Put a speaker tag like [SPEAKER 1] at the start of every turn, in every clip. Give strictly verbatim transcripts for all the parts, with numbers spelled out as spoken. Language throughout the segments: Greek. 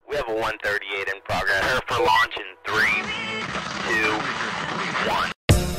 [SPEAKER 1] We have a one thirty-eight in progress. Prepare for launch in three, two, one.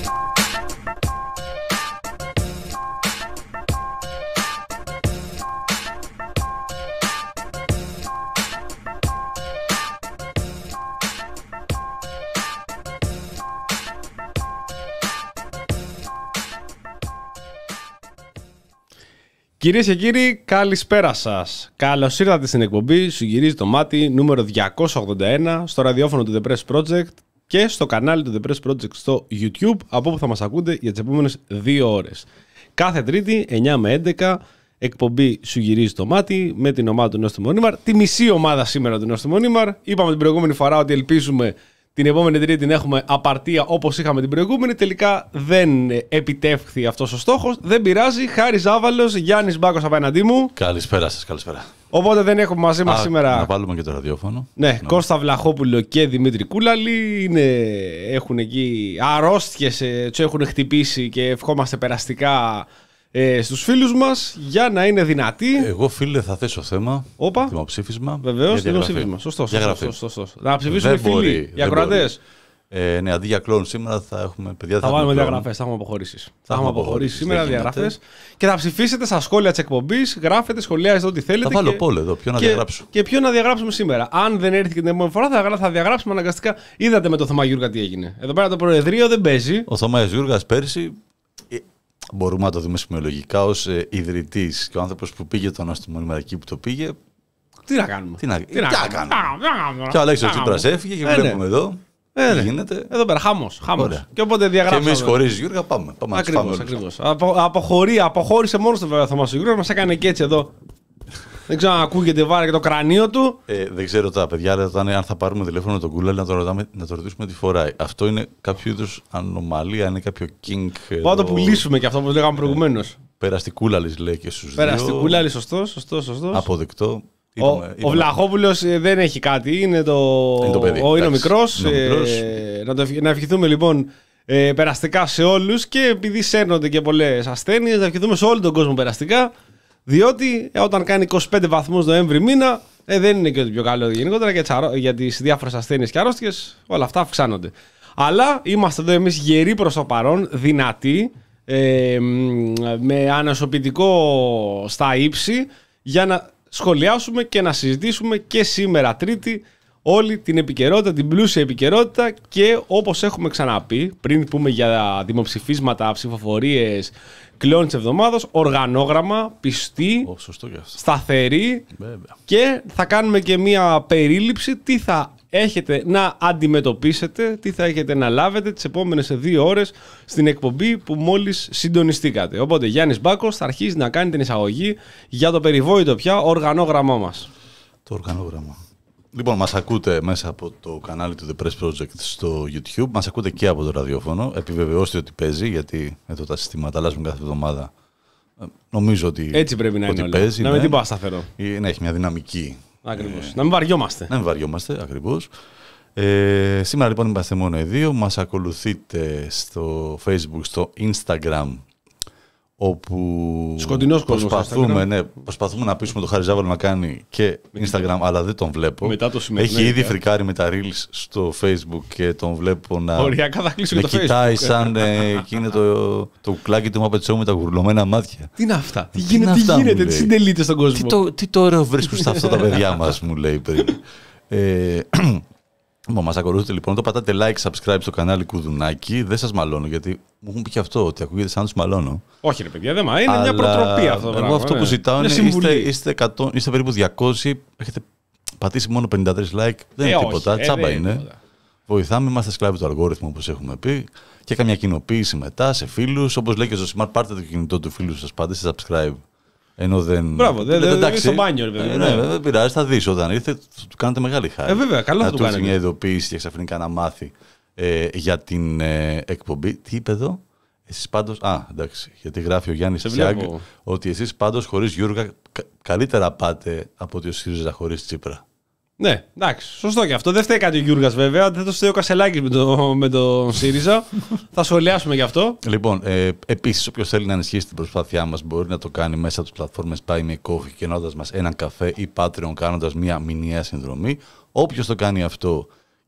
[SPEAKER 2] Κυρίες και κύριοι, καλησπέρα σας. Καλώς ήρθατε στην εκπομπή Σου γυρίζει το μάτι νούμερο διακόσια ογδόντα ένα στο ραδιόφωνο του The Press Project και στο κανάλι του The Press Project στο YouTube, από όπου θα μας ακούτε για τις επόμενες δύο ώρες. Κάθε Τρίτη, εννιά με έντεκα, εκπομπή Σου γυρίζει το μάτι με την ομάδα του Νόστιμου Μονίμαρ. Τη μισή ομάδα σήμερα του Νόστιμου Μονίμαρ. Είπαμε την προηγούμενη φορά ότι ελπίζουμε την επόμενη Τρίτη να έχουμε απαρτία όπως είχαμε την προηγούμενη. Τελικά δεν επιτεύχθη αυτός ο στόχος. Δεν πειράζει. Χάρης Ζάβαλος, Γιάννης Μπάκος απέναντί μου.
[SPEAKER 3] Καλησπέρα σας, καλησπέρα.
[SPEAKER 2] Οπότε δεν έχουμε μαζί μας σήμερα.
[SPEAKER 3] Να βάλουμε και το ραδιόφωνο.
[SPEAKER 2] Ναι, no. Κώστα Βλαχόπουλο και Δημήτρη Κούλαλη. Είναι, έχουν εκεί αρρώστιες, τους έχουν χτυπήσει και ευχόμαστε περαστικά ε, στους φίλους μας για να είναι δυνατοί.
[SPEAKER 3] Εγώ, φίλε, θα θέσω θέμα.
[SPEAKER 2] Όπα.
[SPEAKER 3] Δημοψήφισμα.
[SPEAKER 2] Βεβαίως, δημοψήφισμα. Σωστό. Να ψηφίσουν οι φίλοι, οι ακροατές.
[SPEAKER 3] Ε, ναι, αντί για κλόν σήμερα θα έχουμε παιδιά.
[SPEAKER 2] Θα, θα βάλουμε διαγραφές, θα έχουμε αποχωρήσεις. Θα, θα έχουμε αποχωρήσει σήμερα διαγραφές. Και θα ψηφίσετε στα σχόλια της εκπομπής, γράφετε, σχολιάζετε ό,τι θέλετε.
[SPEAKER 3] Θα βάλω πόλο εδώ, ποιο να
[SPEAKER 2] και,
[SPEAKER 3] διαγράψω.
[SPEAKER 2] Και ποιο να διαγράψουμε σήμερα. Αν δεν έρθει και την επόμενη φορά, θα, θα διαγράψουμε αναγκαστικά. Είδατε με το Θωμά Γιούργα τι έγινε. Εδώ πέρα το Προεδρείο δεν παίζει.
[SPEAKER 3] Ο Θωμάς Γιούργας πέρσι. Μπορούμε να το δούμε σημειολογικά ως ε, ιδρυτής και ο άνθρωπος που πήγε το Νόστιμο Μονίμαρ εκεί που το πήγε.
[SPEAKER 2] Τι να κάνουμε.
[SPEAKER 3] Τι να, τι
[SPEAKER 2] τι να
[SPEAKER 3] κάνουμε. Και ο Αλέξης Τσίπρας έφυγε και ε, βλέπουμε ναι. εδώ.
[SPEAKER 2] Ε,
[SPEAKER 3] τι γίνεται.
[SPEAKER 2] Εδώ πέρα, χάμος. χάμος. Και οπότε διαγράψαμε.
[SPEAKER 3] Και εμείς χωρίς Γιούργα πάμε. πάμε
[SPEAKER 2] ακριβώς, ακριβώς. Απο, αποχωρεί, αποχώρησε μόνος του βέβαια ο Θωμάς Γιούργας, μας έκανε και έτσι εδώ. Δεν ξέρω αν ακούγεται βάρα και το κρανίο του.
[SPEAKER 3] Ε, δεν ξέρω τα παιδιά ρωτάνε αν θα πάρουμε τηλέφωνο τον Κούλαλη να το, ρωτάμε, να το ρωτήσουμε τι φοράει. Αυτό είναι κάποιο είδους ανομαλία, είναι κάποιο kink.
[SPEAKER 2] Πάμε να το πουλήσουμε και αυτό που λέγαμε προηγουμένως.
[SPEAKER 3] Περαστικούλαλης λέει και στους δύο.
[SPEAKER 2] Περαστικούλαλης, σωστό, σωστό, σωστό.
[SPEAKER 3] Αποδεκτό.
[SPEAKER 2] Είπαμε, ο είπαμε. ο Βλαχόπουλος δεν έχει κάτι, είναι, το...
[SPEAKER 3] είναι, το παιδί.
[SPEAKER 2] ο, είναι ο μικρός.
[SPEAKER 3] Είναι ο μικρός.
[SPEAKER 2] Ε, να, το, να ευχηθούμε λοιπόν ε, περαστικά σε όλους και επειδή σέρνονται και πολλές ασθένειες, να ευχηθούμε σε όλο τον κόσμο περαστικά. Διότι ε, όταν κάνει είκοσι πέντε βαθμούς Νοέμβρη μήνα, ε, δεν είναι και το πιο καλό γενικότερα για τις, αρώ... για τις διάφορες ασθένειες και αρρώστιες, όλα αυτά αυξάνονται. Αλλά είμαστε εδώ εμείς γεροί προς το παρόν, δυνατοί, ε, με ανασωπητικό στα ύψη, για να σχολιάσουμε και να συζητήσουμε και σήμερα Τρίτη όλη την επικαιρότητα, την πλούσια επικαιρότητα και όπως έχουμε ξαναπεί, πριν πούμε για δημοψηφίσματα, ψηφοφορίες, κλόν της εβδομάδας, οργανόγραμμα, πιστή,
[SPEAKER 3] oh, σωστό και αυτό.
[SPEAKER 2] Σταθερή.
[SPEAKER 3] Βέβαια.
[SPEAKER 2] Και θα κάνουμε και μία περίληψη τι θα έχετε να αντιμετωπίσετε, τι θα έχετε να λάβετε τις επόμενες δύο ώρες στην εκπομπή που μόλις συντονιστήκατε. Οπότε Γιάννης Μπάκος θα αρχίσει να κάνει την εισαγωγή για το περιβόητο πια οργανόγραμμά μας.
[SPEAKER 3] Το οργανόγραμμα. Λοιπόν, μας ακούτε μέσα από το κανάλι του The Press Project στο YouTube, μας ακούτε και από το ραδιόφωνο. Επιβεβαιώστε ότι παίζει, γιατί εδώ τα συστήματα αλλάζουν κάθε εβδομάδα. Νομίζω ότι,
[SPEAKER 2] έτσι πρέπει να είναι
[SPEAKER 3] παίζει.
[SPEAKER 2] Να
[SPEAKER 3] ναι.
[SPEAKER 2] μην τίποτα σταθερό.
[SPEAKER 3] Ναι, έχει μια δυναμική.
[SPEAKER 2] Ακριβώς.
[SPEAKER 3] Ε,
[SPEAKER 2] να μην βαριόμαστε.
[SPEAKER 3] Να μην βαριόμαστε, ακριβώς. Ε, σήμερα λοιπόν είμαστε μόνο οι δύο. Μας ακολουθείτε στο Facebook, στο Instagram, όπου
[SPEAKER 2] σκοτεινός
[SPEAKER 3] προσπαθούμε, ναι, προσπαθούμε να πείσουμε τον Χάρη Ζάβαλο να κάνει και Instagram, αλλά δεν τον βλέπω.
[SPEAKER 2] Μετά το
[SPEAKER 3] έχει ήδη φρικάρει με τα Reels στο Facebook και τον βλέπω να
[SPEAKER 2] οριακά θα κλείσω
[SPEAKER 3] με
[SPEAKER 2] και το
[SPEAKER 3] κοιτάει
[SPEAKER 2] Facebook.
[SPEAKER 3] σαν ε, εκείνο το, το κουκλάκι του Muppet Show με τα γουρλωμένα μάτια.
[SPEAKER 2] Τι είναι αυτά, τι,
[SPEAKER 3] τι
[SPEAKER 2] γίνεται,
[SPEAKER 3] αυτά,
[SPEAKER 2] τι, γίνεται, τι συντελείται στον κόσμο.
[SPEAKER 3] Τι το, τι το ωραίο βρίσκουν στα αυτά τα παιδιά μας, μου λέει πριν. Ε, Μα μας ακολουθείτε λοιπόν, το πατάτε like, subscribe στο κανάλι Κουδουνάκι. Δεν σας μαλώνω, γιατί μου έχουν πει και αυτό, ότι ακούγεται σαν να τους μαλώνω.
[SPEAKER 2] Όχι ρε παιδιά, δεν μα είναι. Αλλά μια προτροπή αυτό το
[SPEAKER 3] εγώ
[SPEAKER 2] πράγμα.
[SPEAKER 3] αυτό
[SPEAKER 2] ναι.
[SPEAKER 3] που ζητάω είναι,
[SPEAKER 2] είναι
[SPEAKER 3] είστε, είστε, εκατό, είστε περίπου διακόσιοι, έχετε πατήσει μόνο πενήντα τρία like, δεν
[SPEAKER 2] ε,
[SPEAKER 3] είναι
[SPEAKER 2] όχι,
[SPEAKER 3] τίποτα,
[SPEAKER 2] ε,
[SPEAKER 3] τσάμπα
[SPEAKER 2] δεν
[SPEAKER 3] είναι.
[SPEAKER 2] είναι.
[SPEAKER 3] Βοηθάμε, είμαστε σκλάβοι του αλγόριθμου όπως έχουμε πει. Και καμιά κοινοποίηση μετά σε φίλους, όπως λέει και στο Smart, πάρτε το κινητό του φίλου σας, πάτε σε subscribe. Ενώ δεν.
[SPEAKER 2] Μπράβο, δεν είναι στο μπάνιο, ρε
[SPEAKER 3] παιδί. Ναι, δεν πειράζει, θα δεις όταν ήρθε, του κάνετε μεγάλη χάρη.
[SPEAKER 2] Ε, βέβαια, καλά θα
[SPEAKER 3] του
[SPEAKER 2] κάνετε.
[SPEAKER 3] μια ειδοποίηση και ξαφνικά να μάθει ε, για την ε, εκπομπή. Τι είπε εδώ, εσείς πάντως. Α, εντάξει, γιατί γράφει ο Γιάννης Τσιάγκ ότι εσείς πάντως χωρίς Γιούργα κα, καλύτερα πάτε από ότι ο ΣΥΡΙΖΑ χωρίς Τσίπρα.
[SPEAKER 2] Ναι, εντάξει, σωστό και αυτό. Δεν φταίει κάτι ο Γιούργας βέβαια. Δεν το φταίει ο Κασελάκης με τον με το ΣΥΡΙΖΑ. Θα σχολιάσουμε γι' αυτό.
[SPEAKER 3] Λοιπόν, ε, επίσης, όποιος θέλει να ενισχύσει την προσπάθειά μας μπορεί να το κάνει μέσα από τις πλατφόρμες Buy Me Coffee, καινώντας μας έναν καφέ ή Patreon κάνοντας μια μηνιαία συνδρομή. Όποιος το κάνει αυτό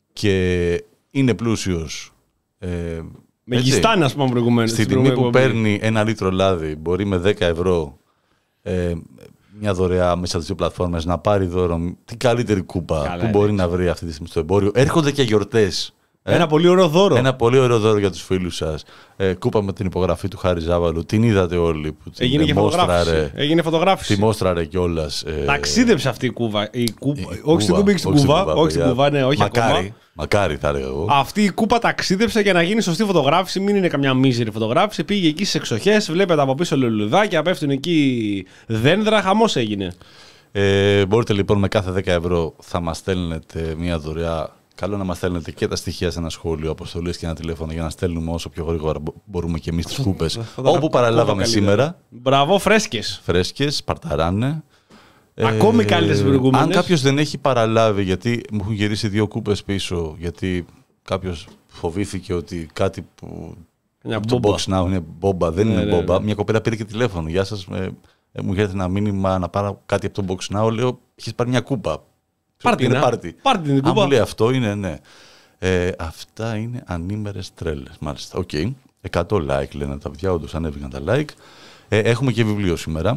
[SPEAKER 3] και είναι πλούσιος. Ε,
[SPEAKER 2] με γιστάνε, ας πούμε, προηγουμένως.
[SPEAKER 3] Στη τιμή που παίρνει ένα λίτρο λάδι, μπορεί με δέκα ευρώ ε, μια δωρεά μέσα στις δύο πλατφόρμες να πάρει δώρο την καλύτερη κούπα Καλά, που μπορεί έτσι. να βρει αυτή τη στιγμή στο εμπόριο. Έρχονται και γιορτές. Ε,
[SPEAKER 2] ένα πολύ ωραίο δώρο.
[SPEAKER 3] Ένα πολύ ωραίο δώρο για τους φίλους σας. Ε, κούπα με την υπογραφή του Χάρη Ζάβαλου. Την είδατε όλοι. Που την
[SPEAKER 2] Έγινε και φωτογράφηση. Έγινε φωτογράφηση.
[SPEAKER 3] Τη μόστραρε κιόλας. Ε,
[SPEAKER 2] Ταξίδεψε αυτή η κούβα. Η κούπα, η όχι στην κούβα, στην κούβα. Όχι στην κούβα, ναι, όχι
[SPEAKER 3] μακάρι,
[SPEAKER 2] ακόμα.
[SPEAKER 3] Μακάρι θα έλεγα εγώ.
[SPEAKER 2] Αυτή η κούπα ταξίδεψε για να γίνει σωστή φωτογράφηση. Μην είναι καμιά μίζερη φωτογράφηση. Πήγε εκεί στις εξοχές. Βλέπετε από πίσω λουλουδάκια. Πέφτουν εκεί δένδρα. Χαμός έγινε.
[SPEAKER 3] Ε, μπορείτε λοιπόν με κάθε δέκα ευρώ θα μας στέλνετε μια δωρεά. Καλό να μας στέλνετε και τα στοιχεία σε ένα σχόλιο, αποστολές και ένα τηλέφωνο για να στέλνουμε όσο πιο γρήγορα μπορούμε και εμείς τις κούπες. Όπου παραλάβαμε σήμερα.
[SPEAKER 2] Μπράβο, φρέσκες.
[SPEAKER 3] Φρέσκες, παρταράνε.
[SPEAKER 2] Ακόμη ε, καλύτερες προηγούμενες.
[SPEAKER 3] Αν κάποιος δεν έχει παραλάβει, γιατί μου έχουν γυρίσει δύο κούπες πίσω, γιατί κάποιος φοβήθηκε ότι κάτι που.
[SPEAKER 2] Μια
[SPEAKER 3] το
[SPEAKER 2] μπόμπα.
[SPEAKER 3] Box Now είναι μπόμπα, δεν
[SPEAKER 2] ναι,
[SPEAKER 3] είναι
[SPEAKER 2] ναι,
[SPEAKER 3] μπόμπα.
[SPEAKER 2] ναι.
[SPEAKER 3] Μια κοπέλα πήρε και τηλέφωνο. Γεια σας, ε, ε, μου έρχεται ένα μήνυμα να πάρω κάτι από το Box Now. Λέω, έχεις πάρει μια κούπα.
[SPEAKER 2] Πάρτι,
[SPEAKER 3] είναι πάρτι.
[SPEAKER 2] Πάρτι την κούπα.
[SPEAKER 3] Αν μου λέει αυτό είναι, ναι. Ε, αυτά είναι ανήμερες τρέλες, μάλιστα. Οκ. Okay. εκατό like λένε τα παιδιά, όντως ανέβηκαν τα like. Ε, έχουμε και βιβλίο σήμερα.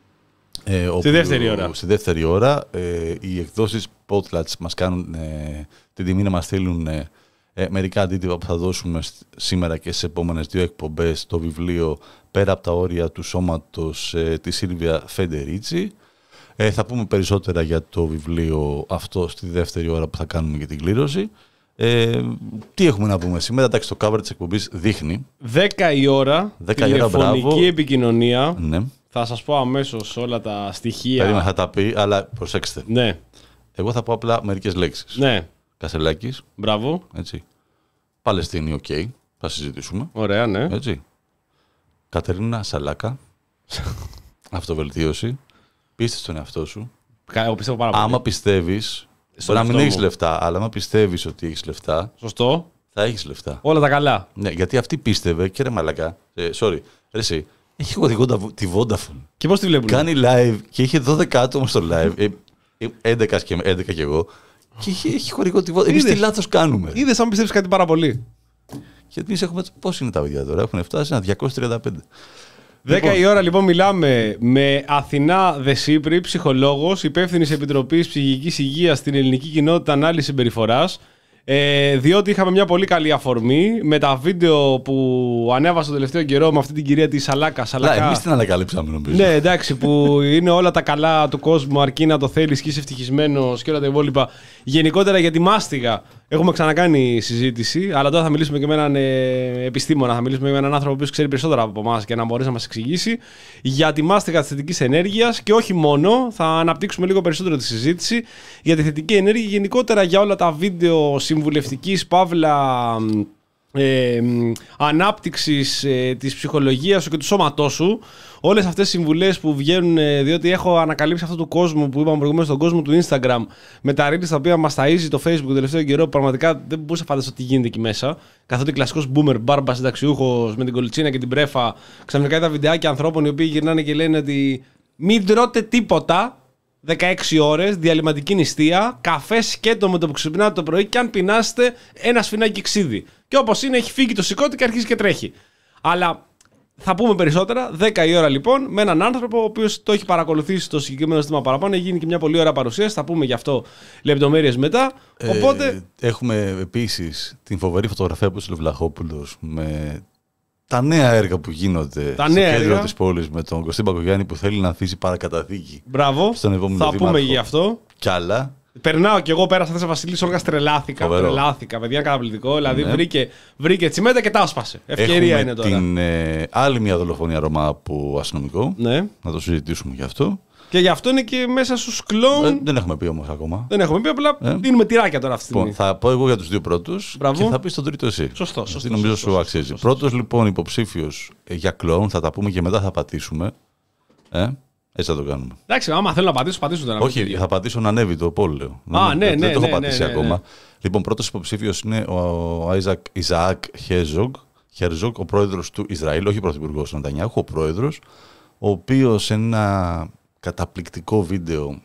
[SPEAKER 3] Ε,
[SPEAKER 2] στη δεύτερη ώρα.
[SPEAKER 3] Στη δεύτερη ώρα. Ε, οι εκδόσεις Potlats μας κάνουν ε, την τιμή να μας στείλουν ε, ε, μερικά αντίτυπα που θα δώσουμε σήμερα και σε επόμενες δύο εκπομπές το βιβλίο «Πέρα από τα όρια του σώματος» ε, της Σίλβια Φεντερίτσι. Ε, θα πούμε περισσότερα για το βιβλίο αυτό στη δεύτερη ώρα που θα κάνουμε για την κλήρωση. Ε, τι έχουμε να πούμε σήμερα? Εντάξει, το cover της εκπομπής δείχνει.
[SPEAKER 2] δέκα η ώρα,
[SPEAKER 3] δέκα η ώρα,
[SPEAKER 2] τηλεφωνική
[SPEAKER 3] μπράβο.
[SPEAKER 2] επικοινωνία.
[SPEAKER 3] Ναι.
[SPEAKER 2] Θα σας πω αμέσως όλα τα στοιχεία.
[SPEAKER 3] Περίμενα, θα τα πει, αλλά προσέξτε.
[SPEAKER 2] Ναι.
[SPEAKER 3] Εγώ θα πω απλά μερικές λέξεις.
[SPEAKER 2] Ναι.
[SPEAKER 3] Κασελάκης.
[SPEAKER 2] Μπράβο.
[SPEAKER 3] Έτσι. Παλαιστίνη, οκ. Okay. Θα συζητήσουμε.
[SPEAKER 2] Ωραία, ναι.
[SPEAKER 3] Έτσι. Κατερίνα Σαλάκα. Αυτοβελτίωση. Πείστε στον εαυτό σου.
[SPEAKER 2] Εγώ πιστεύω πάρα πολύ.
[SPEAKER 3] Άμα πιστεύεις. Μπορεί να μην έχεις λεφτά, αλλά άμα πιστεύεις ότι έχεις λεφτά.
[SPEAKER 2] Σωστό.
[SPEAKER 3] Θα έχεις λεφτά.
[SPEAKER 2] Όλα τα καλά.
[SPEAKER 3] Ναι, γιατί αυτή πίστευε και ρε μαλακά. Ε, sorry. Ρε εσύ. Έχει χορηγό τη Vodafone.
[SPEAKER 2] Και πώς τη βλέπουν?
[SPEAKER 3] Κάνει live και είχε δώδεκα άτομα στο live. Ε, έντεκα και, έντεκα και εγώ. Και έχει, έχει χορηγό τη Vodafone. Εμείς τι λάθος κάνουμε?
[SPEAKER 2] Είδες αν πιστεύεις κάτι πάρα πολύ.
[SPEAKER 3] Γιατί εμείς έχουμε. Πώς είναι τα παιδιά τώρα? Έχουν φτάσει ένα διακόσια τριάντα πέντε.
[SPEAKER 2] δέκα λοιπόν. Η ώρα λοιπόν μιλάμε με Αθηνά Δεσίπρη, ψυχολόγος, υπεύθυνης Επιτροπής Ψυχικής Υγείας στην Ελληνική Κοινότητα Ανάλυση Συμπεριφοράς. Ε, διότι είχαμε μια πολύ καλή αφορμή με τα βίντεο που ανέβασα το τελευταίο καιρό με αυτή την κυρία τη Σαλάκα. Σαλάκα.
[SPEAKER 3] Ναι, εμείς την ανακαλύψαμε νομίζω.
[SPEAKER 2] Ναι, εντάξει, που είναι όλα τα καλά του κόσμου αρκεί να το θέλεις και είσαι ευτυχισμένος και όλα τα υπόλοιπα. Γενικότερα για τη μάστιγα έχουμε ξανακάνει συζήτηση, αλλά τώρα θα μιλήσουμε και με έναν ε, επιστήμονα, θα μιλήσουμε με έναν άνθρωπο που ξέρει περισσότερα από εμάς και να μπορέσει να μας εξηγήσει για τη μάστιγα της θετικής ενέργειας και όχι μόνο, θα αναπτύξουμε λίγο περισσότερο τη συζήτηση για τη θετική ενέργεια γενικότερα για όλα τα βίντεο συμβουλευτικής παύλα ε, ανάπτυξης ε, της ψυχολογίας σου και του σώματός σου. Όλες αυτές οι συμβουλές που βγαίνουν, ε, διότι έχω ανακαλύψει αυτό του κόσμου που είπαμε προηγουμένως, τον κόσμο του Instagram, με τα reels τα οποία μας ταΐζει το Facebook το τελευταίο καιρό, πραγματικά δεν μπορούσα να φανταστώ τι γίνεται εκεί μέσα. Καθότι κλασικός boomer, μπάρμπα συνταξιούχος με την κολυτσίνα και την πρέφα, ξαφνικά είδα βιντεάκια ανθρώπων οι οποίοι γυρνάνε και λένε ότι μην τρώτε τίποτα. δεκαέξι ώρες, διαλυματική νηστεία, καφέ σκέτο με το που ξυπνάτε το πρωί και αν πεινάσετε ένα σφινάκι ξύδι. Και όπως είναι, έχει φύγει το σηκώτη και αρχίζει και τρέχει. Αλλά θα πούμε περισσότερα. δέκα η ώρα λοιπόν με έναν άνθρωπο ο οποίος το έχει παρακολουθήσει το συγκεκριμένο ζήτημα παραπάνω. Έχει γίνει και μια πολύ ωραία παρουσίαση. Θα πούμε γι' αυτό λεπτομέρειες μετά.
[SPEAKER 3] Ε,
[SPEAKER 2] Οπότε.
[SPEAKER 3] Έχουμε επίσης την φοβερή φωτογραφία που ο Βλαχόπουλος με τα νέα έργα που γίνονται
[SPEAKER 2] τα
[SPEAKER 3] στο
[SPEAKER 2] νέα
[SPEAKER 3] κέντρο
[SPEAKER 2] έργα.
[SPEAKER 3] της πόλης με τον Κωστή Μπακογιάννη που θέλει να αφήσει παρακαταθήκη.
[SPEAKER 2] Μπράβο.
[SPEAKER 3] Στον επόμενο
[SPEAKER 2] θα
[SPEAKER 3] δήμαρχο.
[SPEAKER 2] πούμε γι' αυτό.
[SPEAKER 3] Κι άλλα.
[SPEAKER 2] Περνάω κι εγώ πέρα στα θέση Βασιλής Όλγας, τρελάθηκα.
[SPEAKER 3] Φοβερό.
[SPEAKER 2] Τρελάθηκα, παιδιά, είναι καταπληκτικό. Δηλαδή
[SPEAKER 3] Ναι.
[SPEAKER 2] βρήκε, βρήκε τσιμέντα και τα άσπασε. Ευκαιρία
[SPEAKER 3] Έχουμε
[SPEAKER 2] είναι τώρα.
[SPEAKER 3] την ε, άλλη μια δολοφονία Ρωμά από αστυνομικό.
[SPEAKER 2] Ναι.
[SPEAKER 3] Να το συζητήσουμε γι' αυτό.
[SPEAKER 2] Και γι' αυτό είναι και μέσα στους κλόουν.
[SPEAKER 3] Ε, δεν έχουμε πει όμως ακόμα.
[SPEAKER 2] Δεν έχουμε πει, απλά
[SPEAKER 3] Ε.
[SPEAKER 2] δίνουμε τυράκια τώρα αυτή τη στιγμή.
[SPEAKER 3] Λοιπόν, θα πω εγώ για τους δύο πρώτους
[SPEAKER 2] Μπράβο.
[SPEAKER 3] και θα πεις τον τρίτο εσύ.
[SPEAKER 2] Σωστό, σωστό,
[SPEAKER 3] Γιατί νομίζω
[SPEAKER 2] σωστό,
[SPEAKER 3] σου
[SPEAKER 2] σωστό,
[SPEAKER 3] αξίζει.
[SPEAKER 2] σωστό,
[SPEAKER 3] Πρώτος λοιπόν υποψήφιος ε, για κλόουν, θα τα πούμε και μετά θα πατήσουμε. Ε, έτσι θα το κάνουμε.
[SPEAKER 2] Εντάξει, άμα θέλω να πατήσω, πατήσω τώρα.
[SPEAKER 3] Όχι, θα πατήσω να ανέβει το poll, λέω.
[SPEAKER 2] Α, ναι,
[SPEAKER 3] δεν,
[SPEAKER 2] ναι,
[SPEAKER 3] δεν το έχω
[SPEAKER 2] ναι,
[SPEAKER 3] πατήσει
[SPEAKER 2] ναι, ναι,
[SPEAKER 3] ακόμα.
[SPEAKER 2] ναι.
[SPEAKER 3] Λοιπόν, πρώτος υποψήφιος είναι ο Άιζακ Ιζαάκ Χέρζογκ, Χέρζογκ, ο πρόεδρος του Ισραήλ, όχι ο πρωθυπουργός του Νετανιάχου, ο πρόεδρος, ο οποίος σε ένα καταπληκτικό βίντεο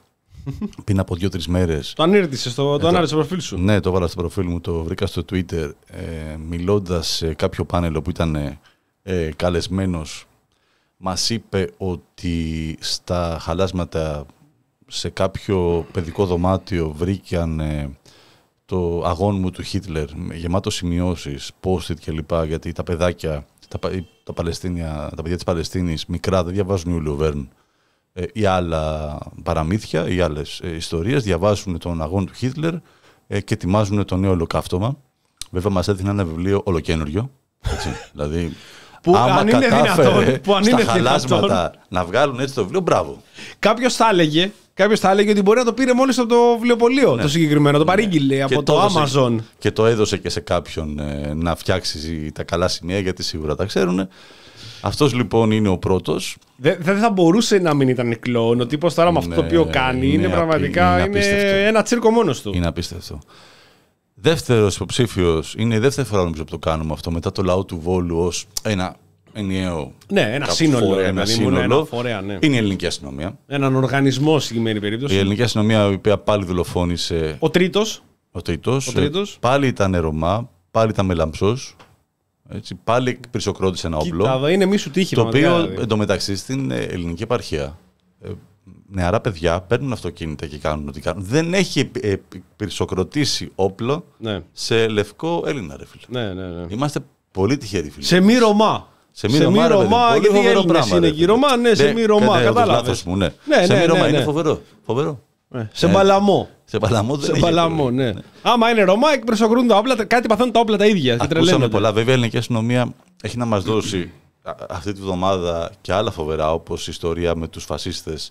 [SPEAKER 3] πριν από δύο-τρεις μέρες.
[SPEAKER 2] Το ανήρτησες, το, το, το ανάρτησε στο προφίλ σου.
[SPEAKER 3] Ναι, το έβαλα στο προφίλ μου, το βρήκα στο Twitter, ε, μιλώντας σε κάποιο πάνελ που ήταν ε, καλεσμένος. Μας είπε ότι στα χαλάσματα σε κάποιο παιδικό δωμάτιο βρήκαν ε, το αγώνιμο του Χίτλερ γεμάτο σημειώσεις, post-it κλπ. Γιατί τα παιδάκια, τα, τα, Παλαιστίνια, τα παιδιά της Παλαιστίνης μικρά δεν διαβάζουν Ιούλιο Βέρν ε, ή άλλα παραμύθια ή άλλες ε, ιστορίες, διαβάζουν τον αγώνα του Χίτλερ ε, και ετοιμάζουν το νέο ολοκαύτωμα. Βέβαια μας έδινε ένα βιβλίο ολοκένουργιο, έτσι, δηλαδή...
[SPEAKER 2] Που
[SPEAKER 3] άμα
[SPEAKER 2] αν είναι
[SPEAKER 3] κατάφερε
[SPEAKER 2] δυνατόν, που αν
[SPEAKER 3] στα
[SPEAKER 2] είναι
[SPEAKER 3] χαλάσματα
[SPEAKER 2] δυνατόν,
[SPEAKER 3] να βγάλουν έτσι το βιβλίο, μπράβο.
[SPEAKER 2] Κάποιος θα έλεγε, κάποιος θα έλεγε ότι μπορεί να το πήρε μόλις από το βιβλιοπωλείο, ναι, το συγκεκριμένο, το ναι, παρήγγειλε από το έδωσε, Amazon.
[SPEAKER 3] Και το έδωσε και σε κάποιον ε, να φτιάξει τα καλά σημεία, γιατί σίγουρα τα ξέρουν. Αυτός λοιπόν είναι ο πρώτος. Δεν
[SPEAKER 2] δε θα μπορούσε να μην ήταν κλόουν. Ο τύπος τώρα με αυτό
[SPEAKER 3] ναι,
[SPEAKER 2] το οποίο κάνει είναι, είναι πραγματικά είναι είναι ένα τσίρκο μόνος του.
[SPEAKER 3] Είναι απίστευτο. Δεύτερος υποψήφιος, είναι η δεύτερη φορά νομίζω που το κάνουμε αυτό, μετά το λαό του Βόλου ως ένα ενιαίο.
[SPEAKER 2] Ναι, ένα σύνολο.
[SPEAKER 3] Φορέα, ένα σύνολο
[SPEAKER 2] ένα φορέα, ναι.
[SPEAKER 3] Είναι η ελληνική αστυνομία.
[SPEAKER 2] Έναν οργανισμό συγκεκριμένη περίπτωση.
[SPEAKER 3] Η ελληνική αστυνομία, η οποία πάλι δολοφόνησε.
[SPEAKER 2] Ο τρίτος.
[SPEAKER 3] Ο τρίτος.
[SPEAKER 2] Ο τρίτος.
[SPEAKER 3] Πάλι ήταν Ρωμά, πάλι ήταν Μελαμψός. Έτσι, πάλι πυρσοκρότησε ένα όπλο.
[SPEAKER 2] Κοίτα, είναι μη σου τύχη.
[SPEAKER 3] Το οποίο εντωμεταξύ στην ελληνική επαρχία ε, νεαρά παιδιά παίρνουν αυτοκίνητα και κάνουν ό,τι κάνουν. Δεν έχει ε, πυρσοκροτήσει όπλο, ναι, σε λευκό Έλληνα, ρε φίλε.
[SPEAKER 2] Ναι, ναι, ναι.
[SPEAKER 3] Είμαστε πολύ τυχεροί, φίλε.
[SPEAKER 2] Σε μη Ρωμά.
[SPEAKER 3] Σε μη Ρωμά, Ρωμά
[SPEAKER 2] γιατί οι Έλληνες είναι εκεί. Ρωμά, ναι, σε μη Ρωμά. Κατάλαβες.
[SPEAKER 3] Ναι, ναι, σε μη Ρωμά είναι φοβερό. φοβερό.
[SPEAKER 2] Ναι. Σε μπαλαμό.
[SPEAKER 3] Σε μπαλαμό δεν
[SPEAKER 2] σε μπαλαμό, ναι. ναι. Άμα είναι Ρωμά, εκπροσωπούν τα όπλα, κάτι παθαίνουν τα όπλα τα ίδια.
[SPEAKER 3] Ακούσαμε πολλά. Βέβαια, η ελληνική αστυνομία έχει να μας δώσει αυτή τη βδομάδα και άλλα φοβερά, όπως η ιστορία με τους φασίστες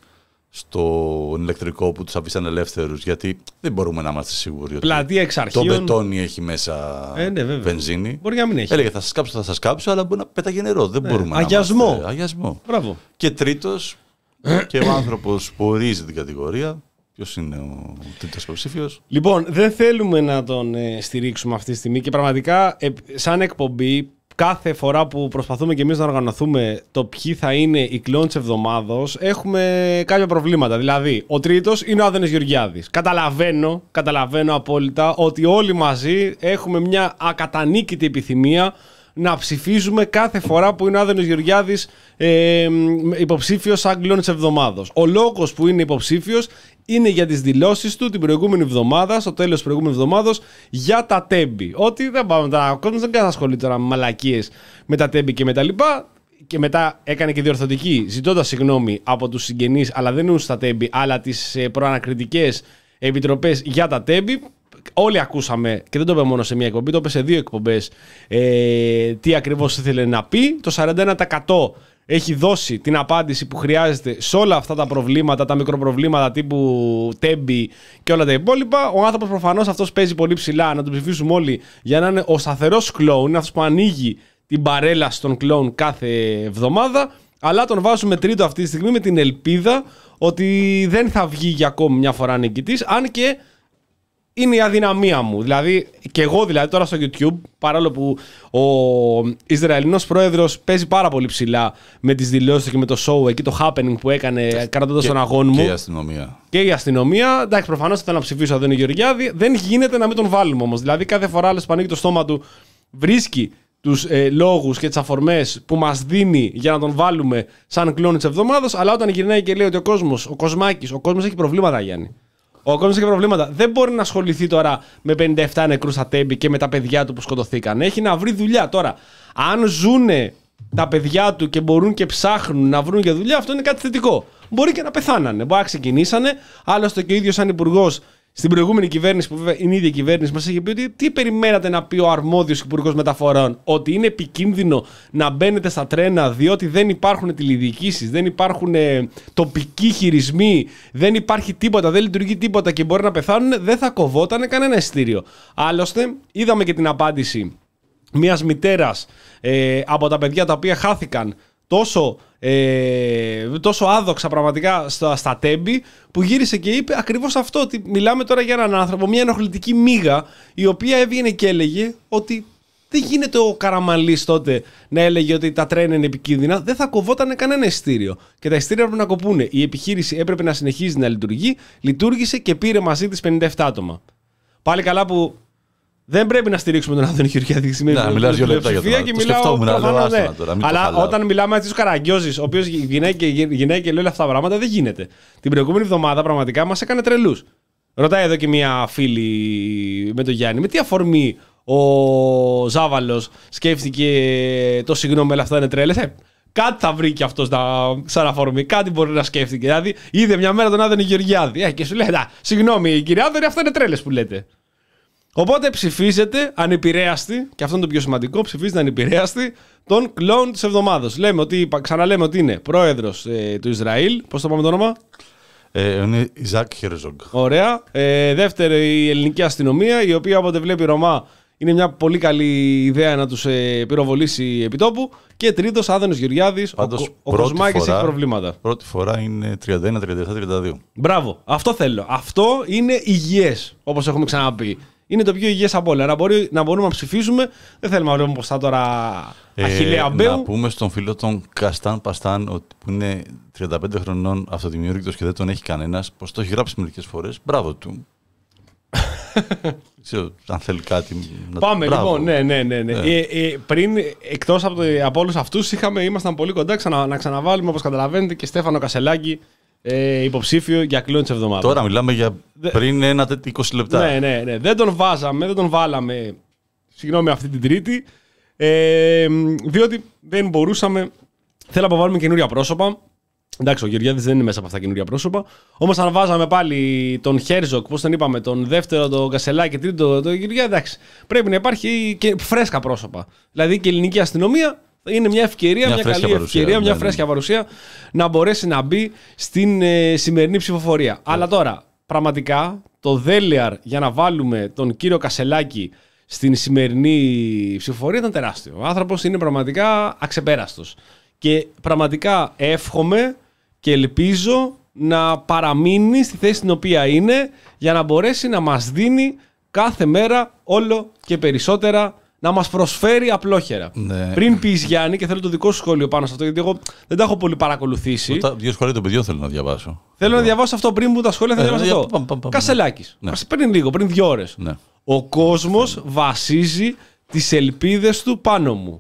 [SPEAKER 3] στον ηλεκτρικό που τους αφήσαν ελεύθερους, γιατί δεν μπορούμε να είμαστε σίγουροι ότι
[SPEAKER 2] πλατεία εξ αρχείων,
[SPEAKER 3] το μπετόνι έχει μέσα ε, ναι, βενζίνη.
[SPEAKER 2] Μπορεί να μην έχει.
[SPEAKER 3] Έλεγε θα σας κάψω, θα σας κάψω, αλλά μπορεί να πέταγε νερό. Δεν
[SPEAKER 2] ναι.
[SPEAKER 3] μπορούμε
[SPEAKER 2] αγιασμό.
[SPEAKER 3] να είμαστε. Αγιασμό.
[SPEAKER 2] Μπράβο.
[SPEAKER 3] Και τρίτος, και ο άνθρωπος που ορίζει την κατηγορία. Ποιος είναι ο τρίτος υποψήφιος?
[SPEAKER 2] Λοιπόν, δεν θέλουμε να τον ε, στηρίξουμε αυτή τη στιγμή και πραγματικά ε, σαν εκπομπή κάθε φορά που προσπαθούμε και εμείς να οργανωθούμε το ποιοι θα είναι οι κλόουν της εβδομάδος, έχουμε κάποια προβλήματα. Δηλαδή, ο τρίτος είναι ο Άδωνης Γεωργιάδης. Καταλαβαίνω, καταλαβαίνω απόλυτα ότι όλοι μαζί έχουμε μια ακατανίκητη επιθυμία να ψηφίζουμε κάθε φορά που είναι ο Άδωνης Γεωργιάδης ε, υποψήφιος σαν κλόουν της εβδομάδος. Ο λόγος που είναι υποψήφιος είναι για τις δηλώσεις του την προηγούμενη εβδομάδα, στο τέλος της προηγούμενης εβδομάδος, για τα τέμπη. Ότι δεν πάμε τώρα, ο κόσμος δεν κάνει ασχολεί τώρα με μαλακίες με τα τέμπη και με τα λοιπά. Και μετά έκανε και διορθωτική, ζητώντας συγγνώμη από τους συγγενείς, αλλά δεν είναι στα τέμπη, αλλά τις προανακριτικές επιτροπές για τα τέμπη. Όλοι ακούσαμε, και δεν το είπε μόνο σε μία εκπομπή, το είπε σε δύο εκπομπές, ε, τι ακριβώς ήθελε να πει. Το σαράντα ένα τοις εκατό έχει δώσει την απάντηση που χρειάζεται σε όλα αυτά τα προβλήματα, τα μικροπροβλήματα τύπου τέμπη και όλα τα υπόλοιπα. Ο άνθρωπος προφανώς αυτός παίζει πολύ ψηλά, να τον ψηφίσουμε όλοι για να είναι ο σταθερός κλόουν, είναι αυτός που ανοίγει την μπαρέλα στον κλόουν κάθε εβδομάδα. Αλλά τον βάζουμε τρίτο αυτή τη στιγμή με την ελπίδα ότι δεν θα βγει για ακόμη μια φορά νικητής, αν και είναι η αδυναμία μου. Δηλαδή, και εγώ δηλαδή τώρα στο YouTube, παρόλο που ο Ισραηλινός πρόεδρος παίζει πάρα πολύ ψηλά με τις δηλώσεις και με το show εκεί, το happening που έκανε κρατώντας τον αγώνα μου.
[SPEAKER 3] Και η αστυνομία.
[SPEAKER 2] Και η αστυνομία. Εντάξει, προφανώς θέλω να ψηφίσω Άδωνη Γεωργιάδη. Δεν γίνεται να μην τον βάλουμε όμως. Δηλαδή, κάθε φορά άλλος που ανοίγει το στόμα του βρίσκει τους ε, λόγους και τις αφορμές που μας δίνει για να τον βάλουμε σαν κλόουν της εβδομάδας. Αλλά όταν γυρνάει και λέει ότι ο κόσμος, ο Κοσμάκης, ο κόσμος έχει προβλήματα, Γιάννη. Ο κόσμος έχει προβλήματα. Δεν μπορεί να ασχοληθεί τώρα με πενήντα επτά νεκρούς στα τέμπη και με τα παιδιά του που σκοτωθήκαν. Έχει να βρει δουλειά τώρα. Αν ζούνε τα παιδιά του και μπορούν και ψάχνουν να βρουν για δουλειά, αυτό είναι κάτι θετικό. Μπορεί και να πεθάνανε. Μπορεί να ξεκινήσανε. Άλλωστε και ο ίδιος σαν υπουργός στην προηγούμενη κυβέρνηση, που βέβαια είναι η ίδια κυβέρνηση, μας είχε πει ότι τι περιμένατε να πει ο αρμόδιος υπουργός μεταφορών? Ότι είναι επικίνδυνο να μπαίνετε στα τρένα διότι δεν υπάρχουν τηλεδιοικήσεις, δεν υπάρχουν ε, τοπικοί χειρισμοί, δεν υπάρχει τίποτα, δεν λειτουργεί τίποτα και μπορεί να πεθάνουν. Δεν θα κοβόταν κανένα εισιτήριο. Άλλωστε, είδαμε και την απάντηση μιας μητέρας ε, από τα παιδιά τα οποία χάθηκαν τόσο, ε, τόσο άδοξα πραγματικά στα, στα τέμπη, που γύρισε και είπε ακριβώς αυτό, ότι μιλάμε τώρα για έναν άνθρωπο, μια ενοχλητική μύγα, η οποία έβγαινε και έλεγε ότι Δεν γίνεται ο Καραμανλής τότε να έλεγε ότι τα τρένα είναι επικίνδυνα. Δεν θα κοβόταν κανένα εισιτήριο. Και τα εισιτήρια έπρεπε να κοπούνε. Η επιχείρηση έπρεπε να συνεχίζει να λειτουργεί. Λειτουργήσε και πήρε μαζί της πενήντα επτά άτομα. Πάλι καλά που δεν πρέπει να στηρίξουμε τον Άδωνη Γεωργιάδη στη σημερινή
[SPEAKER 3] μιλάς δύο λεπτά για τον
[SPEAKER 2] και μιλάω προφανώς, ναι. Αλλά όταν μιλάμε με ο Καραγκιόζης, ο οποίος γυναίκη και λέει όλα αυτά τα πράγματα, δεν γίνεται. Την προηγούμενη εβδομάδα πραγματικά μας έκανε τρελούς. Ρωτάει εδώ και μια φίλη με τον Γιάννη, με τι αφορμή ο Ζάβαλος σκέφτηκε το συγγνώμη, αλλά αυτά είναι τρέλες. Ε, κάτι θα βρει και αυτός σαν αφορμή, κάτι μπορεί να σκέφτηκε. Δηλαδή, είδε μια μέρα τον Άδωνη Γεωργιάδη ε, και σου λέει, συγγνώμη κύριε Άδωνη, αυτά είναι τρέλες που λέτε. Οπότε ψηφίζεται ανεπηρέαστη, και αυτό είναι το πιο σημαντικό, ψηφίζεται ανεπηρέαστη τον κλόουν της εβδομάδας. Λέμε ότι, ξαναλέμε ότι είναι πρόεδρος ε, του Ισραήλ. Πώς το πάμε το όνομα?
[SPEAKER 3] Ε, είναι Ιζάκ Χέρζογκ.
[SPEAKER 2] Ωραία. Ε, δεύτερη, η ελληνική αστυνομία, η οποία όποτε βλέπει Ρωμά είναι μια πολύ καλή ιδέα να τους ε, πυροβολήσει επιτόπου. Και τρίτος, Άδωνης Γεωργιάδης.
[SPEAKER 3] Πάντως,
[SPEAKER 2] ο ο Κοσμάκης έχει προβλήματα.
[SPEAKER 3] Πρώτη φορά είναι τριάντα ένα, τριάντα επτά, τριάντα δύο.
[SPEAKER 2] Μπράβο. Αυτό θέλω. Αυτό είναι υγιές, όπως έχουμε ξαναπεί. Είναι το πιο υγιές από όλα. Να, μπορεί, να μπορούμε να ψηφίσουμε. Δεν θέλουμε να βλέπουμε μπροστά τώρα αχιλλέα μπέου.
[SPEAKER 3] Να πούμε στον φίλο τον Καστάν Παστάν, ότι που είναι τριάντα πέντε χρονών αυτοδημιούργητος και δεν τον έχει κανένας, πως το έχει γράψει μερικές φορές. Μπράβο του. Ξέρω, αν θέλει κάτι να...
[SPEAKER 2] Πάμε λοιπόν, ναι, ναι, ναι. ναι. Ε, ε, πριν, εκτός από, από όλους αυτούς, είχαμε, ήμασταν πολύ κοντά ξανα, να ξαναβάλουμε, όπως καταλαβαίνετε, και Στέφανο Κασελάκη ε, υποψήφιο για κλόουν της εβδομάδας.
[SPEAKER 3] Τώρα μιλάμε για πριν ένα είκοσι λεπτά.
[SPEAKER 2] Ναι, ναι, ναι. Δεν τον βάζαμε, δεν τον βάλαμε, συγγνώμη, αυτή την Τρίτη, ε, διότι δεν μπορούσαμε. Θέλαμε να βάλουμε καινούρια πρόσωπα. Εντάξει, ο Γεωργιάδης δεν είναι μέσα από αυτά καινούρια πρόσωπα. Όμως, αν βάζαμε πάλι τον Χέρζοκ, πώς τον είπαμε, τον δεύτερο, τον Κασελάκη και τρίτο, τον Γεωργιάδη, εντάξει. Πρέπει να υπάρχει και φρέσκα πρόσωπα. Δηλαδή και η ελληνική αστυνομία είναι μια ευκαιρία, μια, μια καλή παρουσία, ευκαιρία, ναι, μια φρέσκια ναι. παρουσία να μπορέσει να μπει στην ε, σημερινή ψηφοφορία. Yeah. Αλλά τώρα, πραγματικά, το δέλεαρ για να βάλουμε τον κύριο Κασελάκη στην σημερινή ψηφοφορία ήταν τεράστιο. Ο άνθρωπος είναι πραγματικά αξεπέραστος. Και πραγματικά εύχομαι και ελπίζω να παραμείνει στη θέση στην οποία είναι για να μπορέσει να μας δίνει κάθε μέρα όλο και περισσότερα, να μας προσφέρει απλόχερα. Ναι. Πριν πεις, Γιάννη, και θέλω το δικό σου σχόλιο πάνω σε αυτό, γιατί εγώ δεν τα έχω πολύ παρακολουθήσει.
[SPEAKER 3] Τα δύο σχόλια των παιδιών θέλω να διαβάσω.
[SPEAKER 2] Θέλω yeah. να διαβάσω αυτό πριν που τα σχόλια θα yeah, διαβάσω yeah, αυτό. Πam, pam, pam, Κασελάκης. Ναι. Πριν λίγο, πριν δύο ώρες. Ναι. Ο κόσμος βασίζει τις ελπίδες του πάνω μου.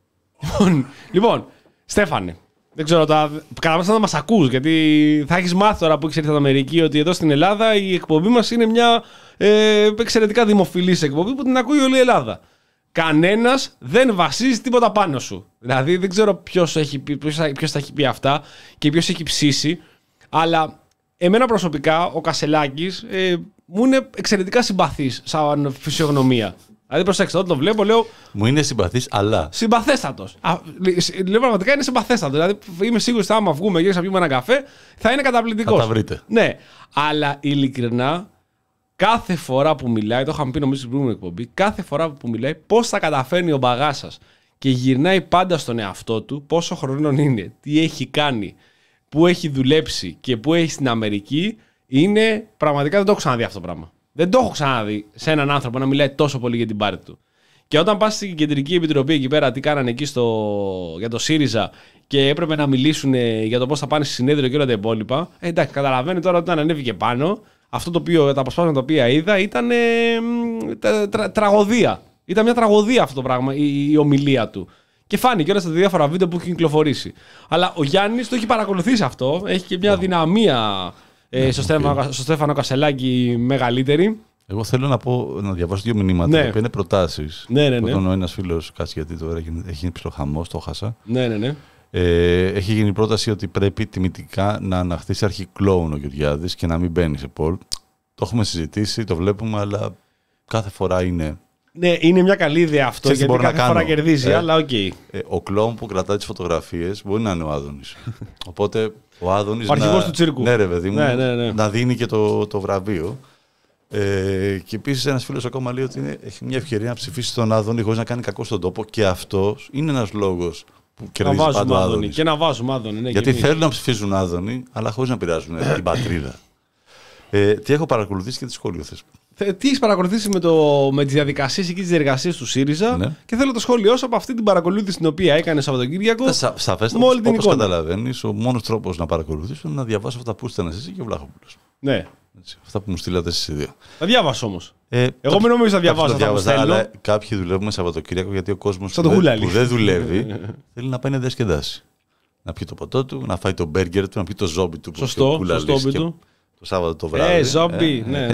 [SPEAKER 2] Λοιπόν, Στέφανε, δεν ξέρω, κατά πάσα να μας ακούς, γιατί θα έχεις μάθει τώρα που έχεις έρθει από Αμερική ότι εδώ στην Ελλάδα η εκπομπή μας είναι μια ε, εξαιρετικά δημοφιλής εκπομπή που την ακούει όλη η Ελλάδα. Κανένας δεν βασίζει τίποτα πάνω σου. Δηλαδή δεν ξέρω ποιος, έχει, ποιος, ποιος τα έχει πει αυτά και ποιος έχει ψήσει, αλλά εμένα προσωπικά ο Κασελάκης ε, μου είναι εξαιρετικά συμπαθής σαν φυσιογνωμία. Δηλαδή, προσέξτε, όταν το βλέπω, λέω.
[SPEAKER 3] Μου είναι συμπαθής, αλλά.
[SPEAKER 2] Συμπαθέστατος. Λέω πραγματικά είναι συμπαθέστατος. Δηλαδή, είμαι σίγουρος ότι άμα βγούμε και να πιούμε ένα καφέ, θα είναι καταπληκτικός.
[SPEAKER 3] Θα τα βρείτε.
[SPEAKER 2] Ναι. Αλλά ειλικρινά, κάθε φορά που μιλάει, το είχαμε πει νομίζω στην προηγούμενη εκπομπή, κάθε φορά που μιλάει, πώς θα καταφέρνει ο μπαγάσας και γυρνάει πάντα στον εαυτό του, πόσο χρονών είναι, τι έχει κάνει, πού έχει δουλέψει και πού έχει στην Αμερική, είναι πραγματικά δεν το έχω ξαναδεί αυτό το πράγμα. Δεν το έχω ξαναδεί σε έναν άνθρωπο να μιλάει τόσο πολύ για την πάρτη του. Και όταν πας στην Κεντρική Επιτροπή εκεί πέρα, τι κάνανε εκεί στο... για το ΣΥΡΙΖΑ και έπρεπε να μιλήσουν για το πώς θα πάνε στη συνέδριο και όλα τα υπόλοιπα. Ε, εντάξει, καταλαβαίνει τώρα ότι όταν ανέβηκε πάνω, αυτό το οποίο, τα αποσπάσματα τα οποία είδα ήταν ε, τρα, τρα, τραγωδία. Ήταν μια τραγωδία αυτό το πράγμα, η, η ομιλία του. Και φάνηκε όλα στα διάφορα βίντεο που έχει κυκλοφορήσει. Αλλά ο Γιάννης το έχει παρακολουθήσει αυτό, έχει και μια δυναμία. Ε, στο, Στέφανο, στο Στέφανο Κασελάκη μεγαλύτερη.
[SPEAKER 3] Εγώ θέλω να, πω, να διαβάσω δύο μηνύματα, ναι. που είναι προτάσεις.
[SPEAKER 2] Ναι, ναι, ναι.
[SPEAKER 3] Όταν ο ένας φίλος, κάτσε γιατί τώρα έχει γίνει ψιλοχαμός, το χάσα.
[SPEAKER 2] Ναι, ναι, ναι.
[SPEAKER 3] Ε, έχει γίνει πρόταση ότι πρέπει τιμητικά να αναχθεί αρχικλόουν ο Γεωργιάδης και να μην μπαίνει σε πολ. Το έχουμε συζητήσει, το βλέπουμε, αλλά κάθε φορά είναι.
[SPEAKER 2] Ναι, είναι μια καλή ιδέα αυτό. Ξέρεις, γιατί κάθε φορά κερδίζει, ε, αλλά οκ. Okay.
[SPEAKER 3] Ε, ο κλόουν που κρατάει τις φωτογραφίες μπορεί να είναι ο Άδωνης. Οπότε ο Άδωνης.
[SPEAKER 2] Ο αρχηγός του τσίρκου.
[SPEAKER 3] Ναι, ρε παιδί μου,
[SPEAKER 2] ναι, ναι, ναι.
[SPEAKER 3] να δίνει και το, το βραβείο. Ε, και επίσης ένας φίλος ακόμα λέει ότι είναι, έχει μια ευκαιρία να ψηφίσει τον Άδωνη χωρίς να κάνει κακό στον τόπο. Και αυτό είναι ένας λόγος που κερδίζει πάντα ο Άδωνης.
[SPEAKER 2] Και να βάζουμε Άδωνη. Ναι,
[SPEAKER 3] γιατί θέλουν να ψηφίζουν Άδωνη, αλλά χωρίς να πειράζουν την πατρίδα. Ε, τι έχω παρακολουθήσει και τι σχόλιο θες.
[SPEAKER 2] Τι έχεις παρακολουθήσει με, το, με τις διαδικασίες και τις διεργασίες του ΣΥΡΙΖΑ, ναι. Και θέλω το σχόλιο σου από αυτή την παρακολούθηση την οποία έκανε Σαββατοκύριακο.
[SPEAKER 3] Σα, Σαφέστατα, όπως καταλαβαίνεις, ο μόνος τρόπος να παρακολουθήσω είναι να διαβάσω αυτά που στέλνες εσύ και ο Βλάχοπουλος.
[SPEAKER 2] Ναι.
[SPEAKER 3] Έτσι, αυτά που μου στείλατε εσείς οι δύο.
[SPEAKER 2] Τα διάβασα όμως.
[SPEAKER 3] Ε,
[SPEAKER 2] Εγώ μην νομίζω να διαβάσω αυτά που στέλνω.
[SPEAKER 3] Αλλά κάποιοι δουλεύουμε Σαββατοκύριακο γιατί ο κόσμος που, δεν, που δεν δουλεύει θέλει να πάει να διασκεδάσει. Να πιει το ποτό του, να φάει το μπέργκερ του, να πιει το ζόμπι του.
[SPEAKER 2] Σωστό, το ζόμπι του.
[SPEAKER 3] Το Σάββατο το βράδυ.
[SPEAKER 2] Ε, ζόμπι, ναι.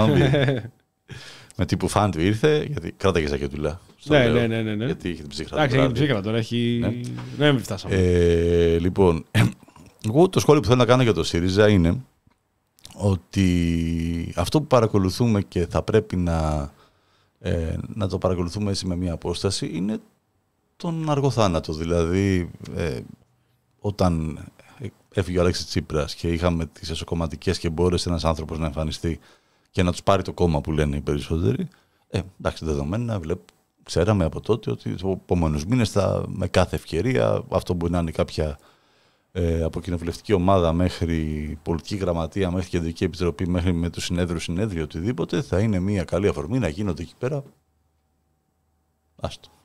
[SPEAKER 3] Με τύπου φαν του ήρθε, γιατί κράταγε ζακετούλα.
[SPEAKER 2] Ναι, ναι, ναι, ναι.
[SPEAKER 3] Γιατί είχε την ψύχρα.
[SPEAKER 2] Εντάξει, έχει την ψύχρα τώρα. Έχει... Ναι, ναι, μην φτάσαμε.
[SPEAKER 3] Ε, λοιπόν, εγώ το σχόλιο που θέλω να κάνω για το ΣΥΡΙΖΑ είναι ότι αυτό που παρακολουθούμε και θα πρέπει να, ε, να το παρακολουθούμε έτσι με μια απόσταση είναι τον αργό θάνατο. Δηλαδή, ε, όταν έφυγε ο Αλέξης Τσίπρας και είχαμε τις εσωκομματικές και μπόρεσε ένας άνθρωπος να εμφανιστεί και να τους πάρει το κόμμα που λένε οι περισσότεροι, ε, εντάξει, δεδομένα, βλέπω, ξέραμε από τότε ότι στους επόμενους μήνες θα, με κάθε ευκαιρία, αυτό μπορεί να είναι κάποια ε, από κοινοβουλευτική ομάδα μέχρι πολιτική γραμματεία, μέχρι κεντρική επιτροπή, μέχρι με το συνέδριο, συνέδριο, οτιδήποτε, θα είναι μια καλή αφορμή να γίνονται εκεί πέρα. Άστο.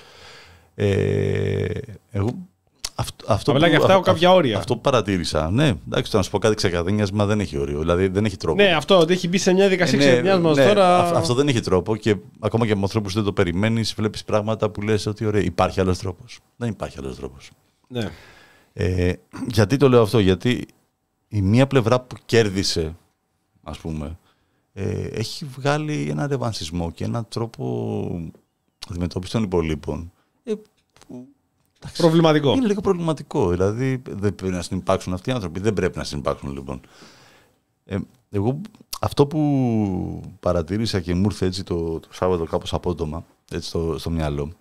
[SPEAKER 3] Ε, εγώ Αυτό, αυτό, που,
[SPEAKER 2] αυτά, α, κάποια όρια.
[SPEAKER 3] αυτό που παρατήρησα. Ναι, εντάξει, το να σου πω κάτι ξεκαδένιασμα δεν έχει όριο. Δηλαδή δεν έχει τρόπο.
[SPEAKER 2] Ναι, αυτό ότι έχει μπει σε μια δικασία ε, ναι, ξεκαδένιασμα ναι, τώρα.
[SPEAKER 3] Α, αυτό δεν έχει τρόπο και ακόμα και με ανθρώπου που δεν το περιμένει, βλέπει πράγματα που λες ότι ωραία, υπάρχει άλλο τρόπο. Δεν υπάρχει άλλο τρόπο.
[SPEAKER 2] Ναι.
[SPEAKER 3] Ε, γιατί το λέω αυτό, γιατί η μία πλευρά που κέρδισε, ας πούμε, ε, έχει βγάλει ένα ρεβανσισμό και έναν τρόπο αντιμετώπιση των υπολείπων. Ε, που,
[SPEAKER 2] προβληματικό.
[SPEAKER 3] Είναι λίγο προβληματικό. Δηλαδή δεν πρέπει να συνυπάρξουν αυτοί οι άνθρωποι. Δεν πρέπει να συνυπάρξουν λοιπόν. Ε, εγώ αυτό που παρατήρησα και μου ήρθε έτσι το, το Σάββατο κάπως απότομα έτσι στο, στο μυαλό,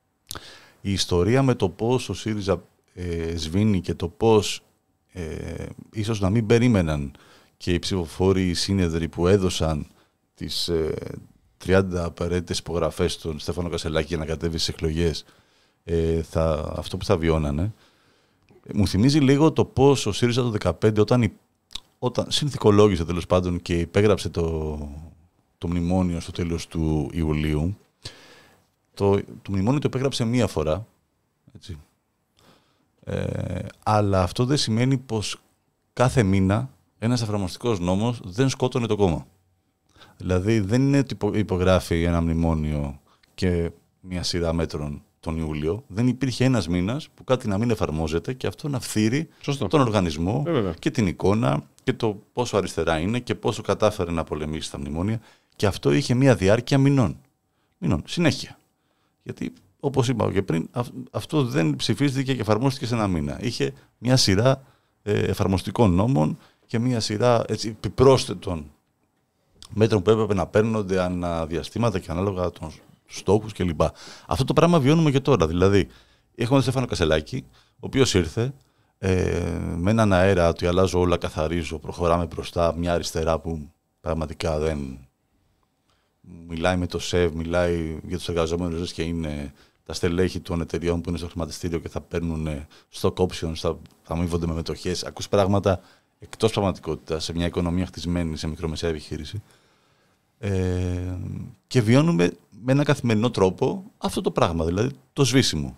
[SPEAKER 3] η ιστορία με το πώς ο ΣΥΡΙΖΑ ε, σβήνει και το πώς ε, ίσως να μην περίμεναν και οι ψηφοφόροι οι σύνεδροι που έδωσαν τις ε, τριάντα απαραίτητες υπογραφές στον Στέφανο Κασελάκη για να κατέβει στις εκλογές, ε, θα, αυτό που θα βιώνανε, μου θυμίζει λίγο το πώς ο ΣΥΡΙΖΑ το δεκαπέντε όταν, όταν συνθηκολόγησε τέλος πάντων και υπέγραψε το, το μνημόνιο στο τέλος του Ιουλίου. Το, το μνημόνιο το υπέγραψε μία φορά, έτσι. Ε, αλλά αυτό δεν σημαίνει πως κάθε μήνα ένας εφαρμοστικός νόμος δεν σκότωνε το κόμμα. Δηλαδή δεν είναι ότι υπογράφει ένα μνημόνιο και μια σειρά μέτρων τον Ιούλιο. Δεν υπήρχε ένας μήνας που κάτι να μην εφαρμόζεται και αυτό να φθείρει τον οργανισμό ε, και την εικόνα και το πόσο αριστερά είναι και πόσο κατάφερε να πολεμήσει τα μνημόνια. Και αυτό είχε μια διάρκεια μηνών. Μηνών, συνέχεια. Γιατί, όπως είπα και πριν, αυτό δεν ψηφίστηκε και εφαρμόστηκε σε ένα μήνα. Είχε μια σειρά ε, εφαρμοστικών νόμων και μια σειρά έτσι, επιπρόσθετων μέτρων που έπρεπε να παίρνονται ανά διαστήματα και ανάλογα των στόχους κλπ. Αυτό το πράγμα βιώνουμε και τώρα. Δηλαδή, έχουμε τον Στέφανο Κασελάκη, ο οποίος ήρθε ε, με έναν αέρα ότι αλλάζω όλα, καθαρίζω, προχωράμε μπροστά, μια αριστερά που πραγματικά δεν μιλάει με το ΣΕΒ, μιλάει για τους εργαζόμενους και είναι τα στελέχη των εταιριών που είναι στο χρηματιστήριο και θα παίρνουν stock options, θα, θα αμείβονται με μετοχές. Ακούς πράγματα εκτός πραγματικότητας σε μια οικονομία χτισμένη σε μικρομεσαία επιχείρηση. Ε, και βιώνουμε με ένα καθημερινό τρόπο αυτό το πράγμα, δηλαδή το σβήσιμο.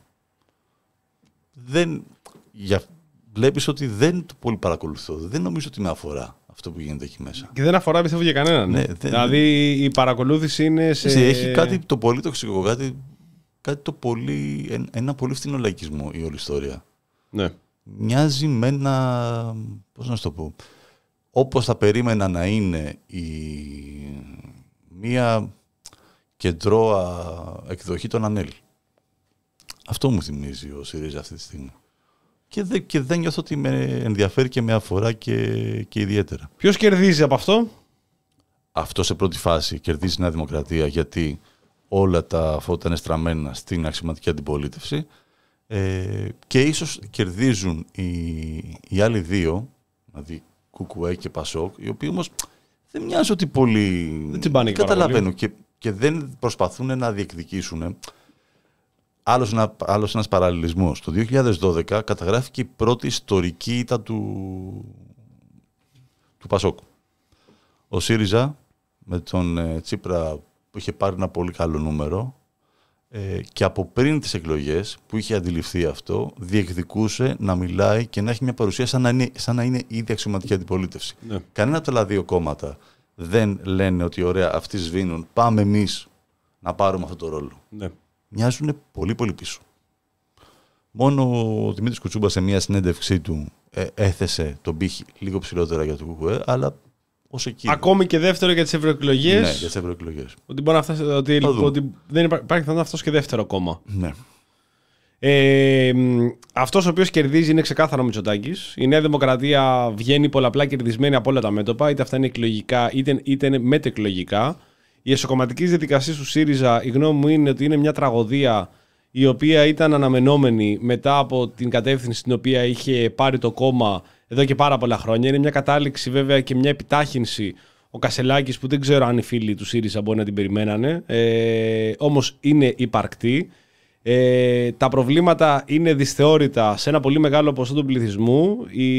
[SPEAKER 3] Δεν, για, βλέπεις ότι δεν το πολύ παρακολουθώ, δεν νομίζω ότι με αφορά αυτό που γίνεται εκεί μέσα.
[SPEAKER 2] Και δεν αφορά πιστεύω για κανέναν.
[SPEAKER 3] Ναι, δεν,
[SPEAKER 2] δηλαδή η παρακολούθηση είναι σε...
[SPEAKER 3] Έχει κάτι το πολύ τοξικό, κάτι, κάτι το πολύ, ένα πολύ φθηνό λαϊκισμό η όλη ιστορία.
[SPEAKER 2] Ναι.
[SPEAKER 3] Μοιάζει με ένα, πώς να σου το πω, όπως θα περίμενα να είναι η, μία κεντρώα εκδοχή των Ανέλ. Αυτό μου θυμίζει ο ΣΥΡΙΖΑ αυτή τη στιγμή. Και, δε, και δεν νιώθω ότι με ενδιαφέρει και με αφορά και, και ιδιαίτερα.
[SPEAKER 2] Ποιος κερδίζει από αυτό?
[SPEAKER 3] Αυτό σε πρώτη φάση κερδίζει η Νέα Δημοκρατία, γιατί όλα τα φώτα είναι στραμμένα στην αξιωματική αντιπολίτευση. Ε, και ίσως κερδίζουν οι, οι άλλοι δύο, δηλαδή Κουκουέ και Πασόκ, οι οποίοι όμως δεν μοιάζουν ότι πολύ
[SPEAKER 2] δεν
[SPEAKER 3] καταλαβαίνουν και, και δεν προσπαθούν να διεκδικήσουν. Άλλος, ένα, άλλος ένας παραλληλισμός. Το δύο χιλιάδες δώδεκα καταγράφηκε η πρώτη ιστορική ήττα του, του Πασόκ. Ο ΣΥΡΙΖΑ με τον ε, Τσίπρα που είχε πάρει ένα πολύ καλό νούμερο ε, και από πριν τις εκλογές που είχε αντιληφθεί αυτό, διεκδικούσε να μιλάει και να έχει μια παρουσία σαν να είναι, σαν να είναι ήδη αξιωματική αντιπολίτευση. Ναι. Κανένα από τα άλλα δύο κόμματα δεν λένε ότι ωραία, αυτοί σβήνουν, πάμε εμείς να πάρουμε αυτό το ρόλο. Ναι. Μοιάζουν πολύ πολύ πίσω. Μόνο ο Δημήτρης Κουτσούμπα σε μια συνέντευξή του ε, έθεσε τον πύχη λίγο ψηλότερα για το ΚΚΕ, αλλά ως εκεί. Ακόμη και δεύτερο για τις ευρωεκλογές. Ναι, για τις ευρωεκλογές. Ότι, μπορεί να φτάσει, ότι, ότι δεν υπάρχει πιθανότητα αυτός και δεύτερο κόμμα. Ναι. Ε, αυτός ο οποίος κερδίζει είναι ξεκάθαρο Μητσοτάκης. Η Νέα Δημοκρατία βγαίνει πολλαπλά κερδισμένη από όλα τα μέτωπα, είτε αυτά είναι εκλογικά είτε, είτε είναι μετεκλογικά. Η εσωκομματική διαδικασία του ΣΥΡΙΖΑ, η γνώμη μου είναι ότι είναι μια τραγωδία η οποία ήταν αναμενόμενη μετά από την κατεύθυνση την οποία είχε πάρει το κόμμα εδώ και πάρα πολλά χρόνια. Είναι μια κατάληξη βέβαια και μια επιτάχυνση ο Κασελάκης που δεν ξέρω αν οι φίλοι του ΣΥΡΙΖΑ μπορεί να την περιμένανε, ε, όμως είναι υπαρκτή. Ε, τα προβλήματα είναι δυσθεώρητα σε ένα πολύ μεγάλο ποσό του πληθυσμού.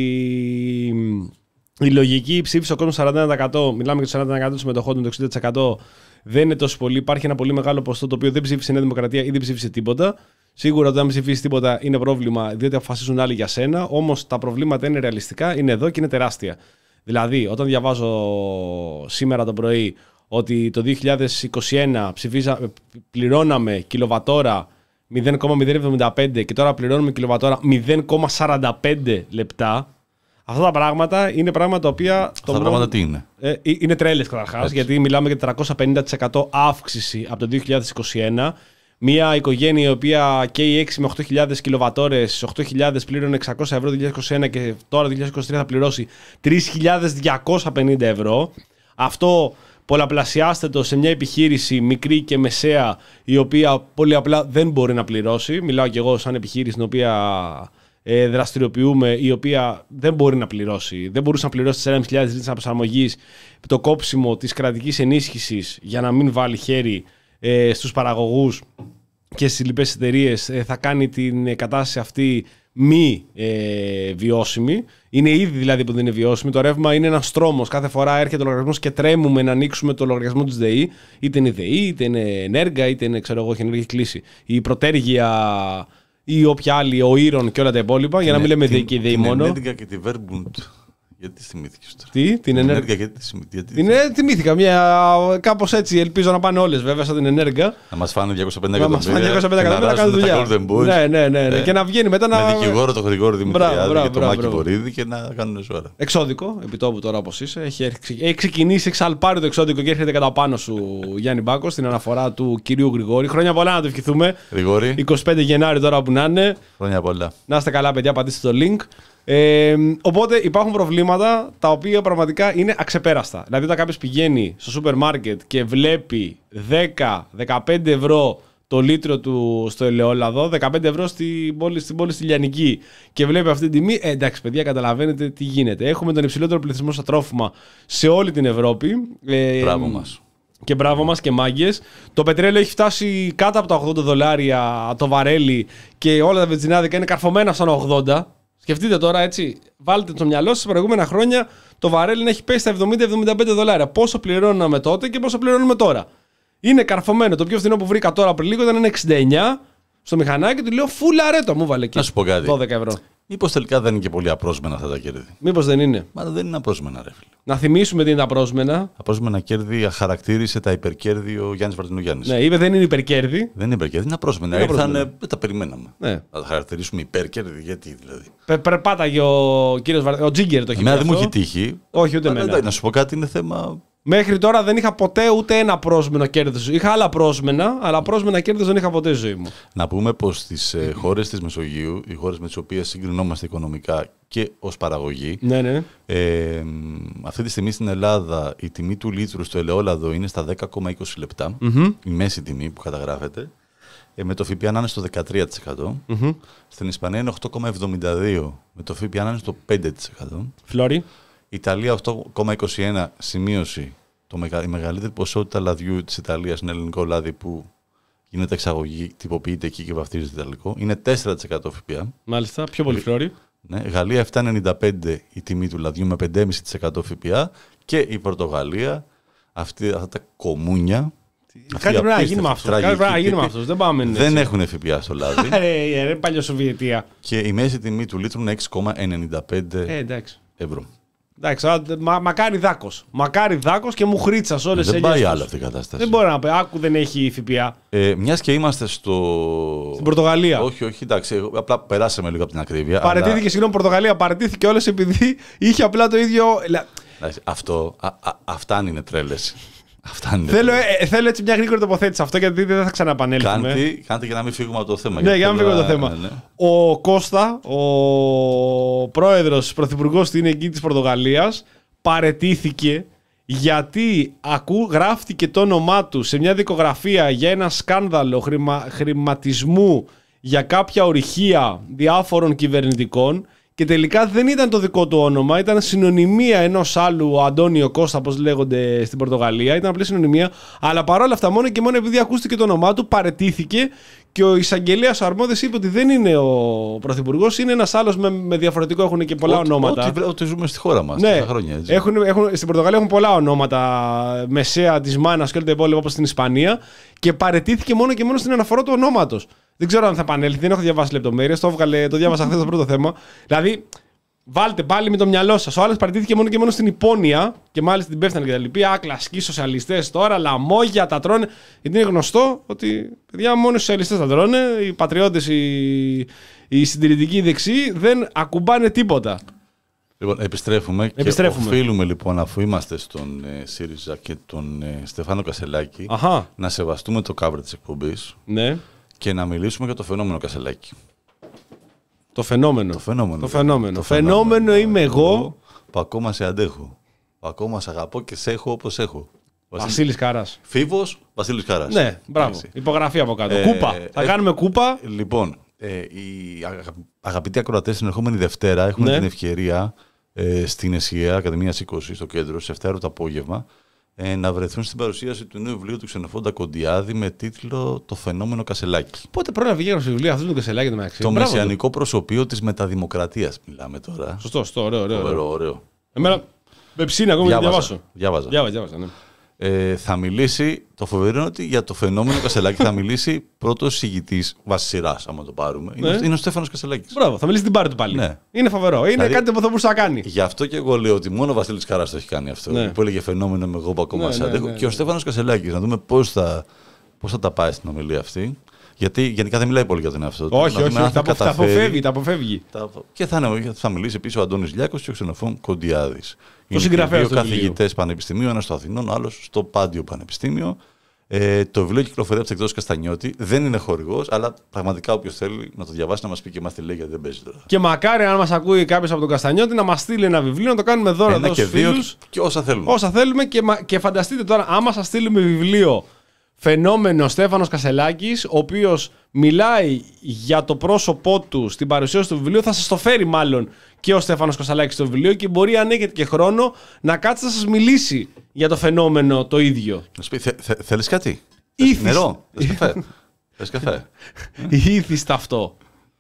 [SPEAKER 3] Η, η λογική ψήφισε ο κόσμος σαράντα ένα τοις εκατό, μιλάμε για το σαράντα τοις εκατό των συμμετοχών, το εξήντα τοις εκατό δεν είναι τόσο πολύ. Υπάρχει ένα πολύ μεγάλο ποσό το οποίο δεν ψήφισε η Νέα Δημοκρατία ή δεν ψήφισε τίποτα. Σίγουρα ότι αν ψηφίσει τίποτα είναι πρόβλημα, διότι αποφασίζουν άλλοι για σένα. Όμως τα προβλήματα είναι ρεαλιστικά, είναι εδώ και είναι τεράστια. Δηλαδή, όταν διαβάζω σήμερα το πρωί ότι το δύο χιλιάδες είκοσι ένα ψηφίζα, πληρώναμε κιλοβατόρα μηδέν κόμμα μηδέν εβδομήντα πέντε και τώρα πληρώνουμε κιλοβατόρα μηδέν κόμμα σαράντα πέντε λεπτά. Αυτά τα πράγματα είναι πράγματα τα οποία. Αυτά τα πράγματα τι είναι. Ε, είναι τρέλες καταρχάς, γιατί μιλάμε για τριακόσια πενήντα τοις εκατό αύξηση από το δύο χιλιάδες είκοσι ένα. Μια οικογένεια η οποία καίει έξι με οκτώ χιλιάδες κιλοβατόρες, οκτώ χιλιάδες πλήρωνε εξακόσια ευρώ το δύο χιλιάδες είκοσι ένα και τώρα το δύο χιλιάδες είκοσι τρία θα πληρώσει τρεις χιλιάδες διακόσια πενήντα ευρώ. Αυτό πολλαπλασιάστε το σε μια επιχείρηση μικρή και μεσαία, η οποία πολύ απλά δεν μπορεί να πληρώσει. Μιλάω κι εγώ σαν επιχείρηση την οποία ε, δραστηριοποιούμε, η οποία δεν μπορεί να πληρώσει. Δεν μπορούσε να πληρώσει τις ενάμιση χιλιάδες ρήτρες αναπροσαρμογής, το κόψιμο της κρατικής ενίσχυσης για να μην βάλει χέρι ε, στους παραγωγούς και στις λοιπές εταιρείες, ε, θα κάνει την κατάσταση αυτή μη ε, βιώσιμη. Είναι ήδη δηλαδή που δεν είναι βιώσιμη. Το ρεύμα είναι ένας τρόμος. Κάθε φορά έρχεται ο λογαριασμός και τρέμουμε να ανοίξουμε το λογαριασμό της ΔΕΗ. Είτε είναι ΔΕΗ, είτε είναι Ενέργα, είτε είναι ξέρω εγώ, έχει κλείσει. Η Πρωτέργεια ή όποια άλλη, ο Ήρων και όλα τα υπόλοιπα. Την, για να μην λέμε ΔΕΗ και ΔΕΗ μόνο. Την Ενέργα και τη Verbunt. Γιατί θυμήθηκες τώρα. Τι, την Ενέργα, γιατί θυμήθηκες. Θυμήθηκα μια κάπως έτσι. Ελπίζω να πάνε όλες βέβαια σαν την Ενέργα. Να μας φάνε διακόσια πενήντα εκατομμύρια να κάνουν δουλειά. Ναι, ναι, ναι, ναι. Και να βγαίνει μετά να. Με δικηγόρο το Γρηγόρη Δημητριάδη και το Μάκη Βορύδη και να κάνουν σώρα. Εξώδικο, επιτόπου τώρα όπως είσαι. Έχει ξεκινήσει, εξαλπάρει το εξώδικο και έρχεται κατά πάνω σου Γιάννη Μπάκο στην αναφορά του κυρίου Γρηγόρη. Χρόνια πολλά να το ευχηθούμε. Γρηγόρη. είκοσι πέντε Γενάρη τώρα που να είναι. Χρόνια πολλά. Να είστε καλά, παιδιά, πατήστε το link. Ε, οπότε υπάρχουν προβλήματα τα οποία πραγματικά είναι αξεπέραστα. Δηλαδή, όταν κάποιος πηγαίνει στο σούπερ μάρκετ και βλέπει δέκα με δεκαπέντε ευρώ το λίτρο του στο ελαιόλαδο, δεκαπέντε ευρώ στην πόλη, στην πόλη στη Λιανική, και βλέπει αυτή την τιμή, ε, εντάξει, παιδιά, καταλαβαίνετε τι γίνεται. Έχουμε τον υψηλότερο πληθυσμό στα τρόφιμα σε όλη την Ευρώπη. Ε, Μπράβο μας. Και μπράβο μας και μάγκες. Το πετρέλαιο έχει φτάσει κάτω από τα ογδόντα δολάρια το βαρέλι και όλα τα βενζινάδικα είναι καρφωμένα στον ογδόντα. Σκεφτείτε τώρα έτσι, βάλτε το μυαλό σας, τα προηγούμενα χρόνια το βαρέλι έχει πέσει στα εβδομήντα με εβδομήντα πέντε δολάρια. Πόσο πληρώναμε τότε και πόσο πληρώνουμε τώρα. Είναι καρφωμένο. Το πιο φθηνό που βρήκα τώρα πριν λίγο ήταν εξήντα εννιά στο μηχανάκι, του λέω φούλα ρέτο, μου βάλε εκεί. Να σου πω κάτι. δώδεκα ευρώ. Μήπως τελικά δεν είναι και πολύ απρόσμενα αυτά τα κέρδη. Μήπως δεν είναι. Μα δεν είναι απρόσμενα, ρε φίλε. Να θυμίσουμε τι είναι τα απρόσμενα. Απρόσμενα κέρδη χαρακτήρισε τα υπερκέρδη ο Γιάννης Βαρτινογιάννης. Ναι, είπε δεν είναι υπερκέρδη. Δεν είναι υπερκέρδη, είναι απρόσμενα. Ήρθαν, δεν τα περιμέναμε. Ναι. Να τα χαρακτηρίσουμε υπερκέρδη, γιατί δηλαδή. Πε, περπάταγε ο κύριος Βαρτινογιάννης. Ο Τζίγκερ το έχει πει. Εμένα δεν μου έχει τύχει. Όχι, ούτε εμένα. Να σου πω κάτι, είναι θέμα. Μέχρι τώρα δεν είχα ποτέ ούτε ένα πρόσμενο κέρδος. Είχα άλλα πρόσμενα, αλλά πρόσμενα κέρδος δεν είχα ποτέ στη ζωή μου. Να πούμε πως στις ε, χώρες της Μεσογείου, οι χώρες με τις οποίες συγκρινόμαστε οικονομικά και ως παραγωγή, ναι, ναι. Ε, αυτή τη στιγμή στην Ελλάδα η τιμή του λίτρου στο ελαιόλαδο είναι στα δέκα κόμμα είκοσι λεπτά, mm-hmm. η μέση τιμή που καταγράφεται, ε, με το ΦΠΑ να είναι στο δεκατρία τοις εκατό. Mm-hmm. Στην Ισπανία είναι οκτώ κόμμα εβδομήντα δύο, με το ΦΠΑ να είναι στο πέντε τοις εκατό. Φλόρι. Ιταλία οκτώ κόμμα είκοσι ένα, σημείωση. Το μεγα, η μεγαλύτερη ποσότητα λαδιού της Ιταλίας είναι ελληνικό λάδι που γίνεται εξαγωγή, τυποποιείται εκεί και βαφτίζεται ιταλικό. Είναι τέσσερα τοις εκατό ΦΠΑ. Μάλιστα, πιο πολύ φλόρι. Ναι, Γαλλία επτά κόμμα ενενήντα πέντε η τιμή του λαδιού με πέντε κόμμα πέντε τοις εκατό ΦΠΑ. Και η Πορτογαλία Αυτή, αυτά τα κομμούνια.
[SPEAKER 2] Κάτι πρέπει να γίνει με αυτούς. Κάτι πρέπει να γίνει με αυτούς. Δεν πάμε.
[SPEAKER 3] Δεν έχουν ΦΠΑ στο λάδι.
[SPEAKER 2] Ρε παλιό Σοβιετία.
[SPEAKER 3] Και η μέση τιμή του λίτρου είναι έξι κόμμα ενενήντα πέντε ευρώ.
[SPEAKER 2] Εντάξει, μα, μακάρι δάκος. Μακάρι δάκος και μου χρήτσας όλες
[SPEAKER 3] τις. Δεν πάει άλλο αυτή η κατάσταση.
[SPEAKER 2] Δεν μπορεί να πει. Άκου, δεν έχει ΦΠΑ.
[SPEAKER 3] Ε, μιας και είμαστε στο.
[SPEAKER 2] Στην Πορτογαλία.
[SPEAKER 3] Όχι, όχι, εντάξει. Απλά περάσαμε λίγο από την ακρίβεια.
[SPEAKER 2] Παραιτήθηκε, αλλά... συγγνώμη, Πορτογαλία. Παραιτήθηκε όλες επειδή είχε απλά το ίδιο.
[SPEAKER 3] Αυτό. Α, α, αυτά είναι τρέλες.
[SPEAKER 2] Θέλω, ε, θέλω έτσι μια γρήγορη τοποθέτηση αυτό γιατί δεν θα ξαναπανέλθουμε.
[SPEAKER 3] Κάντε, κάντε για να μην φύγουμε από το θέμα.
[SPEAKER 2] Ναι, για να μην φύγουμε από το θέμα. Ναι, ναι. Ο Κώστα, ο πρόεδρος, πρωθυπουργός στην εκεί της Πορτογαλίας, παραιτήθηκε γιατί ακού, γράφτηκε το όνομά του σε μια δικογραφία για ένα σκάνδαλο χρημα, χρηματισμού για κάποια ορυχεία διάφορων κυβερνητικών. Και τελικά δεν ήταν το δικό του όνομα, ήταν συνωνυμία ενός άλλου Αντώνιο Κώστα, όπως λέγονται στην Πορτογαλία. Ήταν απλή συνωνυμία, αλλά παρόλα αυτά, μόνο και μόνο επειδή ακούστηκε το όνομά του, παραιτήθηκε και ο εισαγγελέας ο αρμόδιος είπε ότι δεν είναι ο πρωθυπουργός, είναι ένας άλλος με, με διαφορετικό, έχουν και πολλά ό, ονόματα.
[SPEAKER 3] Ό,τι, ό,τι ζούμε στη χώρα μας,
[SPEAKER 2] ναι,
[SPEAKER 3] τα χρόνια. Έτσι.
[SPEAKER 2] Έχουν, έχουν, στην Πορτογαλία έχουν πολλά ονόματα, Μεσαία, της Μάνας και όλα τα υπόλοιπα όπως στην Ισπανία, και παραιτήθηκε μόνο και μόνο στην αναφορά του ονόματος. Δεν ξέρω αν θα επανέλθει, δεν έχω διαβάσει λεπτομέρειες. Το, το διάβασα χθες το πρώτο θέμα. Δηλαδή, βάλτε πάλι με το μυαλό σας. Ο άλλος παραιτήθηκε μόνο και μόνο στην υπόνοια και μάλιστα την πέφτανε και τα λοιπά. Α, κλασικοί σοσιαλιστές τώρα, λαμόγια τα τρώνε. Γιατί είναι γνωστό ότι παιδιά μόνο οι σοσιαλιστές τα τρώνε. Οι πατριώτες, οι, οι συντηρητικοί δεξιοί δεν ακουμπάνε τίποτα.
[SPEAKER 3] Λοιπόν, επιστρέφουμε, επιστρέφουμε και οφείλουμε λοιπόν, αφού είμαστε στον ε, ΣΥΡΙΖΑ και τον ε, Στεφάνο Κασελάκη, Αχα. να σεβαστούμε το cover της εκπομπής.
[SPEAKER 2] Ναι.
[SPEAKER 3] Και να μιλήσουμε για το φαινόμενο Κασελάκη.
[SPEAKER 2] Το φαινόμενο.
[SPEAKER 3] Το φαινόμενο.
[SPEAKER 2] Το φαινόμενο. Το φαινόμενο, φαινόμενο είμαι εγώ.
[SPEAKER 3] Που ακόμα σε αντέχω. Που ακόμα σε αγαπώ και σε έχω όπως έχω.
[SPEAKER 2] Βασίλης Κάρας.
[SPEAKER 3] Φίβος, Βασίλης Κάρας.
[SPEAKER 2] Ναι, μπράβο. Έτσι. Υπογραφή από κάτω. Ε, κούπα. Ε, Θα ε, κάνουμε κούπα.
[SPEAKER 3] Λοιπόν, ε, οι αγαπητοί ακροατές την ερχόμενη Δευτέρα έχουν ναι. την ευκαιρία ε, στην ΕΣΥΑ, Ακαδημίας είκοσι, στο κέντρο, σε εφτά το απόγευμα, Ε, να βρεθούν στην παρουσίαση του νέου βιβλίου του Ξενοφόντα Κοντιάδη με τίτλο «Το φαινόμενο Κασελάκη».
[SPEAKER 2] Πότε πρόλαβε γύρω στο βιβλίο αυτό του Κασελάκη το μεταξύ.
[SPEAKER 3] Το μεσιανικό προσωπείο της μεταδημοκρατίας μιλάμε τώρα.
[SPEAKER 2] Σωστό, σωστό, ωραίο, ωραίο.
[SPEAKER 3] ωραίο, ωραίο.
[SPEAKER 2] Εμένα με ψήνει ακόμα να διαβάσω.
[SPEAKER 3] Διάβαζα.
[SPEAKER 2] Διάβαζα, διάβαζα, ναι.
[SPEAKER 3] Ε, θα μιλήσει, το φοβερό είναι ότι για το φαινόμενο Κασελάκη θα μιλήσει πρώτος ηγητής βάσει σειράς, άμα το πάρουμε. Είναι, ναι. είναι ο Στέφανος Κασελάκης.
[SPEAKER 2] Μπράβο, θα μιλήσει την πάρη του πάλι. Ναι. Είναι φοβερό. Είναι δηλαδή, κάτι που θα μπορούσε να κάνει.
[SPEAKER 3] Γι' αυτό και εγώ λέω ότι μόνο ο Βασίλης Καράς το έχει κάνει αυτό. Ναι. Που έλεγε φαινόμενο με εγώ που ακόμα ναι, σε αντέχω. Ναι, ναι, και ο ναι. Στέφανος Κασελάκης, να δούμε πώς θα, πώς θα τα πάει στην ομιλία αυτή. Γιατί γενικά δεν μιλάει πολύ για τον εαυτό του.
[SPEAKER 2] Όχι, όχι, όχι, τα αποφεύγει. Τα αποφεύγει.
[SPEAKER 3] Και θα, είναι, θα μιλήσει επίσης ο Αντώνης Λιάκος και ο Ξενοφών Κοντιάδης.
[SPEAKER 2] Το συγγραφέα.
[SPEAKER 3] Δύο καθηγητές πανεπιστημίου, ένας στο Αθηνών, ο άλλος στο Πάντιο Πανεπιστήμιο. Ε, το βιβλίο κυκλοφορεί από τις εκδόσεις Καστανιώτη. Δεν είναι χορηγός, αλλά πραγματικά όποιος θέλει να το διαβάσει να μας πει και μας τι λέει, γιατί δεν παίζει τώρα.
[SPEAKER 2] Και μακάρι αν μας ακούει κάποιος από τον Καστανιώτη να μας στείλει ένα βιβλίο, να το κάνουμε δώρο εδώ στους φίλους.
[SPEAKER 3] Και όσα θέλουμε.
[SPEAKER 2] Όσα θέλουμε και, και φανταστείτε τώρα, άμα σας στείλουμε βιβλίο φαινόμενο Στέφανος Κασελάκης, ο οποίος μιλάει για το πρόσωπό του στην παρουσίαση του βιβλίου, θα σας το φέρει μάλλον και ο Στέφανος Κασελάκης στο βιβλίο και μπορεί, αν έχετε και χρόνο, να κάτσει να σας μιλήσει για το φαινόμενο το ίδιο.
[SPEAKER 3] Να σου πει, θε, θε, θέλεις κάτι?
[SPEAKER 2] Ήθις...
[SPEAKER 3] Νερό, θες καφέ? Θες καφέ?
[SPEAKER 2] Ήθιστε αυτό.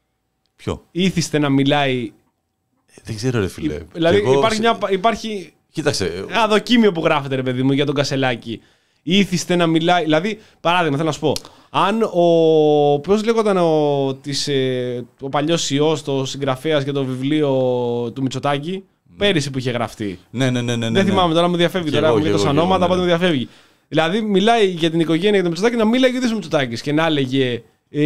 [SPEAKER 3] Ποιο?
[SPEAKER 2] Ήθιστε να μιλάει...
[SPEAKER 3] Δεν ξέρω ρε φίλε.
[SPEAKER 2] Δηλαδή εγώ... υπάρχει, μια, υπάρχει
[SPEAKER 3] Κοίταξε.
[SPEAKER 2] ένα δοκίμιο που γράφεται ρε παιδί μου για τον Κασελάκη. Ήθιστε να μιλάει. Δηλαδή, παράδειγμα, θέλω να σου πω. Αν ο. Πώς λέγονταν ο, της, ε, ο παλιός ιός, το συγγραφέας για το βιβλίο του Μητσοτάκη, ναι. πέρυσι που είχε γραφτεί.
[SPEAKER 3] Ναι, ναι, ναι. ναι, ναι.
[SPEAKER 2] Δεν θυμάμαι τώρα, μου διαφεύγει. Τώρα μου λέει τόσα ονόματα, οπότε μου διαφεύγει. Δηλαδή, μιλάει για την οικογένεια για τον Μητσοτάκη, να μιλάει για τον Μητσοτάκης και να έλεγε.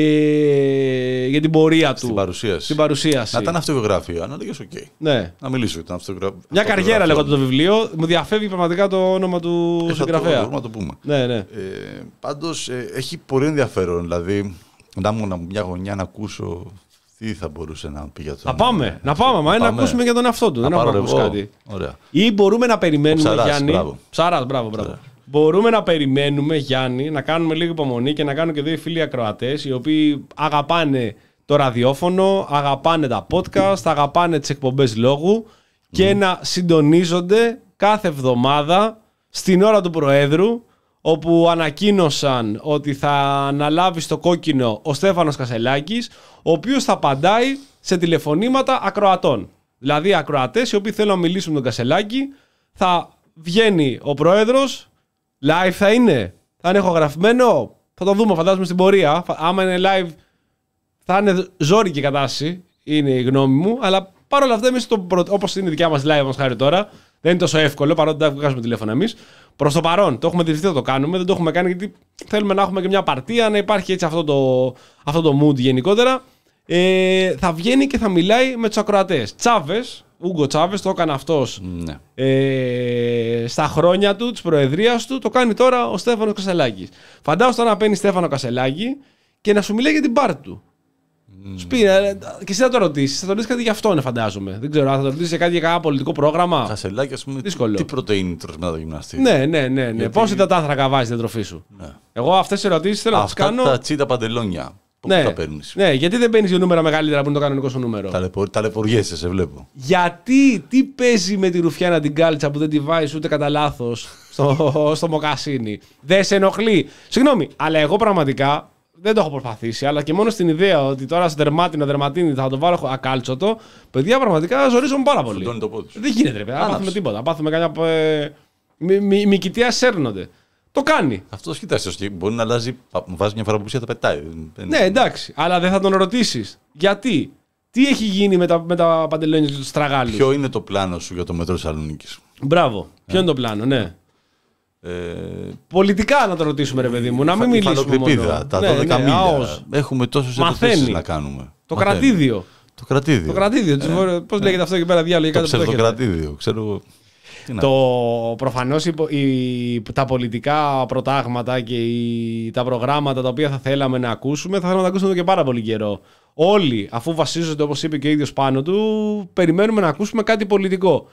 [SPEAKER 2] Ε, για την πορεία του.
[SPEAKER 3] Στην παρουσίαση.
[SPEAKER 2] Στην παρουσίαση.
[SPEAKER 3] Να ήταν αυτοβιογραφία, να λέγες οκ. Okay.
[SPEAKER 2] Ναι.
[SPEAKER 3] Να μιλήσω για την αυτοβιογραφία.
[SPEAKER 2] Μια καριέρα λέγοντα το βιβλίο. Μου διαφεύγει πραγματικά το όνομα του ε, συγγραφέα.
[SPEAKER 3] Μπορούμε να το πούμε.
[SPEAKER 2] Ναι, ναι.
[SPEAKER 3] Ε, πάντως ε, έχει πολύ ενδιαφέρον. Δηλαδή, να ήμουν μια γωνιά να ακούσω τι θα μπορούσε να πει για τον.
[SPEAKER 2] Να πάμε, ε, να πάμε, μα να ακούσουμε για τον εαυτό του. Δεν έχουμε ακούσει κάτι.
[SPEAKER 3] Ωραία.
[SPEAKER 2] Ή μπορούμε να περιμένουμε,
[SPEAKER 3] Ψαράς,
[SPEAKER 2] Γιάννη.
[SPEAKER 3] Μπράβο.
[SPEAKER 2] Ψαράς, μπράβο, μπράβο. Μπορούμε να περιμένουμε, Γιάννη, να κάνουμε λίγο υπομονή και να κάνουν και δύο φίλοι ακροατές οι οποίοι αγαπάνε το ραδιόφωνο, αγαπάνε τα podcast, αγαπάνε τις εκπομπές λόγου και mm. να συντονίζονται κάθε εβδομάδα στην ώρα του Προέδρου, όπου ανακοίνωσαν ότι θα αναλάβει στο κόκκινο ο Στέφανος Κασελάκης, ο οποίος θα απαντάει σε τηλεφωνήματα ακροατών. Δηλαδή ακροατές οι οποίοι θέλουν να μιλήσουν με τον Κασελάκη, θα βγαίνει ο Πρόεδρος, Live θα είναι. Θα είναι ηχογραφημένο. Θα το δούμε, φαντάζομαι, στην πορεία. Άμα είναι live, θα είναι ζόρικη η κατάσταση. Είναι η γνώμη μου. Αλλά παρόλα αυτά, εμείς, όπως είναι η δικιά μας live, μας χάρη τώρα, δεν είναι τόσο εύκολο παρότι δεν βγάζουμε τηλέφωνα εμείς. Προς το παρόν, το έχουμε διευθυνθεί, το κάνουμε. Δεν το έχουμε κάνει γιατί θέλουμε να έχουμε και μια παρτία, να υπάρχει έτσι αυτό το, αυτό το mood γενικότερα. Ε, θα βγαίνει και θα μιλάει με τους ακροατές. Τσάβες, Ούγκο Τσάβες, το έκανε αυτός
[SPEAKER 3] ναι.
[SPEAKER 2] ε, στα χρόνια του, της προεδρίας του, το κάνει τώρα ο Στέφανος Κασελάκης. Φαντάζομαι τώρα να παίρνει Στέφανο Κασελάκη και να σου μιλάει για την πάρτη του. Mm. Σου πει, ε, και εσύ θα το ρωτήσεις, θα το ρωτήσεις κάτι για αυτόν, φαντάζομαι. Δεν ξέρω, θα το ρωτήσεις κάτι για κανένα πολιτικό πρόγραμμα.
[SPEAKER 3] Κασελάκη, ας πούμε,
[SPEAKER 2] δύσκολο.
[SPEAKER 3] Τι πρωτεΐνη τρως μετά το γυμναστήριο.
[SPEAKER 2] Ναι, ναι, ναι. ναι. Γιατί... Πόσοι υδατάνθρακα βάζεις την τροφή σου. Ναι. Εγώ αυτές τις ερωτήσεις θέλω να τις κάνω.
[SPEAKER 3] Αυτά τα τσίτα παντελόνια.
[SPEAKER 2] Ναι,
[SPEAKER 3] τα παίρνεις.
[SPEAKER 2] Ναι, γιατί δεν παίρνεις δύο νούμερα μεγαλύτερα που είναι το κανονικό σου νούμερο.
[SPEAKER 3] Ταλαιπω... Ταλαιπωριέσαι, σε βλέπω.
[SPEAKER 2] Γιατί, τι παίζει με τη Ρουφιάνα την κάλτσα που δεν τη βάζεις ούτε κατά λάθος στο, στο μοκασίνι. Δεν σε ενοχλεί. Συγγνώμη, αλλά εγώ πραγματικά δεν το έχω προσπαθήσει. Αλλά και μόνο στην ιδέα ότι τώρα στο δερμάτινο δερματίνι θα το βάλω ακάλτσοτο, παιδιά πραγματικά ζορίζομαι πάρα πολύ.
[SPEAKER 3] Το πόδι.
[SPEAKER 2] Δεν γίνεται, ρε παιδιά. Δεν πάθουμε τίποτα. Πάθουμε κανένα. Ε, μη, μη, μυκητία σέρνονται. Το κάνει.
[SPEAKER 3] Αυτό κοιτάξτε, μπορεί να αλλάζει, βάζει μια φορά που ψία, τα πετάει.
[SPEAKER 2] Ναι, εντάξει, αλλά δεν θα τον ρωτήσεις. Γιατί, τι έχει γίνει με τα, με τα παντελόνια του στραγάλους.
[SPEAKER 3] Ποιο είναι το πλάνο σου για το μέτρο Θεσσαλονίκης.
[SPEAKER 2] Μπράβο. Ποιο ε. είναι το πλάνο, ναι.
[SPEAKER 3] Ε...
[SPEAKER 2] Πολιτικά να το ρωτήσουμε, ρε παιδί μου, να μην μιλήσουμε μόνο.
[SPEAKER 3] Τα δώδεκα ναι, ναι, μίλια. Έχουμε τόσες επιθέσεις να κάνουμε.
[SPEAKER 2] Το Μαθαίνει. κρατήδιο.
[SPEAKER 3] Το κρατήδιο.
[SPEAKER 2] Το κρατήδιο. Ε. Πώς λέγεται αυτό εκεί πέρα, διάλογο.
[SPEAKER 3] Το ψευδοκρατήδιο, ξέρω.
[SPEAKER 2] Το προφανώς η, τα πολιτικά προτάγματα και η, τα προγράμματα τα οποία θα θέλαμε να ακούσουμε θα θέλαμε να τα ακούσουμε εδώ και πάρα πολύ καιρό. Όλοι, αφού βασίζονται, όπως είπε και ο ίδιος πάνω του, περιμένουμε να ακούσουμε κάτι πολιτικό.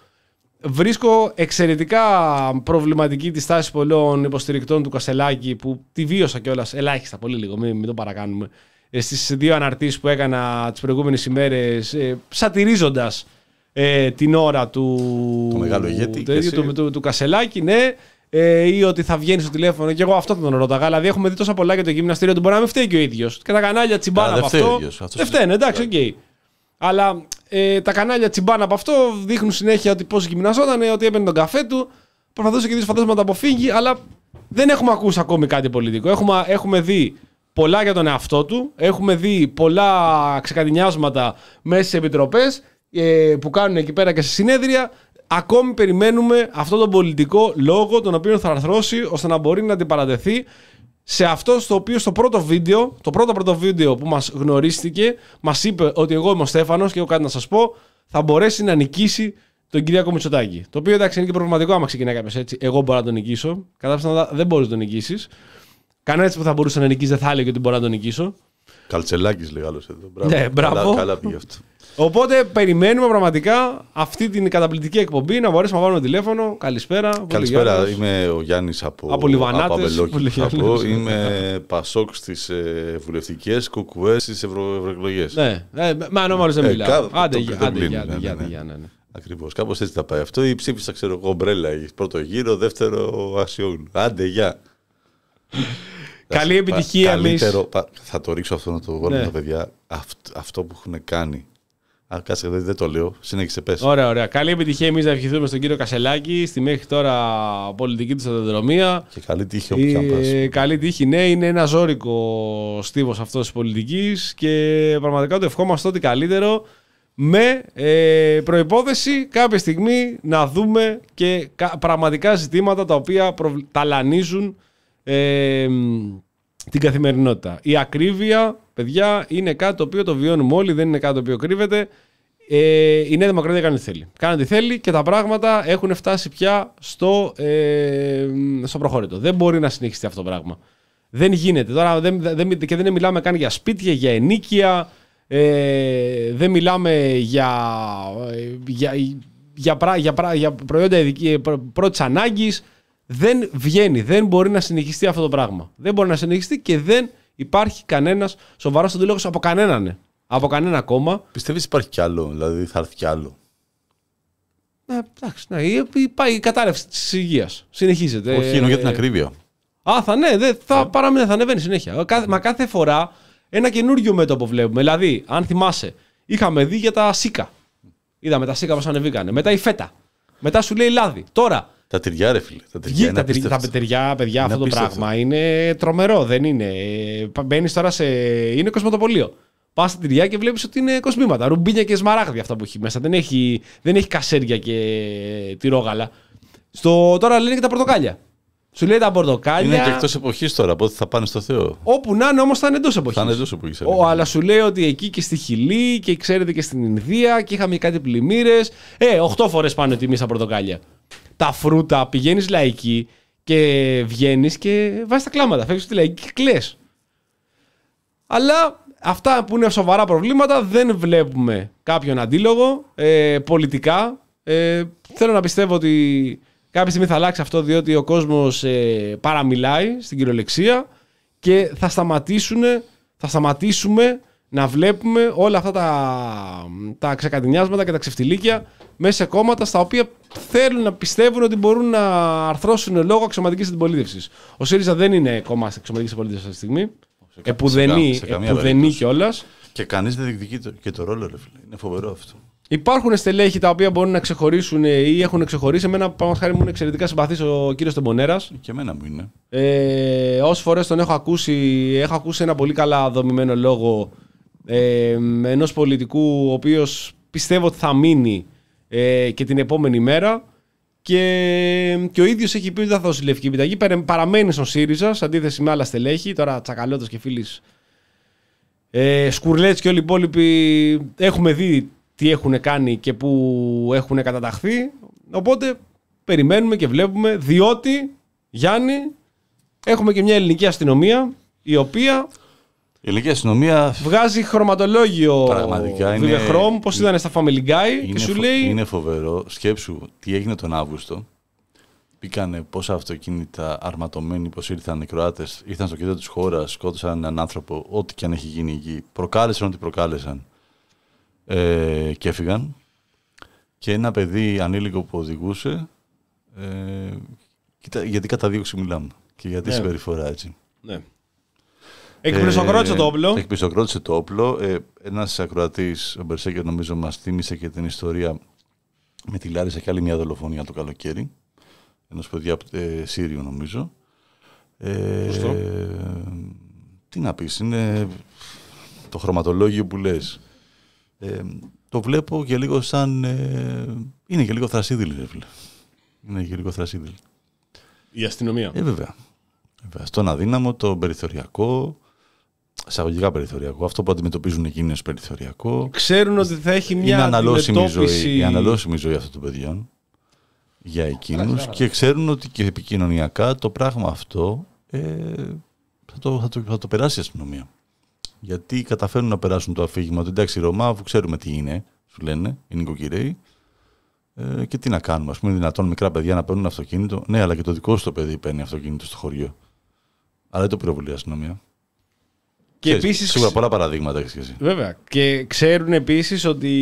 [SPEAKER 2] Βρίσκω εξαιρετικά προβληματική τη στάση πολλών υποστηρικτών του Κασελάκη, που τη βίωσα κιόλας ελάχιστα, πολύ λίγο, μην, μην το παρακάνουμε, στις δύο αναρτήσεις που έκανα τις προηγούμενες ημέρες, ε, σατυρίζοντας Ε, την ώρα του,
[SPEAKER 3] το μεγάλο ηγέτη,
[SPEAKER 2] του, του, του, του, του Κασελάκη, ναι, ε, ή ότι θα βγαίνει στο τηλέφωνο. Και εγώ αυτό θα τον ρώταγα. Δηλαδή, έχουμε δει τόσα πολλά για το γυμναστήριο του. Μπορεί να μην φταίει και ο ίδιος. Και τα κανάλια τσιμπάνα από αυτό. Δεν φταίνε, εντάξει, οκ. Okay. Αλλά ε, τα κανάλια τσιμπάνα από αυτό δείχνουν συνέχεια ότι πώς γυμναζόταν, ότι έπαιρνε τον καφέ του. Προσπαθούσε και δύο φαντάσματα να το αποφύγει, αλλά δεν έχουμε ακούσει ακόμη κάτι πολιτικό. Έχουμε, έχουμε δει πολλά για τον εαυτό του. Έχουμε δει πολλά ξεκατηνιάσματα μέσα σε επιτροπές που κάνουν εκεί πέρα και σε συνέδρια. Ακόμη περιμένουμε αυτόν τον πολιτικό λόγο, τον οποίο θα αρθρώσει ώστε να μπορεί να αντιπαρατεθεί σε αυτό στο οποίο στο πρώτο βίντεο, το πρώτο πρώτο βίντεο που μας γνωρίστηκε, μας είπε ότι εγώ είμαι ο Στέφανος και έχω κάτι να σας πω, θα μπορέσει να νικήσει τον Κυριάκο Μητσοτάκη. Το οποίο, εντάξει, είναι και προβληματικό άμα ξεκινάει κάποιος έτσι. Εγώ μπορώ να τον νικήσω. Κατά ψέματα δεν μπορείς να τον νικήσεις. Κανένας που θα μπορούσε να νικήσει δεν θα έλεγε ότι μπορώ να τον νικήσω.
[SPEAKER 3] Καλτσελάκης λέει άλλος εδώ. Μπράβο.
[SPEAKER 2] Ναι, μπράβο.
[SPEAKER 3] Καλά, καλά πήγε αυτό.
[SPEAKER 2] Οπότε περιμένουμε πραγματικά αυτή την καταπληκτική εκπομπή να μπορέσουμε να βάλουμε τηλέφωνο. Καλησπέρα.
[SPEAKER 3] Καλησπέρα, είμαι ο Γιάννης από,
[SPEAKER 2] από Λιβανάτες.
[SPEAKER 3] Από, είμαι Πασόκ στις ε, βουλευτικές, Κουκουές στις ευρωεκλογές.
[SPEAKER 2] Ναι, ε, με ανώμαλος δεν μιλάω. Άντε, για.
[SPEAKER 3] Ακριβώς, κάπως έτσι θα πάει αυτό. Ή ψήφισα, ξέρω εγώ, Ομπρέλα, πρώτο γύρο, δεύτερο Ασιόγλου. Άντε, γεια.
[SPEAKER 2] Καλή επιτυχία εμείς.
[SPEAKER 3] Θα το ρίξω αυτό να το βάλω με τα παιδιά. Αυτό που έχουν κάνει. Α, κάτσε, δεν, δεν το λέω. Συνέχισε, πες.
[SPEAKER 2] Ωραία, ωραία. Καλή επιτυχία εμείς να ευχηθούμε στον κύριο Κασελάκη στη μέχρι τώρα πολιτική του σταδιοδρομία.
[SPEAKER 3] Και καλή τύχη όπου και αν πας.
[SPEAKER 2] Καλή τύχη, ναι, είναι ένα ζώρικο στίβος αυτός της πολιτικής και πραγματικά το ευχόμαστε ό,τι καλύτερο, με ε, προϋπόθεση κάποια στιγμή να δούμε και πραγματικά ζητήματα τα οποία προβλ... ταλανίζουν ε, την καθημερινότητα. Η ακρίβεια, παιδιά, είναι κάτι το οποίο το βιώνουμε όλοι, δεν είναι κάτι το οποίο κρύβεται. Ε, η Νέα Δημοκρατία κάνει τι θέλει. Κάνει τι θέλει και τα πράγματα έχουν φτάσει πια στο, ε, στο προχώρητο. Δεν μπορεί να συνεχιστεί αυτό το πράγμα. Δεν γίνεται. Τώρα δεν, δεν, και δεν μιλάμε καν για σπίτια, για ενοίκια. Ε, δεν μιλάμε για, για, για, για, για, για προϊόντα πρώτης ανάγκης. Δεν βγαίνει, δεν μπορεί να συνεχιστεί αυτό το πράγμα. Δεν μπορεί να συνεχιστεί και δεν υπάρχει κανένας σοβαρός αντίλογος από κανέναν. Από κανένα κόμμα.
[SPEAKER 3] Πιστεύεις υπάρχει κι άλλο, δηλαδή θα έρθει κι άλλο?
[SPEAKER 2] Ε, εντάξει, ναι, πάει η κατάρρευση της υγείας. Συνεχίζεται.
[SPEAKER 3] Όχι, εννοώ για την ακρίβεια.
[SPEAKER 2] Α, θα ναι, δε, θα παραμείνει, θα ανεβαίνει συνέχεια. Μα κάθε φορά ένα καινούριο μέτωπο βλέπουμε. Δηλαδή, αν θυμάσαι, είχαμε δει για τα σίκα. Είδαμε τα σίκα πώς ανεβήκανε. Μετά η φέτα. Μετά σου λέει λάδι. Τώρα
[SPEAKER 3] Τα τυριά, ρε φίλε. Τα
[SPEAKER 2] τυριά, είναι τα, τυριά, τα τυριά, παιδιά, είναι αυτό το απίστευτο. Πράγμα είναι τρομερό, δεν είναι. Μπαίνει τώρα σε. Είναι κοσμοτοπολείο. Πα στα τυριά και βλέπει ότι είναι κοσμήματα. Ρουμπίνια και σμαράγδια αυτά που έχει μέσα. Δεν έχει, δεν έχει κασέρια και τυρόγαλα. Στο, τώρα λένε και τα πορτοκάλια. Σου λέει τα πορτοκάλια.
[SPEAKER 3] Είναι και εκτός εποχής τώρα, οπότε θα πάνε στο Θεό.
[SPEAKER 2] Όπου να είναι όμως θα είναι εντός εποχής.
[SPEAKER 3] Θα είναι εντός εποχής.
[SPEAKER 2] Ο, αλλά σου λέει ότι εκεί και στη Χιλή και ξέρετε και στην Ινδία και είχαμε κάτι πλημμύρες. Ε, οχτώ φορές πάνω τιμή στα πορτοκάλια. Τα φρούτα, πηγαίνεις λαϊκή και βγαίνεις και βάζεις τα κλάματα. Φεύγεις στη λαϊκή και κλαις. Αλλά αυτά που είναι σοβαρά προβλήματα δεν βλέπουμε κάποιον αντίλογο ε, πολιτικά. Ε, θέλω να πιστεύω ότι κάποια στιγμή θα αλλάξει αυτό, διότι ο κόσμος ε, παραμιλάει στην κυριολεξία και θα, θα σταματήσουμε να βλέπουμε όλα αυτά τα, τα ξεκατηνιάσματα και τα ξεφτιλίκια μέσα σε κόμματα στα οποία θέλουν να πιστεύουν ότι μπορούν να αρθρώσουν λόγω αξιωματικής αντιπολίτευσης. Ο ΣΥΡΙΖΑ δεν είναι κόμμα αξιωματικής αντιπολίτευσης αυτή τη στιγμή. Επουδενή κιόλας.
[SPEAKER 3] Και κανείς δεν διεκδικεί και το ρόλο, ρε φίλε. Είναι φοβερό αυτό.
[SPEAKER 2] Υπάρχουν στελέχη τα οποία μπορούν να ξεχωρίσουν ή έχουν ξεχωρίσει. Εμένα, πάνω χάρη μου, είναι εξαιρετικά συμπαθής ο κύριος Τεμπονέρας.
[SPEAKER 3] Και εμένα μου είναι.
[SPEAKER 2] Ε, όσες φορές τον έχω ακούσει, έχω ακούσει ένα πολύ καλά δομημένο λόγο ε, ενός πολιτικού, ο οποίος πιστεύω ότι θα μείνει ε, και την επόμενη μέρα. Και, και ο ίδιος έχει πει ότι δεν θα δώσει λευκή επιταγή. Παραμένει στον ΣΥΡΙΖΑ, σε αντίθεση με άλλα στελέχη. Τώρα Τσακαλώτος και Φίλης, ε, Σκουρλέτς και όλοι οι υπόλοιποι έχουμε δει τι έχουν κάνει και που έχουν καταταχθεί. Οπότε περιμένουμε και βλέπουμε, διότι, Γιάννη, έχουμε και μια ελληνική αστυνομία η οποία
[SPEAKER 3] η ελληνική αστυνομία
[SPEAKER 2] βγάζει χρωματολόγιο
[SPEAKER 3] πραγματικά είναι,
[SPEAKER 2] Vivehrome, πώς ήταν στα Family Guy και σου
[SPEAKER 3] φο...
[SPEAKER 2] λέει...
[SPEAKER 3] Είναι φοβερό. Σκέψου τι έγινε τον Αύγουστο. Μπήκανε πόσα αυτοκίνητα αρματωμένοι, πως ήρθαν οι Κροάτες, ήρθαν στο κέντρο της χώρας, σκότωσαν έναν άνθρωπο, ό,τι και αν έχει γίνει εκεί. Προκάλεσαν ό,τι προκάλεσαν. Ε, και έφυγαν. Και ένα παιδί ανήλικο που οδηγούσε, ε, κοίτα, γιατί κατά δίωξη μιλάμε και γιατί ναι. συμπεριφορά έτσι.
[SPEAKER 2] Ναι. Εκπλησοκρότησε ε, το όπλο.
[SPEAKER 3] Εκπλησοκρότησε το όπλο. Ε, ένας ακροατής, ο Μπερσέκερ, νομίζω μας θύμισε και την ιστορία με τη Λάρισα και άλλη μια δολοφονία το καλοκαίρι. Ενός παιδιά ε, Σύριο, νομίζω. Ε, τι να πεις, είναι το χρωματολόγιο που λες. Ε, το βλέπω και λίγο σαν... Ε, είναι και λίγο θρασίδηλη, ρε φίλε. Είναι και λίγο θρασίδηλη.
[SPEAKER 2] Η αστυνομία.
[SPEAKER 3] Ε, βέβαια. βέβαια. Στον αδύναμο, το περιθωριακό, εισαγωγικά περιθωριακό, αυτό που αντιμετωπίζουν εκείνοι ως περιθωριακό.
[SPEAKER 2] Ξέρουν ότι θα έχει μια
[SPEAKER 3] είναι αναλώσιμη
[SPEAKER 2] αντιμετώπιση...
[SPEAKER 3] ζωή, η αναλώσιμη ζωή αυτών των παιδιών για εκείνους και ξέρουν ότι και επικοινωνιακά το πράγμα αυτό ε, θα, το, θα, το, θα το περάσει η αστυνομία. Γιατί καταφέρουν να περάσουν το αφήγημα ότι εντάξει, Ρωμά, αφού ξέρουμε τι είναι, σου λένε οι νοικοκυρέοι, ε, και τι να κάνουμε. Ας πούμε, είναι δυνατόν μικρά παιδιά να παίρνουν αυτοκίνητο. Ναι, αλλά και το δικό σου το παιδί παίρνει αυτοκίνητο στο χωριό. Αλλά δεν το πυροβολεί η αστυνομία. Και ξέρεις, επίσης, σίγουρα πολλά παραδείγματα έχεις και εσύ.
[SPEAKER 2] Βέβαια. Και ξέρουν επίσης ότι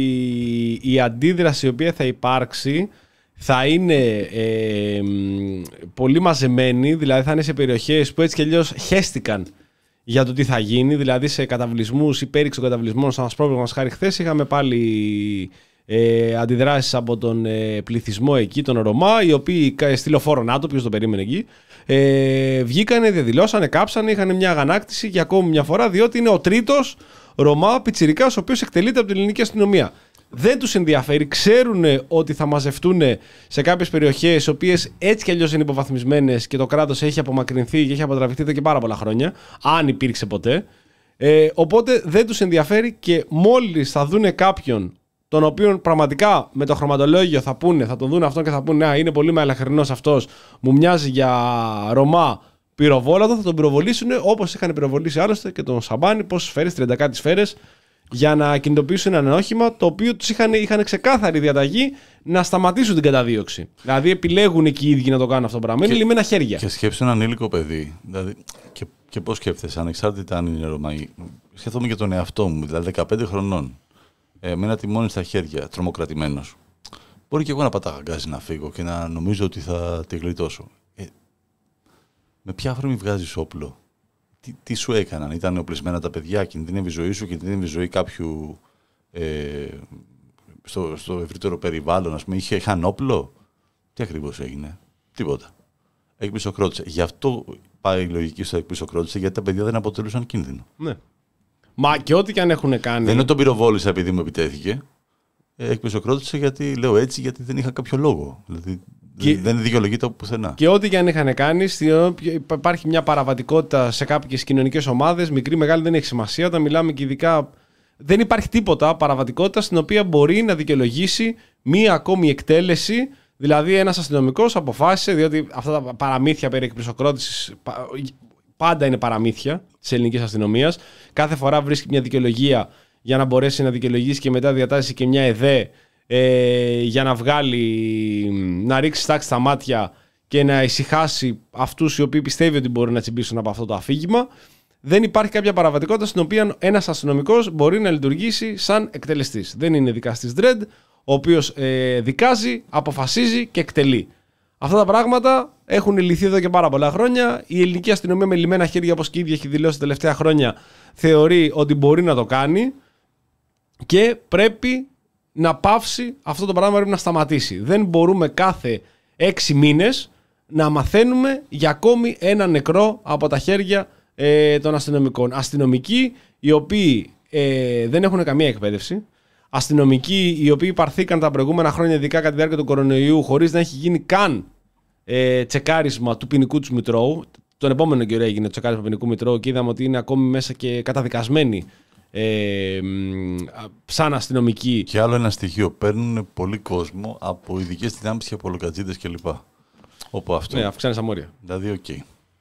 [SPEAKER 2] η αντίδραση η οποία θα υπάρξει θα είναι ε, πολύ μαζεμένη, δηλαδή θα είναι σε περιοχές που έτσι κι αλλιώς χέστηκαν για το τι θα γίνει, δηλαδή σε καταβλισμούς, υπέρηξη των καταβλισμών, σαν πρόβλημα μας χάρη χθες, είχαμε πάλι ε, αντιδράσεις από τον ε, πληθυσμό εκεί, τον Ρωμά, οι οποίοι στυλοφόρο ΝΑΤΟ, ποιος το περίμενε εκεί, ε, βγήκανε, διαδηλώσανε, κάψανε, είχαν μια αγανάκτηση για ακόμη μια φορά, διότι είναι ο τρίτος Ρωμά πιτσιρικάς, ο οποίος εκτελείται από την ελληνική αστυνομία. Δεν τους ενδιαφέρει, ξέρουν ότι θα μαζευτούν σε κάποιες περιοχές οι οποίες έτσι κι αλλιώς είναι υποβαθμισμένες και το κράτος έχει απομακρυνθεί και έχει αποτραβηχθεί εδώ και πάρα πολλά χρόνια, αν υπήρξε ποτέ. Ε, οπότε δεν τους ενδιαφέρει και μόλις θα δούνε κάποιον τον οποίον πραγματικά με το χρωματολόγιο θα πούνε, θα τον δουν αυτόν και θα πούνε «Α, είναι πολύ μελαχρινός αυτός, μου μοιάζει για Ρωμά πυροβόλατο», θα τον πυροβολήσουν όπως είχαν πυροβολήσει άλλωστε και τον Σαμπάνη, πόσες σφαίρες, τριάντα κάτι σφαίρες, για να κινητοποιήσουν ένα όχημα το οποίο τους είχαν, είχαν ξεκάθαρη διαταγή να σταματήσουν την καταδίωξη. Δηλαδή επιλέγουν και οι ίδιοι να το κάνουν αυτό το πράγμα. Είναι λυμμένα χέρια.
[SPEAKER 3] Και σκέψου ένα ανήλικο παιδί. Δηλαδή, και, και πώς σκέφτεσαι, ανεξάρτητα αν είναι Ρωμαίοι. Σκέφτομαι και τον εαυτό μου, δηλαδή δεκαπέντε χρονών, ε, με ένα τιμόνι στα χέρια, τρομοκρατημένος. Μπορεί και εγώ να παταγαγκάζει να φύγω και να νομίζω ότι θα τη γλιτώσω. Ε, με ποια αφορμή βγάζεις όπλο? Τι, τι σου έκαναν, ήταν οπλισμένα τα παιδιά, κινδυνεύει η ζωή σου, κινδυνεύει η ζωή κάποιου ε, στο, στο ευρύτερο περιβάλλον, ας πούμε, είχε, είχαν όπλο. Τι ακριβώς έγινε? Τίποτα. Εκπισοκρότησε. Γι' αυτό πάει η λογική στο εκπισοκρότησε, γιατί τα παιδιά δεν αποτελούσαν κίνδυνο.
[SPEAKER 2] Ναι. Μα και ό,τι και αν έχουν κάνει.
[SPEAKER 3] Δεν είναι τον πυροβόλησα επειδή μου επιτέθηκε. Εκπισοκρότησε γιατί λέω έτσι, γιατί δεν είχα κάποιο λόγο. Δηλαδή και... δεν δικαιολογείται από πουθενά. Και
[SPEAKER 2] ό,τι και αν είχαν κάνει, υπάρχει μια παραβατικότητα σε κάποιες κοινωνικές ομάδες, μικρή, μεγάλη, δεν έχει σημασία. Όταν μιλάμε και ειδικά. Δεν υπάρχει τίποτα παραβατικότητα στην οποία μπορεί να δικαιολογήσει μία ακόμη εκτέλεση. Δηλαδή, ένας αστυνομικός αποφάσισε, διότι αυτά τα παραμύθια περί εκπισοκρότησης πάντα είναι παραμύθια της ελληνικής αστυνομίας. Κάθε φορά βρίσκει μια δικαιολογία για να μπορέσει να δικαιολογήσει και μετά διατάσσει και μια ΕΔΕ ε, για να βγάλει, να ρίξει τάξη στα μάτια και να ησυχάσει αυτούς οι οποίοι πιστεύει ότι μπορεί να τσιμπήσουν από αυτό το αφήγημα. Δεν υπάρχει κάποια παραβατικότητα στην οποία ένας αστυνομικός μπορεί να λειτουργήσει σαν εκτελεστής. Δεν είναι δικαστής Dredd, ο οποίος ε, δικάζει, αποφασίζει και εκτελεί. Αυτά τα πράγματα έχουν λυθεί εδώ και πάρα πολλά χρόνια. Η ελληνική αστυνομία με λυμμένα χέρια, όπως και η ίδια έχει δηλώσει τα τελευταία χρόνια, θεωρεί ότι μπορεί να το κάνει και πρέπει να πάυσει αυτό το πράγμα, πρέπει να σταματήσει. Δεν μπορούμε κάθε έξι μήνες να μαθαίνουμε για ακόμη ένα νεκρό από τα χέρια ε, των αστυνομικών. Αστυνομικοί οι οποίοι ε, δεν έχουν καμία εκπαίδευση. Αστυνομικοί οι οποίοι παρθήκαν τα προηγούμενα χρόνια, ειδικά κατά τη διάρκεια του κορονοϊού, χωρίς να έχει γίνει καν ε, τσεκάρισμα του ποινικού του μητρώου. Τον επόμενο καιρό έγινε το τσεκάρισμα του ποινικού μητρώου και είδαμε ότι είναι ακόμη μέσα και καταδικασμένοι ε, σαν αστυνομικοί.
[SPEAKER 3] Και άλλο ένα στοιχείο. Παίρνουν πολύ κόσμο από ειδικές δυνάμεις και από λοκατζίδες κλπ. Όπου αυτό.
[SPEAKER 2] Ναι, αυξάνει στα μόρια.
[SPEAKER 3] Δηλαδή, οκ. Okay.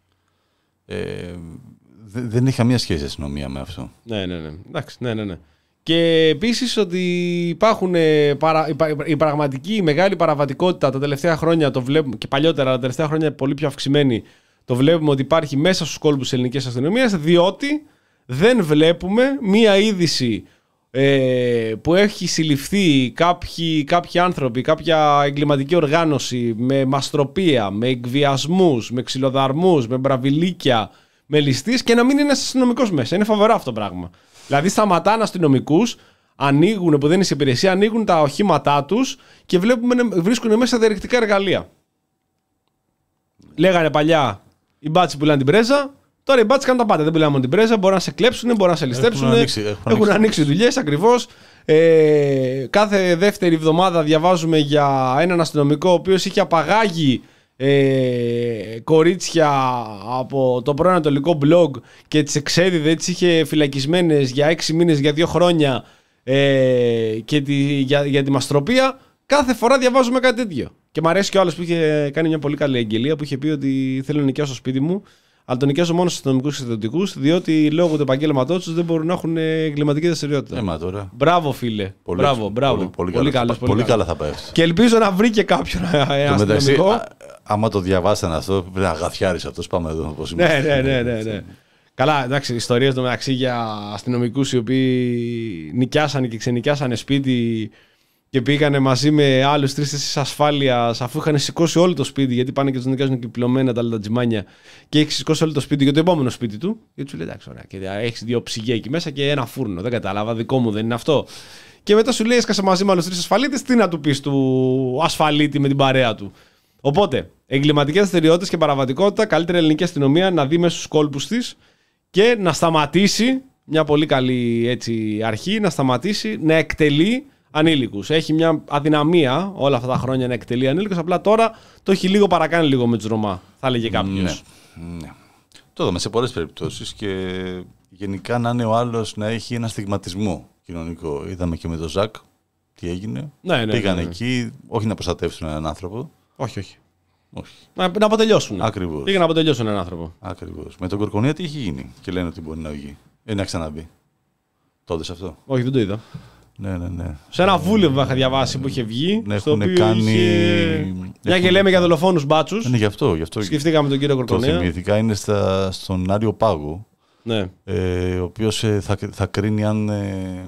[SPEAKER 3] Ε, δεν έχει καμία σχέση η αστυνομία με αυτό.
[SPEAKER 2] Ναι, ναι, ναι. Εντάξει, ναι, ναι, ναι. Και επίσης ότι υπάρχουν παρα, η πραγματική η μεγάλη παραβατικότητα τα τελευταία χρόνια, το βλέπουμε, και παλιότερα τα τελευταία χρόνια πολύ πιο αυξημένη, το βλέπουμε ότι υπάρχει μέσα στους κόλπους της ελληνικής αστυνομίας, διότι δεν βλέπουμε μία είδηση ε, που έχει συλληφθεί κάποιοι, κάποιοι άνθρωποι, κάποια εγκληματική οργάνωση με μαστροπία, με εκβιασμούς, με ξυλοδαρμούς, με μπραβιλίκια, με ληστείς και να μην είναι ένας αστυνομικός μέσα. Είναι φοβερό αυτό το πράγμα. Δηλαδή σταματάνε αστυνομικούς, ανοίγουν, που δεν είναι σε υπηρεσία, ανοίγουν τα οχήματά τους και βλέπουμε, βρίσκουν μέσα διαρρηκτικά εργαλεία. Λέγανε παλιά οι μπάτσοι πουλάνε την πρέζα, τώρα οι μπάτσοι κάνουν τα πάντα. Δεν πουλάνε μόνο την πρέζα, μπορούν να σε κλέψουν, μπορούν να σε ληστέψουν. Έχουν ανοίξει, έχουν έχουν ανοίξει δουλειές ακριβώς. Ε, κάθε δεύτερη εβδομάδα διαβάζουμε για έναν αστυνομικό ο οποίος είχε απαγάγει Ε, κορίτσια από το πρώην ανατολικό blog και τις εξέδιδε, τις είχε φυλακισμένες για έξι μήνες, για δύο χρόνια ε, και τη, για, για τη μαστροπία. Κάθε φορά διαβάζουμε κάτι τέτοιο. Και μου αρέσει και ο άλλος που είχε κάνει μια πολύ καλή εγγελία, που είχε πει ότι θέλω να νοικιάσω στο σπίτι μου, αλλά το νοικιάζω μόνο στους αστυνομικούς και στρατιωτικούς, διότι λόγω του επαγγέλματός τους δεν μπορούν να έχουν εγκληματική δραστηριότητα.
[SPEAKER 3] Ε, μα τώρα.
[SPEAKER 2] Μπράβο, φίλε.
[SPEAKER 3] Πολύ,
[SPEAKER 2] μπράβο, μπράβο.
[SPEAKER 3] Πολύ, πολύ,
[SPEAKER 2] πολύ,
[SPEAKER 3] καλά,
[SPEAKER 2] καλός,
[SPEAKER 3] πολύ, πολύ καλά θα πέφτει.
[SPEAKER 2] Και ελπίζω να βρει και κάποιον αστυνομικό.
[SPEAKER 3] Άμα το διαβάσανε αυτό, πρέπει να γαθιάρεις αυτός. Πάμε εδώ. Πώς
[SPEAKER 2] ναι, ναι, ναι, ναι, ναι. Καλά, εντάξει, ιστορίες στο μεταξύ για αστυνομικούς οι οποίοι νοικιάσανε και ξενοικιάσανε σπίτι και πήγανε μαζί με άλλους τρεις-τέσσερις ασφάλειας, αφού είχαν σηκώσει όλο το σπίτι, γιατί πάνε και τους νοικιάζουν κυκλωμένα τα άλλα τα τζιμάνια, και έχει σηκώσει όλο το σπίτι για το επόμενο σπίτι του. Γιατί σου λέει εντάξει, ωραία, και έχει δύο ψυγεία εκεί μέσα και ένα φούρνο. Δεν κατάλαβα, δικό μου δεν είναι αυτό. Και μετά σου λέει έσκασε μαζί με άλλους τρεις ασφαλίτες, τι να του πει του ασφαλίτη με την παρέα του. Οπότε, εγκληματικές δραστηριότητες και παραβατικότητα, καλύτερη ελληνική αστυνομία να δει μέσα στους κόλπους της και να σταματήσει, μια πολύ καλή έτσι, αρχή, να σταματήσει να εκτελεί ανήλικους. Έχει μια αδυναμία όλα αυτά τα χρόνια να εκτελεί ανήλικους, απλά τώρα το έχει λίγο παρακάνει λίγο με τους Ρωμά, θα έλεγε κάποιος.
[SPEAKER 3] Ναι, ναι. Το είδαμε σε πολλές περιπτώσεις και γενικά να είναι ο άλλος να έχει ένα στιγματισμό κοινωνικό. Είδαμε και με τον Ζακ τι έγινε.
[SPEAKER 2] Ναι, ναι,
[SPEAKER 3] πήγαν
[SPEAKER 2] ναι, ναι.
[SPEAKER 3] εκεί, όχι να προστατεύσουν έναν άνθρωπο.
[SPEAKER 2] Όχι, όχι.
[SPEAKER 3] όχι.
[SPEAKER 2] Να, να αποτελειώσουν.
[SPEAKER 3] Ακριβώς.
[SPEAKER 2] Πήγαν να αποτελειώσουν έναν άνθρωπο.
[SPEAKER 3] Ακριβώς. Με τον Κορκονία τι έχει γίνει και λένε ότι μπορεί να βγει. Ε, να ξαναμπεί. Τότε σε αυτό.
[SPEAKER 2] Όχι, δεν το είδα.
[SPEAKER 3] Ναι, ναι, ναι.
[SPEAKER 2] Σε ένα βούλευμα είχα διαβάσει που είχε βγει.
[SPEAKER 3] Ναι,
[SPEAKER 2] στο οποίο
[SPEAKER 3] κάνει...
[SPEAKER 2] είχε... Μια και λέμε για δολοφόνους μπάτσους.
[SPEAKER 3] Είναι γι' αυτό, γι' αυτό.
[SPEAKER 2] Σκεφτήκαμε τον κύριο Κορκονέα.
[SPEAKER 3] Το θυμήθηκα, είναι στα, στον Άριο Πάγο.
[SPEAKER 2] Ναι.
[SPEAKER 3] Ε, ο οποίος ε, θα, θα κρίνει αν ε,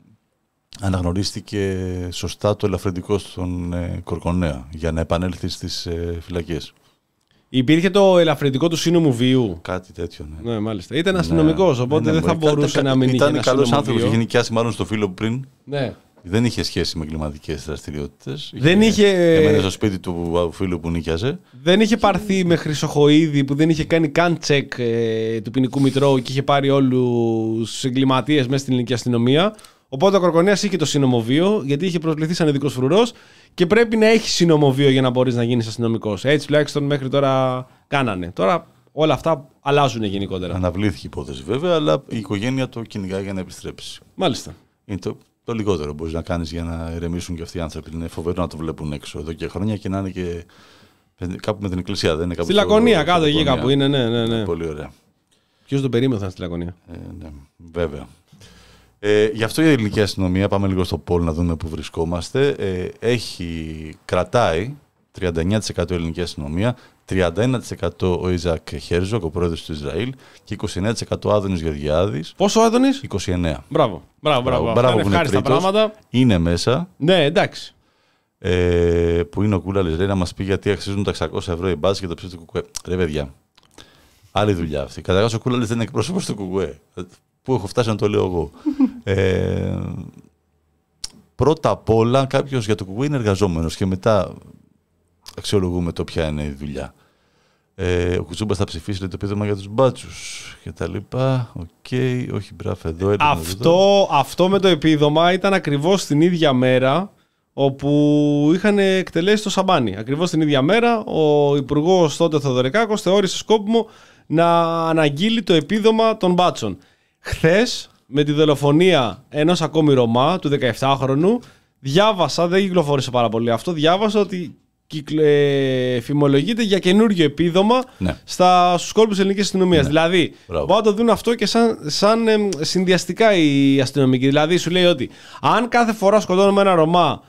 [SPEAKER 3] αναγνωρίστηκε σωστά το ελαφρυντικό στον ε, Κορκονέα για να επανέλθει στις ε, φυλακές.
[SPEAKER 2] Υπήρχε το ελαφρυντικό του σύνομου βίου.
[SPEAKER 3] Κάτι τέτοιο, ναι.
[SPEAKER 2] Ναι, μάλιστα. Ήταν αστυνομικός, ναι, οπότε ναι, ναι, δεν θα μπορούσε κα, να μην είχε ένα
[SPEAKER 3] ήταν καλός άνθρωπος, είχε νοικιάσει μάλλον στο φίλο πριν.
[SPEAKER 2] Ναι.
[SPEAKER 3] Δεν είχε σχέση με κλιματικές δραστηριότητες.
[SPEAKER 2] Δεν είχε.
[SPEAKER 3] Έμενε στο σπίτι του φίλου που νίκιαζε.
[SPEAKER 2] Δεν είχε πάρθει με Χρυσοχοΐδη που δεν είχε κάνει καν τσεκ ε, του ποινικού μητρώου και είχε πάρει όλους τους εγκληματίες μέσα στην ελληνική αστυνομία. Οπότε ο Κορκονέας είχε το συνομοβείο, γιατί είχε προσληφθεί σαν ειδικός φρουρός και πρέπει να έχει συνομοβείο για να μπορείς να γίνεις αστυνομικός. Έτσι τουλάχιστον μέχρι τώρα κάνανε. Τώρα όλα αυτά αλλάζουν γενικότερα.
[SPEAKER 3] Αναβλήθηκε η υπόθεση βέβαια, αλλά η οικογένεια το κυνηγάει για να επιστρέψει.
[SPEAKER 2] Μάλιστα.
[SPEAKER 3] Είναι το, το λιγότερο μπορεί να κάνει για να ηρεμήσουν και αυτοί οι άνθρωποι. Είναι φοβερό να το βλέπουν έξω εδώ και χρόνια και να είναι και κάπου με την εκκλησία. Δεν είναι κάπου
[SPEAKER 2] στη Λακωνία, κάτω εκεί κάπου είναι. Ναι, ναι, ναι.
[SPEAKER 3] Πολύ ωραία.
[SPEAKER 2] Ποιος τον περίμενε στη Λακωνία.
[SPEAKER 3] Ε, ναι, βέβαια. Ε, γι' αυτό η ελληνική αστυνομία, πάμε λίγο στο πόλ να δούμε πού βρισκόμαστε, ε, έχει, κρατάει τριάντα εννέα τοις εκατό ελληνική αστυνομία, τριάντα ένα τοις εκατό ο Ιζακ Χέρζοκ, ο πρόεδρος του Ισραήλ, και είκοσι εννέα τοις εκατό ο Άδωνης Γεωργιάδης.
[SPEAKER 2] Πόσο ο Άδωνης?
[SPEAKER 3] είκοσι εννέα.
[SPEAKER 2] Μπράβο, μπράβο, μπράβο.
[SPEAKER 3] Μπράβο,
[SPEAKER 2] είναι ευχάριστα πράγματα.
[SPEAKER 3] Είναι μέσα.
[SPEAKER 2] Ναι, εντάξει.
[SPEAKER 3] Ε, που είναι ο Κούλαλης, λέει να μας πει γιατί αξίζουν τα εξακόσια ευρώ η μπάση και το ψήφι του Κουκουέ. Ρε παιδιά, άλλη δουλειά αυτή. Καταρχάς ο Κούλαλης δεν είναι εκπρόσωπος του Κουκουέ. Πού έχω φτάσει να το λέω εγώ. ε, πρώτα απ' όλα κάποιος για το Κουκουέ είναι εργαζόμενος και μετά αξιολογούμε το ποια είναι η δουλειά. Ε, ο Κουτσούμπας θα ψηφίσει λέει, το επίδομα για τους μπάτσους και τα λοιπά. Οκ, okay, όχι μπράφε εδώ.
[SPEAKER 2] Αυτό, αυτό με το επίδομα ήταν ακριβώς την ίδια μέρα όπου είχαν εκτελέσει το σαμπάνι. Ακριβώς την ίδια μέρα ο υπουργός τότε Θεοδωρικάκος θεώρησε σκόπιμο να αναγγείλει το επίδομα των μπάτσων. Χθες, με τη δολοφονία ενός ακόμη Ρωμά, του δεκαεπτάχρονου, διάβασα, δεν κυκλοφόρησε πάρα πολύ αυτό, διάβασα ότι κυκλε... φημολογείται για καινούριο επίδομα ναι. στα, στους κόλπους της ελληνικής αστυνομίας. Ναι. Δηλαδή, μπορούν να το δουν αυτό και σαν, σαν ε, συνδυαστικά οι αστυνομικοί. Δηλαδή, σου λέει ότι αν κάθε φορά σκοτώνουμε ένα Ρωμά,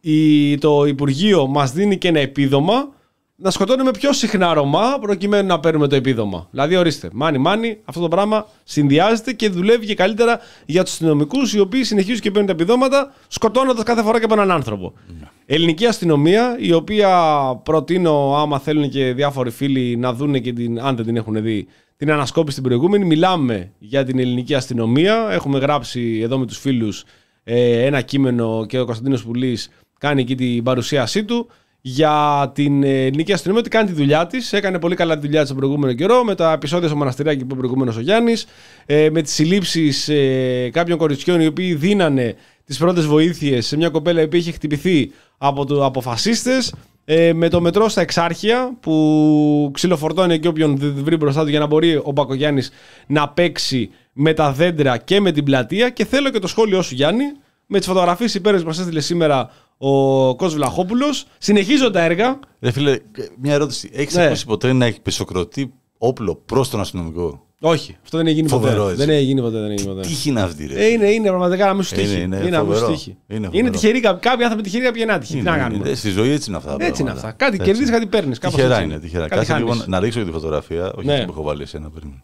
[SPEAKER 2] η, το Υπουργείο μας δίνει και ένα επίδομα, να σκοτώνουμε πιο συχνά Ρωμά προκειμένου να παίρνουμε το επίδομα. Δηλαδή, ορίστε, μάνι μάνι, αυτό το πράγμα συνδυάζεται και δουλεύει και καλύτερα για τους αστυνομικούς οι οποίοι συνεχίζουν και παίρνουν τα επιδόματα, σκοτώνοντας κάθε φορά και από έναν άνθρωπο. Yeah. Ελληνική αστυνομία, η οποία προτείνω, άμα θέλουν και διάφοροι φίλοι να δουν και την, αν δεν την έχουν δει, την ανασκόπηση την προηγούμενη. Μιλάμε για την ελληνική αστυνομία. Έχουμε γράψει εδώ με τους φίλους ε, ένα κείμενο και ο Κωνσταντίνος Πουλής κάνει εκεί την παρουσίασή του. Για την ελληνική αστυνομία ότι κάνει τη δουλειά της. Έκανε πολύ καλά τη δουλειά της τον προηγούμενο καιρό. Με τα επεισόδια στο μοναστηράκι που είπε ο προηγούμενος ο Γιάννης. Ε, με τις συλλήψεις ε, κάποιων κοριτσιών οι οποίοι δίνανε τις πρώτες βοήθειες σε μια κοπέλα που είχε χτυπηθεί από, το, από φασίστες. Ε, με το μετρό στα Εξάρχεια που ξυλοφορτώνει και όποιον βρει μπροστά του για να μπορεί ο Μπακογιάννης να παίξει με τα δέντρα και με την πλατεία. Και θέλω και το σχόλιο σου, Γιάννη, με τις φωτογραφίες υπέροχες που μας έστειλε σήμερα ο Κώστας Βλαχόπουλος. Συνεχίζουν τα έργα.
[SPEAKER 3] Ρε φίλε, μια ερώτηση. Έχεις ναι. ακούσει ποτέ να εκπισοκροτεί όπλο προς τον αστυνομικό?
[SPEAKER 2] Όχι, αυτό δεν έχει γίνει ποτέ.
[SPEAKER 3] Φοβερό,
[SPEAKER 2] δεν έχει γίνει ποτέ. Δεν έχει
[SPEAKER 3] ποτέ. Τι τύχη να αυτή, ρε.
[SPEAKER 2] Ε, είναι, είναι πραγματικά να μην σου τύχει.
[SPEAKER 3] Είναι, είναι,
[SPEAKER 2] είναι,
[SPEAKER 3] φοβερό.
[SPEAKER 2] είναι, είναι τυχεροί. Κάποιοι άνθρωποι τυχεροί, κάποιοι είναι άτυχοι. Τι να κάνουμε.
[SPEAKER 3] Είναι, στη ζωή έτσι είναι αυτά.
[SPEAKER 2] Έτσι είναι αυτά. Κάτι κερδίζεις, κάτι παίρνεις.
[SPEAKER 3] Τυχερά είναι. Τυχερά. Κάτσε λίγο να ρίξω τη φωτογραφία. Όχι αυτή που έχω βάλει εσένα πριν.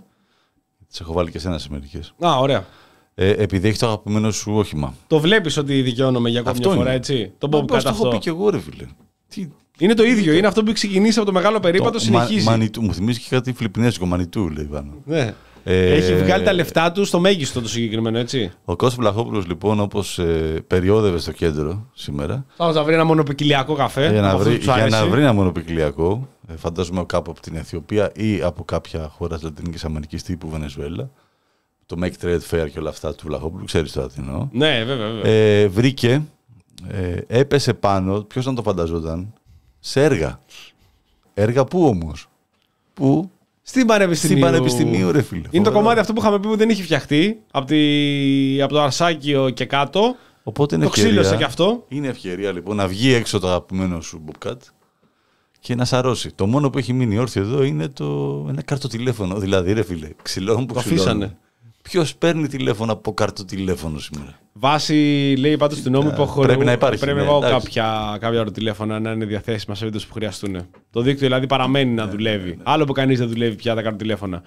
[SPEAKER 3] Τις έχω βάλει και εσένα σε μερικές.
[SPEAKER 2] Α, ωραία.
[SPEAKER 3] Ε, επειδή έχει το αγαπημένο σου όχημα.
[SPEAKER 2] Το βλέπεις ότι δικαιώνομαι για ακόμη μια φορά, έτσι. Το πω που κάτω αυτό.
[SPEAKER 3] Το έχω πει και εγώ, ρε φίλε. Τι...
[SPEAKER 2] Είναι το ίδιο. Είναι αυτό που ξεκινήσει από το μεγάλο περίπατο, το συνεχίζει.
[SPEAKER 3] Μα, μανιτού, μου θυμίζει και κάτι φιλιππινέζικο, Μανιτού, λέει πάνω.
[SPEAKER 2] Ναι. Ε, έχει βγάλει τα λεφτά του στο μέγιστο το συγκεκριμένο, έτσι.
[SPEAKER 3] Ο Κώστας Βλαχόπουλος, λοιπόν, όπως ε, περιόδευε στο κέντρο σήμερα.
[SPEAKER 2] Θα να βρει ένα μονοπικιλιακό καφέ.
[SPEAKER 3] Για να, βρει, για να βρει ένα μονοπικιλιακό, ε, φαντάζομαι κάπου από την Αιθιοπία ή από κάποια χώρα της Λατινικής Αμερικής τύπου Βενεζουέλα. Το Make Trade Fair και όλα αυτά του Βλαχόπουλου, ξέρεις τώρα τι εννοώ.
[SPEAKER 2] Ναι, βέβαια. βέβαια.
[SPEAKER 3] Ε, βρήκε, ε, έπεσε πάνω, ποιος να το φανταζόταν, σε έργα. Έργα πού όμως? Πού?
[SPEAKER 2] Στην Πανεπιστημίου.
[SPEAKER 3] Στην Πανεπιστημίου, ρε φίλε.
[SPEAKER 2] Είναι το κομμάτι αυτό που είχαμε πει που δεν είχε φτιαχτεί από, τη... από το Αρσάκιο και κάτω.
[SPEAKER 3] Οπότε είναι
[SPEAKER 2] το
[SPEAKER 3] ευκαιρία,
[SPEAKER 2] ξύλωσε και αυτό.
[SPEAKER 3] Είναι ευκαιρία λοιπόν να βγει έξω το αγαπημένο σου Bobcat και να σαρώσει. Το μόνο που έχει μείνει όρθιο εδώ είναι το... ένα καρτοτηλέφωνο. Δηλαδή, ρε φίλε, ξυλώνουν που ξυλώνουν. Ποιος παίρνει τηλέφωνο από καρτοτηλέφωνο σήμερα?
[SPEAKER 2] Βάσει, λέει πάντως του νόμου, yeah,
[SPEAKER 3] πρέπει να υπάρχει.
[SPEAKER 2] Πρέπει
[SPEAKER 3] ναι,
[SPEAKER 2] να ναι, κάποια, κάποια τηλέφωνα να είναι διαθέσιμα σε περίπτωση που χρειαστούν. Το δίκτυο δηλαδή παραμένει να δουλεύει. Ναι, ναι. Άλλο που κανείς δεν δουλεύει πια τα καρτοτηλέφωνα.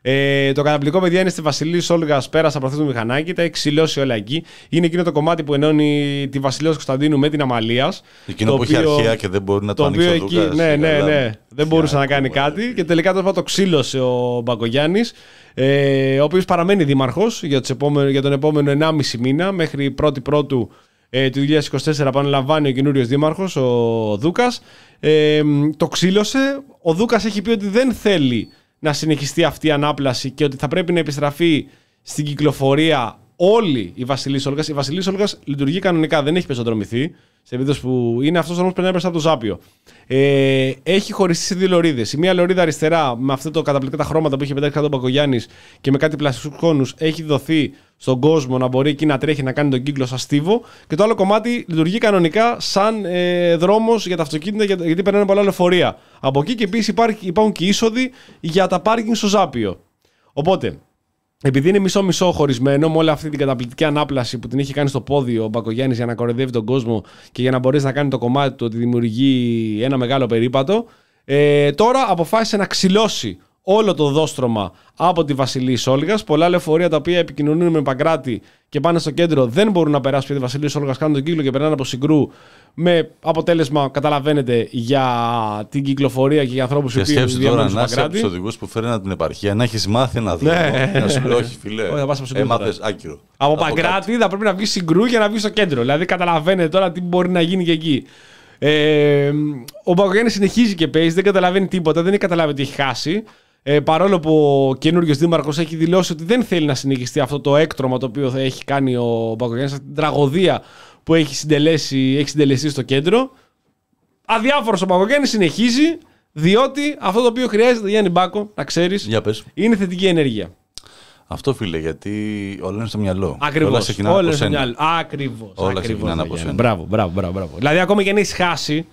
[SPEAKER 2] Ε, το καταπληκτικό, παιδιά, είναι στη Βασιλής Όλγας πέρασα από αυτό το μηχανάκι. Τα έχει ξυλώσει όλα εκεί. Είναι εκείνο το κομμάτι που ενώνει τη Βασιλέως Κωνσταντίνου με την Αμαλίας.
[SPEAKER 3] Εκείνο που οποίο, έχει αρχαία και δεν μπορεί να το, το ανοίξει ο Λούκας.
[SPEAKER 2] Ναι, ναι, ναι. Δεν μπορούσε να κάνει κάτι. Και τελικά το, το ξύλωσε ο Μπακογιάννης. Ε, ο οποίος παραμένει δήμαρχος για, για τον επόμενο ενάμιση μήνα μέχρι πρώτη Πρώτου ε, του δύο χιλιάδες είκοσι τέσσερα επαναλαμβάνει ο καινούριος δήμαρχος, ο Δούκας. Ε, το ξύλωσε. Ο Δούκας έχει πει ότι δεν θέλει να συνεχιστεί αυτή η ανάπλαση και ότι θα πρέπει να επιστραφεί στην κυκλοφορία όλη η Βασιλής Όλγας. Η Βασιλής Όλγας λειτουργεί κανονικά, δεν έχει πεζοδρομηθεί. Σε περίπτωση που είναι αυτός ο δρόμος που περνάει μπροστά από το Ζάπιο. Ε, έχει χωριστεί σε δύο λωρίδες. Η μία λωρίδα αριστερά, με αυτό το καταπληκτικά χρώματα που είχε πετάξει κάτω ο Μπακογιάννης και με κάτι πλαστικούς κόνους, έχει δοθεί στον κόσμο να μπορεί εκεί να τρέχει να κάνει τον κύκλο σαν στίβο. Και το άλλο κομμάτι λειτουργεί κανονικά σαν ε, δρόμος για τα αυτοκίνητα, για, γιατί περνάνε πολλά λεωφορεία. Από εκεί και επίσης υπάρχουν και είσοδοι για τα πάρκινγκ στο Ζάπιο. Οπότε. Επειδή είναι μισό-μισό χωρισμένο, με όλη αυτή την καταπληκτική ανάπλαση που την έχει κάνει στο πόδι ο Μπακογιάννης για να κοροϊδεύει τον κόσμο και για να μπορέσει να κάνει το κομμάτι του ότι δημιουργεί ένα μεγάλο περίπατο, ε, τώρα αποφάσισε να ξυλώσει όλο το δόστρωμα από τη Βασιλής Όλγας. Πολλά λεωφορεία τα οποία επικοινωνούν με Παγκράτη και πάνε στο κέντρο δεν μπορούν να περάσουν πια τη Βασιλής Όλγας, κάνουν τον κύκλο και περνάνε από Συγκρού. Με αποτέλεσμα, καταλαβαίνετε, για την κυκλοφορία και για ανθρώπους που
[SPEAKER 3] διαμένουν στο Παγκράτη. Και σκέψου τώρα να είσαι από τους οδηγούς που φέρνουν από την επαρχία, να έχεις μάθει ένα δρόμο. Να σου λέει, όχι φίλε, έμαθες άκυρο.
[SPEAKER 2] Από Παγκράτη θα πρέπει να βγει Συγκρού για να βγει στο κέντρο. Δηλαδή, καταλαβαίνετε τώρα τι μπορεί να γίνει και εκεί. Ε, ο Μπακογιάννης συνεχίζει και παίζει, δεν καταλαβαίνει τίποτα, δεν έχει καταλάβει ότι έχει χάσει. Ε, παρόλο που ο καινούριος δήμαρχος έχει δηλώσει ότι δεν θέλει να συνεχιστεί αυτό το έκτρωμα το οποίο θα έχει κάνει ο Μπακογιάννης, αυτή την τραγωδία που έχει συντελέσει, έχει συντελεστεί στο κέντρο. Αδιάφορος ο Μπακογιάννης συνεχίζει, διότι αυτό το οποίο χρειάζεται, Γιάννη Μπάκο, να ξέρεις, είναι θετική ενέργεια.
[SPEAKER 3] Αυτό, φίλε, γιατί όλα είναι στο μυαλό.
[SPEAKER 2] Ακριβώς.
[SPEAKER 3] Όλα ξεκινάνε
[SPEAKER 2] όλα
[SPEAKER 3] από σένα.
[SPEAKER 2] μυαλό. Ακριβώς.
[SPEAKER 3] Όλα
[SPEAKER 2] Ακριβώς,
[SPEAKER 3] ξεκινάνε από σένα.
[SPEAKER 2] Μπράβο, μπράβο, μπράβο, μπράβο. Δηλαδή, ακόμα και αν έχεις χάσει,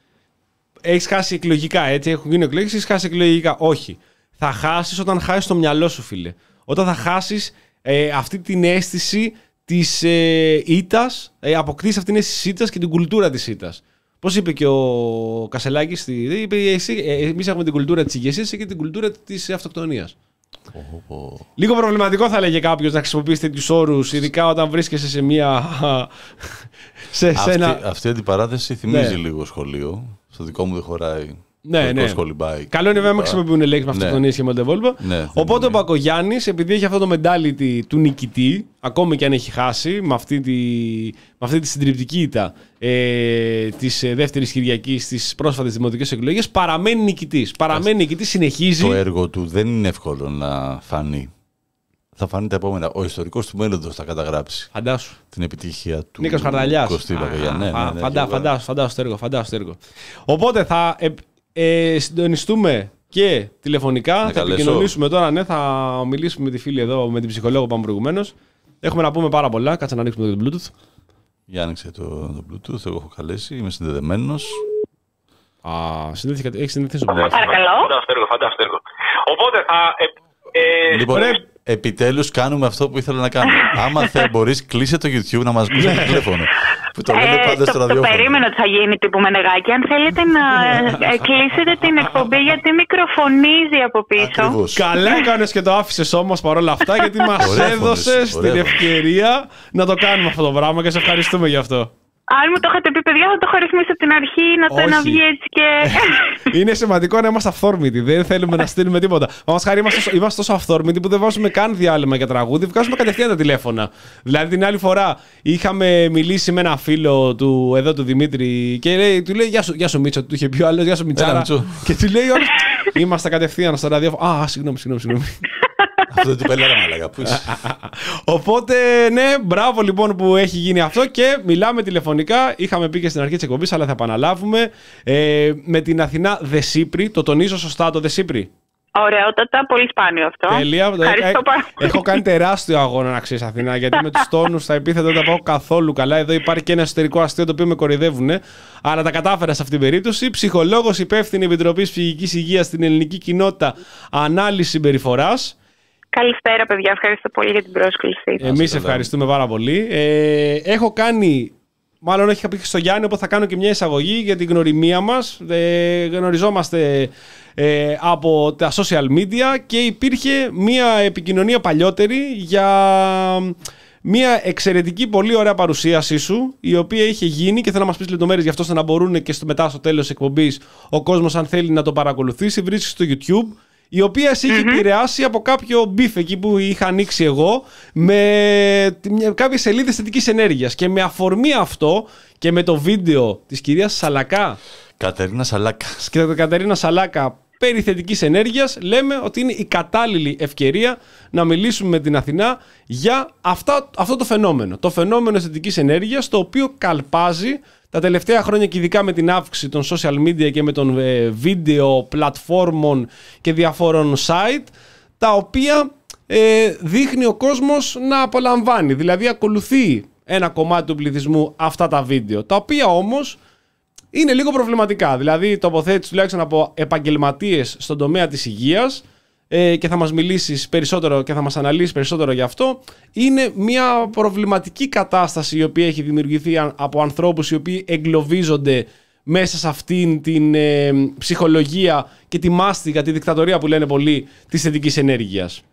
[SPEAKER 2] έχεις χάσει εκλογικά, έτσι, έχουν γίνει εκλογές, έχεις χάσει εκλογικά. Όχι. Θα χάσεις όταν χάσεις το μυαλό σου, φίλε. Όταν θα χάσεις ε, αυτή την αίσθηση της ε, ήττας, ε, αποκτήσεις αυτή την αίσθηση της ήττας και την κουλτούρα της ήττας. Πώς είπε και ο Κασελάκης, είπε, εσύ, ε, εμείς έχουμε την κουλτούρα της ηγεσίας και την κουλτούρα της αυτοκτονίας. Oh, oh. Λίγο προβληματικό θα λέγε κάποιος να χρησιμοποιήσει τέτοιους όρους, ειδικά όταν βρίσκεσαι σε μια. σε,
[SPEAKER 3] αυτή,
[SPEAKER 2] σε ένα...
[SPEAKER 3] αυτή η αντιπαράθεση θυμίζει
[SPEAKER 2] ναι.
[SPEAKER 3] λίγο σχολείο. Στο δικό μου δεν χωράει.
[SPEAKER 2] Ναι, ναι.
[SPEAKER 3] Σχολιμπάει.
[SPEAKER 2] Καλό είναι βέβαια να χρησιμοποιούν λέξεις με αυτοκτονίες και με Μοντεβόλβα.
[SPEAKER 3] Ναι,
[SPEAKER 2] Οπότε
[SPEAKER 3] ναι.
[SPEAKER 2] ο Μπακογιάννης, επειδή έχει αυτό το mentality του νικητή, ακόμη και αν έχει χάσει, με αυτή τη, με αυτή τη συντριπτική ήττα ε, της δεύτερης Κυριακής στις πρόσφατες δημοτικές εκλογές, παραμένει νικητής. Παραμένει νικητής, συνεχίζει.
[SPEAKER 3] Το έργο του δεν είναι εύκολο να φανεί. Θα φανεί τα επόμενα. Ο ιστορικός του μέλλοντος θα καταγράψει.
[SPEAKER 2] Φαντάσου.
[SPEAKER 3] Την επιτυχία του
[SPEAKER 2] Νίκος Χαρδαλιάς.
[SPEAKER 3] Κωστή Μπακογιάννη. Ναι, ναι, ναι,
[SPEAKER 2] φαντά, φαντάσου, φαντάσου το έργο, φαντάσου το έργο. Οπότε θα ε, ε, συντονιστούμε και τηλεφωνικά.
[SPEAKER 3] Να
[SPEAKER 2] θα επικοινωνήσουμε τώρα, ναι, θα μιλήσουμε με τη φίλη εδώ, με την ψυχολόγο που είπαμε προηγουμένως. Έχουμε να πούμε πάρα πολλά. Κάτσε να ανοίξουμε το Bluetooth.
[SPEAKER 3] Για άνοιξε το, το Bluetooth. Εγώ έχω καλέσει. Είμαι συνδεδεμένος.
[SPEAKER 2] Α, συνδέθηκα. Έχει συνδεθεί στο Bluetooth.
[SPEAKER 4] Παρακαλώ.
[SPEAKER 1] Φανταστικό. Οπότε θα. Ε,
[SPEAKER 3] λοιπόν, επιτέλους κάνουμε αυτό που ήθελα να κάνω. Άμα θε, μπορείς, κλείσε το YouTube να μας πεις το τηλέφωνο. Που το λένε πάντα στο ραδιόφωνο.
[SPEAKER 4] Το περίμενα ότι θα γίνει τύπου Μενεγάκη. Αν θέλετε να κλείσετε την εκπομπή, γιατί μικροφωνίζει από πίσω.
[SPEAKER 3] Ακριβώς.
[SPEAKER 2] Καλά έκανες και το άφησες όμως παρόλα αυτά, γιατί μας έδωσες την ευκαιρία να το κάνουμε αυτό το πράγμα και σε ευχαριστούμε γι' αυτό.
[SPEAKER 4] Αν μου το είχατε πει, παιδιά, θα το έχω ρυθμίσει από την αρχή, να το να βγει έτσι και.
[SPEAKER 2] Είναι σημαντικό να είμαστε αυθόρμητοι. Δεν θέλουμε να στείλουμε τίποτα. Μα χάρη είμαστε, είμαστε τόσο αυθόρμητοι που δεν βάζουμε καν διάλειμμα για τραγούδι. Βγάζουμε κατευθείαν τα τηλέφωνα. Δηλαδή την άλλη φορά είχαμε μιλήσει με ένα φίλο του εδώ του Δημήτρη και λέει, του λέει Γεια σου, γεια σου Μίτσο, του είχε πει ο άλλο, Γεια σου Μιτσάρα. Και του λέει όλος, είμαστε κατευθείαν στο ραδιόφωνο. Α, συγγνώμη, συγγνώμη, συγγνώμη.
[SPEAKER 3] Αυτό δεν του πέλαγα μαλάκα.
[SPEAKER 2] Οπότε, ναι, μπράβο λοιπόν που έχει γίνει αυτό και μιλάμε τηλεφωνικά. Είχαμε πει και στην αρχή της εκπομπής, αλλά θα επαναλάβουμε. Ε, με την Αθηνά Δεσίπρη. Το τονίζω σωστά το Δεσίπρη.
[SPEAKER 4] Ωραιότατα, πολύ σπάνιο αυτό.
[SPEAKER 2] Τέλεια.
[SPEAKER 4] Ευχαριστώ πάρα πολύ.
[SPEAKER 2] Έχω κάνει τεράστιο αγώνα να ξέρεις, Αθηνά, γιατί με τους τόνους στα επίθετα δεν τα πάω καθόλου καλά. Εδώ υπάρχει και ένα εσωτερικό αστείο το οποίο με κοροϊδεύουν. Αλλά τα κατάφερα σε αυτήν την περίπτωση. Ψυχολόγος, υπεύθυνη Επιτροπής Ψυχικής Υγείας στην ελληνική κοινότητα, ανάλυση συμπεριφοράς.
[SPEAKER 4] Καλησπέρα, παιδιά. Ευχαριστώ πολύ για την πρόσκληση.
[SPEAKER 2] Εμείς ευχαριστούμε πάρα πολύ. Ε, έχω κάνει, μάλλον έχει πει στο Γιάννη, όπου θα κάνω και μια εισαγωγή για την γνωριμία μας. Ε, γνωριζόμαστε ε, από τα social media και υπήρχε μια επικοινωνία παλιότερη για μια εξαιρετική, πολύ ωραία παρουσίασή σου, η οποία είχε γίνει και θέλω να μας πεις λεπτομέρειες γι' αυτό, ώστε να μπορούν και στο, μετά στο τέλος της εκπομπής ο κόσμος, αν θέλει να το παρακολουθήσει. Βρίσκεις στο YouTube. η οποία σε είχε
[SPEAKER 4] Mm-hmm.
[SPEAKER 2] επηρεάσει από κάποιο μπιφ εκεί που είχα ανοίξει εγώ με κάποιες σελίδες θετικής ενέργειας. Και με αφορμή αυτό και με το βίντεο της κυρίας Σαλακά,
[SPEAKER 3] Κατερίνα Σαλάκα.
[SPEAKER 2] και την Κατερίνα Σαλάκα περί θετικής ενέργειας, λέμε ότι είναι η κατάλληλη ευκαιρία να μιλήσουμε με την Αθηνά για αυτά, αυτό το φαινόμενο. Το φαινόμενο θετικής ενέργειας, το οποίο καλπάζει τα τελευταία χρόνια και ειδικά με την αύξηση των social media και με των ε, βίντεο πλατφόρμων και διαφόρων site, τα οποία ε, δείχνει ο κόσμος να απολαμβάνει. Δηλαδή ακολουθεί ένα κομμάτι του πληθυσμού αυτά τα βίντεο, τα οποία όμως είναι λίγο προβληματικά. Δηλαδή τοποθέτηση τουλάχιστον από επαγγελματίες στον τομέα της υγείας, ε, και θα μας μιλήσεις περισσότερο και θα μας αναλύσεις περισσότερο γι' αυτό. Είναι μια προβληματική κατάσταση η οποία έχει δημιουργηθεί από ανθρώπους οι οποίοι εγκλωβίζονται μέσα σε αυτήν την ε, ψυχολογία και τη μάστιγα, τη δικτατορία που λένε πολλοί, της θετικής ενέργειας.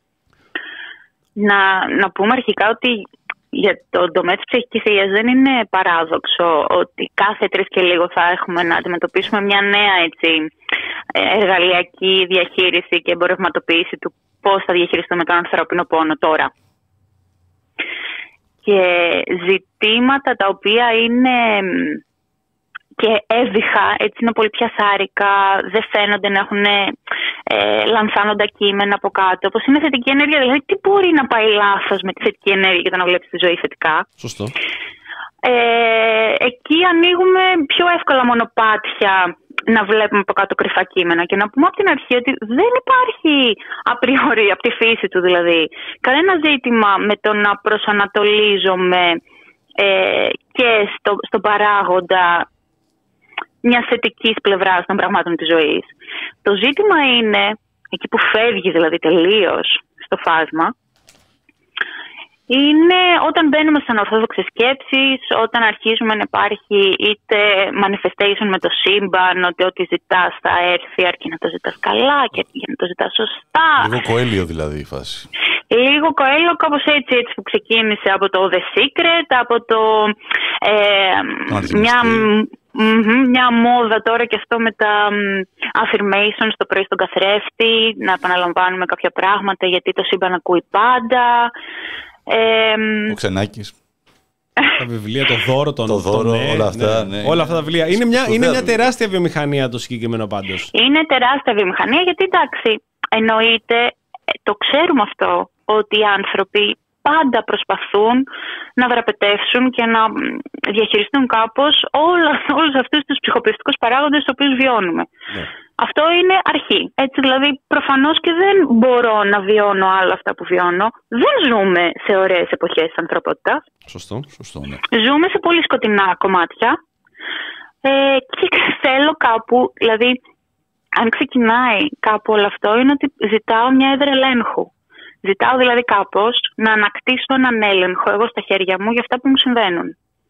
[SPEAKER 4] Να, να πούμε αρχικά ότι για τον τομέα της ψυχικής υγείας δεν είναι παράδοξο ότι κάθε τρεις και λίγο θα έχουμε να αντιμετωπίσουμε μια νέα έτσι, εργαλειακή διαχείριση και εμπορευματοποίηση του πώς θα διαχειριστούμε τον ανθρώπινο πόνο τώρα. Και ζητήματα τα οποία είναι και έβυχα, έτσι είναι πολύ πιασάρικα, δεν φαίνονται να έχουν ε, λανθάνοντα κείμενα από κάτω. Όπως είναι θετική ενέργεια, δηλαδή τι μπορεί να πάει λάθος με τη θετική ενέργεια για το να βλέπεις τη ζωή θετικά.
[SPEAKER 2] Σωστό.
[SPEAKER 4] Ε, εκεί ανοίγουμε πιο εύκολα μονοπάτια να βλέπουμε από κάτω κρυφά κείμενα. Και να πούμε από την αρχή ότι δεν υπάρχει απριόρι, από τη φύση του δηλαδή, κανένα ζήτημα με το να προσανατολίζομαι ε, και στο, στον παράγοντα μια θετικής πλευράς των πραγμάτων της ζωής. Το ζήτημα είναι, εκεί που φεύγει δηλαδή τελείως στο φάσμα, είναι όταν μπαίνουμε σε ανορθόδοξες σκέψεις, όταν αρχίζουμε να υπάρχει είτε manifestation με το σύμπαν, ότι ό,τι ζητάς θα έρθει αρκεί να το ζητάς καλά και για να το ζητάς σωστά.
[SPEAKER 3] Λίγο Κοέλιο δηλαδή η φάση.
[SPEAKER 4] Λίγο Κοέλιο, κάπως έτσι, έτσι που ξεκίνησε από το The Secret, από το ε, μια, μια μόδα τώρα και αυτό με τα affirmations το πρωί στον καθρέφτη, να επαναλαμβάνουμε κάποια πράγματα γιατί το σύμπαν ακούει πάντα. Ε,
[SPEAKER 3] ο Ξενάκης.
[SPEAKER 2] Τα βιβλία, το δώρο, τον,
[SPEAKER 3] το δώρο,
[SPEAKER 2] τον, ναι,
[SPEAKER 3] όλα αυτά.
[SPEAKER 2] Ναι.
[SPEAKER 3] Ναι.
[SPEAKER 2] Όλα αυτά τα βιβλία. Είναι μια, είναι μια τεράστια βιομηχανία το συγκεκριμένο πάντως.
[SPEAKER 4] Είναι τεράστια βιομηχανία γιατί εντάξει, εννοείται, το ξέρουμε αυτό, ότι οι άνθρωποι πάντα προσπαθούν να δραπετεύσουν και να διαχειριστούν κάπως όλους αυτούς τους ψυχοπαιδευτικούς παράγοντες τους οποίους βιώνουμε. Ναι. Αυτό είναι αρχή. Έτσι δηλαδή προφανώς και δεν μπορώ να βιώνω άλλα αυτά που βιώνω. Δεν ζούμε σε ωραίες εποχές της ανθρωπότητας.
[SPEAKER 2] Σωστό, σωστό, ναι.
[SPEAKER 4] Ζούμε σε πολύ σκοτεινά κομμάτια ε, και θέλω κάπου, δηλαδή αν ξεκινάει κάπου όλο αυτό είναι ότι ζητάω μια έδρα ελέγχου. Ζητάω δηλαδή κάπως να ανακτήσω έναν έλεγχο εγώ στα χέρια μου για αυτά που μου συμβαίνουν.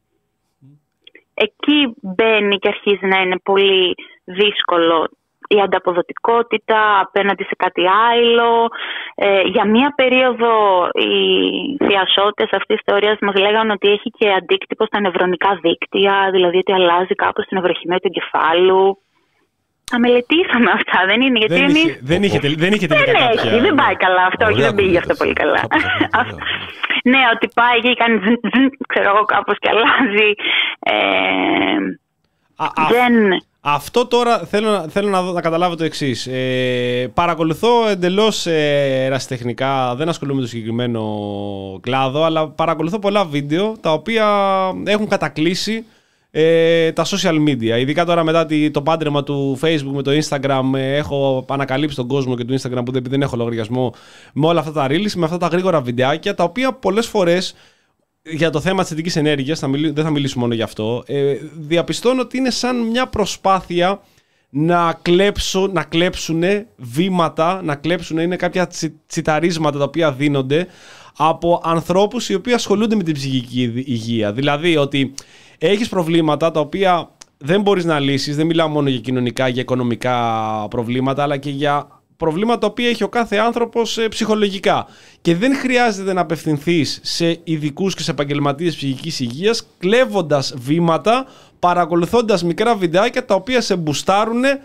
[SPEAKER 4] Εκεί μπαίνει και αρχίζει να είναι πολύ δύσκολο η ανταποδοτικότητα απέναντι σε κάτι άλλο. Ε, για μία περίοδο οι θειασότες αυτής της θεωρίας μας λέγανε ότι έχει και αντίκτυπο στα νευρονικά δίκτυα, δηλαδή ότι αλλάζει κάπως την ευρωχημία του εγκεφάλου. Τα μελετήσαμε αυτά, δεν είναι γιατί
[SPEAKER 2] δεν
[SPEAKER 4] εμείς...
[SPEAKER 2] Είχε, δεν είχε, δεν είχε τελικά
[SPEAKER 4] δεν
[SPEAKER 2] κάποια...
[SPEAKER 4] έχει, δεν πάει καλά αυτό, όχι δεν πήγε αυτό πολύ καλά. Ναι, ότι πάει και κάνει, ξέρω εγώ, κάπως και αλλάζει. Ε,
[SPEAKER 2] α, α,
[SPEAKER 4] δεν...
[SPEAKER 2] Αυτό τώρα θέλω, θέλω να, να καταλάβω το εξής. Ε, παρακολουθώ εντελώς ε, ερασιτεχνικά, δεν ασχολούμαι με το συγκεκριμένο κλάδο, αλλά παρακολουθώ πολλά βίντεο τα οποία έχουν κατακλείσει ε, τα social media. Ειδικά τώρα μετά το πάντρεμα του Facebook με το Instagram, ε, έχω ανακαλύψει τον κόσμο και του Instagram που δεν, δεν έχω λογαριασμό με όλα αυτά τα reels, με αυτά τα γρήγορα βιντεάκια, τα οποία πολλές φορές για το θέμα της θετικής ενέργειας, θα μιλ, δεν θα μιλήσω μόνο γι' αυτό, ε, διαπιστώνω ότι είναι σαν μια προσπάθεια να, κλέψω, να κλέψουν βήματα, να κλέψουν, είναι κάποια τσι, τσιταρίσματα τα οποία δίνονται από ανθρώπους οι οποίοι ασχολούνται με την ψυχική υγεία. Δηλαδή ότι έχεις προβλήματα τα οποία δεν μπορείς να λύσεις, δεν μιλάω μόνο για κοινωνικά, για οικονομικά προβλήματα, αλλά και για προβλήματα τα οποία έχει ο κάθε άνθρωπος ε, ψυχολογικά. Και δεν χρειάζεται να απευθυνθείς σε ειδικούς και σε επαγγελματίες ψυχικής υγείας, κλέβοντας βήματα, παρακολουθώντας μικρά βιντεάκια τα οποία σε μπουστάρουν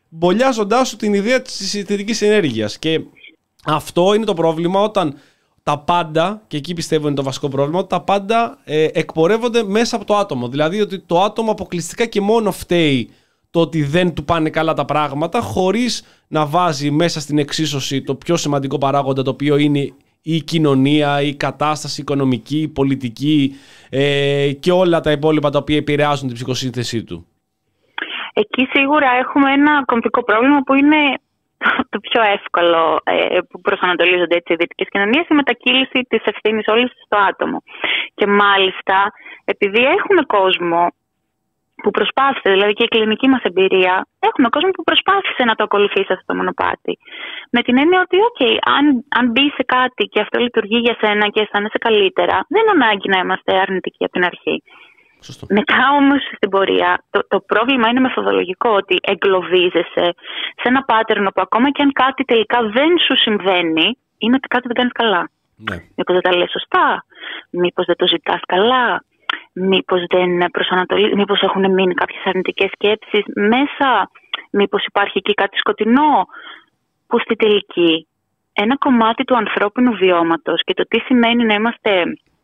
[SPEAKER 2] μπολιάζοντάς σου την ιδέα της συνθετικής ενέργειας. Και αυτό είναι το πρόβλημα όταν τα πάντα, και εκεί πιστεύω είναι το βασικό πρόβλημα, ότι τα πάντα ε, εκπορεύονται μέσα από το άτομο. Δηλαδή ότι το άτομο αποκλειστικά και μόνο φταίει το ότι δεν του πάνε καλά τα πράγματα, χωρίς να βάζει μέσα στην εξίσωση το πιο σημαντικό παράγοντα, το οποίο είναι η κοινωνία, η κατάσταση οικονομική, η πολιτική ε, και όλα τα υπόλοιπα τα οποία επηρεάζουν την ψυχοσύνθεσή του. Εκεί σίγουρα έχουμε ένα κομβικό πρόβλημα που είναι το πιο εύκολο ε, που προσανατολίζονται έτσι οι δυτικές κοινωνίες, η μετακύληση της ευθύνης όλης στο άτομο. Και μάλιστα, επειδή έχουμε κόσμο που προσπάθησε, δηλαδή και η κλινική μας εμπειρία, έχουμε κόσμο που προσπάθησε να το ακολουθήσει αυτό το μονοπάτι. Με την έννοια ότι, OK, αν, αν μπει σε κάτι και αυτό λειτουργεί για σένα και αισθάνεσαι καλύτερα, δεν είναι ανάγκη να είμαστε αρνητικοί από την αρχή. Σωστό. Μετά όμως στην πορεία, το, το πρόβλημα είναι μεθοδολογικό, ότι εγκλωβίζεσαι σε ένα pattern που ακόμα και αν κάτι τελικά δεν σου συμβαίνει, είναι ότι κάτι δεν κάνεις καλά. Ναι. Μήπως δεν τα λες σωστά, μήπως δεν το ζητάς καλά. Μήπως, δεν προσανατολί... μήπως έχουν μείνει κάποιες αρνητικές σκέψεις μέσα, μήπως υπάρχει εκεί κάτι σκοτεινό, που στη τελική ένα κομμάτι του ανθρώπινου βιώματος και το τι σημαίνει να είμαστε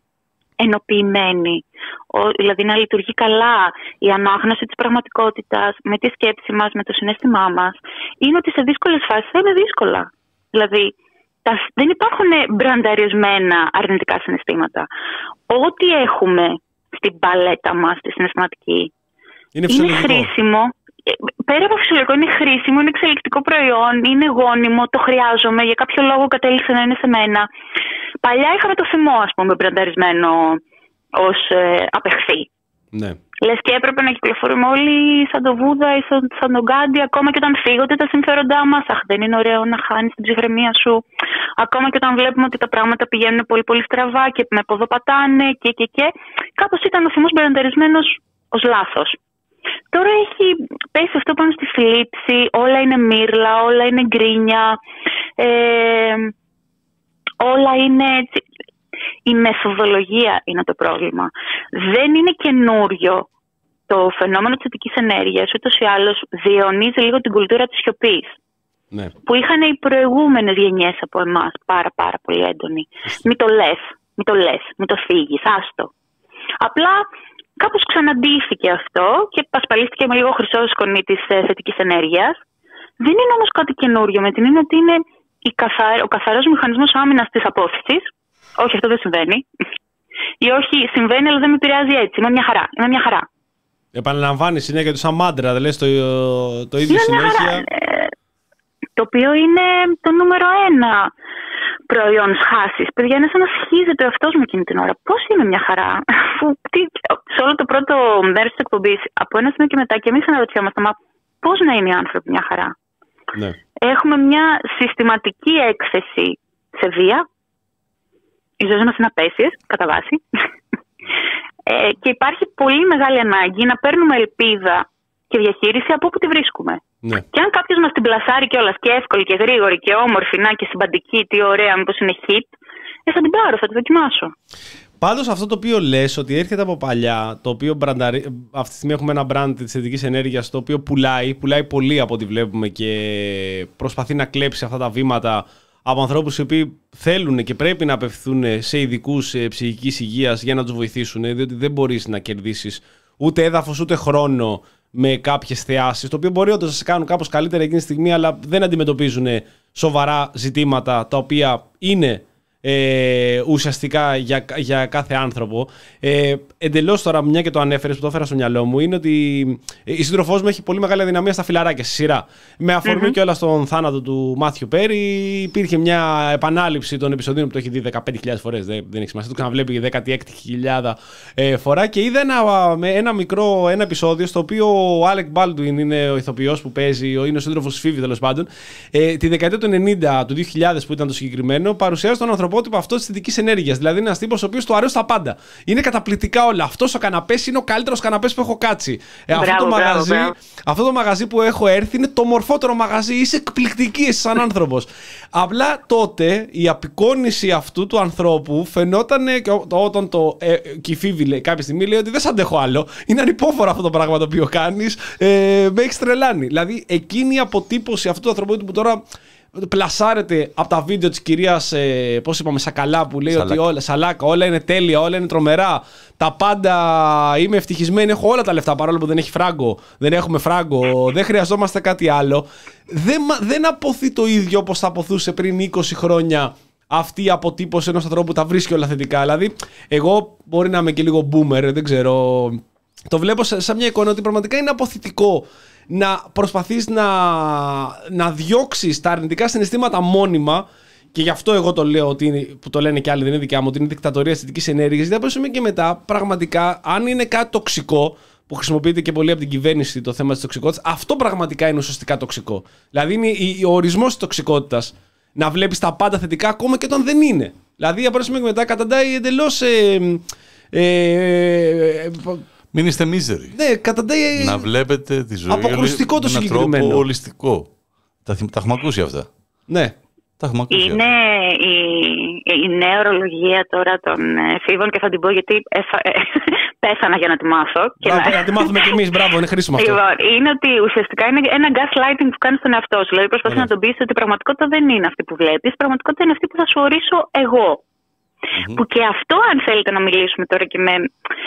[SPEAKER 2] ενοποιημένοι, δηλαδή να λειτουργεί καλά η ανάγνωση της πραγματικότητας με τη σκέψη μας, με το συναίσθημά μας, είναι ότι σε δύσκολες φάσεις θα είναι δύσκολα. Δηλαδή τα... δεν υπάρχουν μπρανταρισμένα αρνητικά συναισθήματα. Ό,τι έχουμε στην παλέτα μας, τη συναισθηματική, είναι, είναι χρήσιμο. Πέρα από φυσιολογικό, είναι χρήσιμο, είναι εξελικτικό προϊόν, είναι γόνιμο, το χρειάζομαι, για κάποιο λόγο κατέληξε να είναι σε μένα. Παλιά είχαμε το θυμό, ας πούμε, μπρανταρισμένο ως ε, απεχθή. Ναι. Λες και έπρεπε να κυκλοφορούμε όλοι σαν το Βούδα ή σαν, σαν τον Γκάντι, ακόμα και όταν φύγονται τα συμφέροντά μας. Αχ, δεν είναι ωραίο να χάνεις την ψυχραιμία σου. Ακόμα και όταν βλέπουμε ότι τα πράγματα πηγαίνουν πολύ πολύ στραβά και με ποδοπατάνε και και και. Κάπως ήταν ο θυμός μπρανταρισμένος ως λάθος. Τώρα έχει πέσει αυτό πάνω στη θλίψη, όλα είναι μύρλα, όλα είναι γκρίνια, ε, όλα είναι έτσι. Η μεθοδολογία είναι το πρόβλημα. Δεν είναι καινούριο το φαινόμενο της θετικής ενέργειας, ούτως ή άλλως διαιωνίζει λίγο την κουλτούρα της σιωπής. Ναι. Που είχαν οι προηγούμενες γενιές από εμάς πάρα πάρα πολύ έντονη. Μη το λες, μη το λες, μη το φύγεις, άστο. Απλά κάπως ξαναντήθηκε αυτό και ασπαλίστηκε με λίγο χρυσό σκονή της ε, θετικής ενέργειας. Δεν είναι όμως κάτι καινούριο, με την έννοια ότι είναι η καθα... ο καθαρός μηχανισμός άμυνας της απόφυσης. Όχι, αυτό δεν συμβαίνει. Ή όχι, συμβαίνει, αλλά δεν με επηρεάζει έτσι. Είμαι μια χαρά. Είμαι μια χαρά. Επαναλαμβάνει συνέχεια του σαν μάντρα, δεν λες το, το ίδιο είναι συνέχεια. Ε, το οποίο είναι το νούμερο ένα προϊόν σχάσης. Παιδιά, είναι σαν να σχίζεται ο εαυτός μου εκείνη την ώρα. Πώς είναι μια χαρά. Σε όλο το πρώτο μέρος της εκπομπής, από ένα σημείο και μετά, και εμείς αναρωτιόμαστε, μα πώς να είναι οι άνθρωποι μια χαρά. Ναι. Έχουμε μια συστηματική έκθεση σε βία. Οι ζωές μας είναι απέσιες, κατά βάση. Ε, και υπάρχει πολύ μεγάλη ανάγκη να παίρνουμε ελπίδα και διαχείριση από όπου τη βρίσκουμε. Ναι. Και αν κάποιος μας την πλασάρει κιόλας και εύκολη και γρήγορη και όμορφη, να και συμπαντική, τι ωραία, μήπως είναι hit, ε, θα την πάρω, θα τη δοκιμάσω. Πάντως αυτό το οποίο λες, ότι έρχεται από παλιά, το οποίο μπρανταρι... αυτή τη στιγμή έχουμε ένα brand της θετικής ενέργειας, το οποίο πουλάει, πουλάει πολύ από ό,τι βλέπουμε και προσπαθεί να κλέψει αυτά τα βήματα από ανθρώπους οι οποίοι θέλουν και πρέπει να απευθυνθούν σε ειδικούς ψυχικής υγείας για να τους βοηθήσουν, διότι δεν μπορείς να κερδίσεις ούτε έδαφος ούτε χρόνο με κάποιες θεάσεις, το οποίο μπορεί όντως να σε κάνουν κάπως καλύτερα εκείνη τη στιγμή, αλλά δεν αντιμετωπίζουν σοβαρά ζητήματα τα οποία είναι ε, ουσιαστικά για, για κάθε άνθρωπο. Ε, εντελώς τώρα, μια και το ανέφερες, που το έφερα στο μυαλό μου, είναι ότι η σύντροφός μου έχει πολύ μεγάλη αδυναμία στα φιλαράκια, στη σειρά. Με αφορμή mm-hmm. και όλα στον θάνατο του Μάθιου Πέρι, υπήρχε μια επανάληψη των επεισοδίων που το έχει δει δεκαπέντε χιλιάδες φορές. Δεν, δεν έχει σημασία, το ξαναβλέπει δέκατη έκτη χιλιάδα ε, φορά. Και είδα ένα, ένα μικρό ένα επεισόδιο στο οποίο ο Άλεκ Μπάλντουιν είναι ο ηθοποιός που παίζει, είναι ο σύντροφος της Φίβη τέλος πάντων. Ε, τη δεκαετία του ενενήντα, του δύο χιλιάδες που ήταν το συγκεκριμένο, παρουσιάζει τον ανθρωπό προτυπώμα αυτό τη θετική ενέργεια. Δηλαδή είναι ένα τύπο ο οποίο του αρέσουν τα πάντα. Είναι καταπληκτικά όλα. Αυτό ο καναπές είναι ο καλύτερο καναπές που έχω κάτσει. Ε,
[SPEAKER 4] Μπράβο,
[SPEAKER 2] αυτό, το
[SPEAKER 4] μπράβο,
[SPEAKER 2] μαγαζί,
[SPEAKER 4] μπράβο.
[SPEAKER 2] αυτό το μαγαζί που έχω έρθει είναι το μορφότερο μαγαζί. Είσαι εκπληκτική εσύ σαν άνθρωπος. Απλά τότε η απεικόνηση αυτού του ανθρώπου φαινόταν όταν το ε, Κιφίβι λέει κάποια στιγμή λέει ότι δεν σ' αντέχω άλλο. Είναι ανυπόφορο αυτό το πράγμα το οποίο κάνεις. Ε, με έχεις τρελάνει. Δηλαδή εκείνη η αποτύπωση αυτού του ανθρώπου που τώρα πλασάρεται από τα βίντεο της κυρίας, ε, πώς είπαμε, Σακαλά, που λέει
[SPEAKER 3] Σαλάκα.
[SPEAKER 2] ότι όλα, Σαλάκα, όλα είναι τέλεια, όλα είναι τρομερά. Τα πάντα είμαι ευτυχισμένη, έχω όλα τα λεφτά παρόλο που δεν έχει φράγκο. Δεν έχουμε φράγκο, δεν χρειαζόμαστε κάτι άλλο. Δεν, δεν αποθεί το ίδιο όπως θα αποθούσε πριν είκοσι χρόνια αυτή η αποτύπωση ενός ανθρώπου που τα βρίσκει όλα θετικά. Δηλαδή, εγώ μπορεί να είμαι και λίγο boomer, δεν ξέρω. Το βλέπω σαν μια εικόνα ότι πραγματικά είναι αποθητικό να προσπαθείς να, να διώξεις τα αρνητικά συναισθήματα μόνιμα, και γι' αυτό εγώ το λέω, ότι είναι, που το λένε και άλλοι, δεν είναι δικιά μου, ότι είναι δικτατορία αισθητικής ενέργειας. Γιατί από σημείο και μετά, πραγματικά, αν είναι κάτι τοξικό, που χρησιμοποιείται και πολύ από την κυβέρνηση το θέμα της τοξικότητας, αυτό πραγματικά είναι ουσιαστικά τοξικό. Δηλαδή είναι ο ορισμός της τοξικότητας. Να βλέπεις τα πάντα θετικά, ακόμα και όταν δεν είναι. Δηλαδή από σημείο και μετά καταντάει εντελώς. Ε, ε, ε,
[SPEAKER 3] Μην είστε μίζεροι.
[SPEAKER 2] Ναι, καταντάει.
[SPEAKER 3] Να βλέπετε τη ζωή
[SPEAKER 2] αποκρουστικό το
[SPEAKER 3] με έναν
[SPEAKER 2] συγκεκριμένο.
[SPEAKER 3] τρόπο ολιστικό. Τα, τα έχουμε ακούσει αυτά.
[SPEAKER 2] Ναι.
[SPEAKER 3] Τα έχουμε ακούσει.
[SPEAKER 4] Είναι η, η νέα ορολογία τώρα των εφήβων, και θα την πω γιατί εφα... πέθανα για να τη μάθω. Και
[SPEAKER 2] Μπράβο,
[SPEAKER 4] να...
[SPEAKER 2] να τη μάθουμε κι εμείς, μπράβο, είναι χρήσιμο αυτό.
[SPEAKER 4] Λοιπόν, είναι ότι ουσιαστικά είναι ένα gaslighting που κάνει στον εαυτό σου. Δηλαδή προσπαθεί να τον πεις ότι η πραγματικότητα δεν είναι αυτή που βλέπεις, η πραγματικότητα είναι αυτή που θα σου ορίσω εγώ. Mm-hmm. Που και αυτό, αν θέλετε να μιλήσουμε τώρα και με...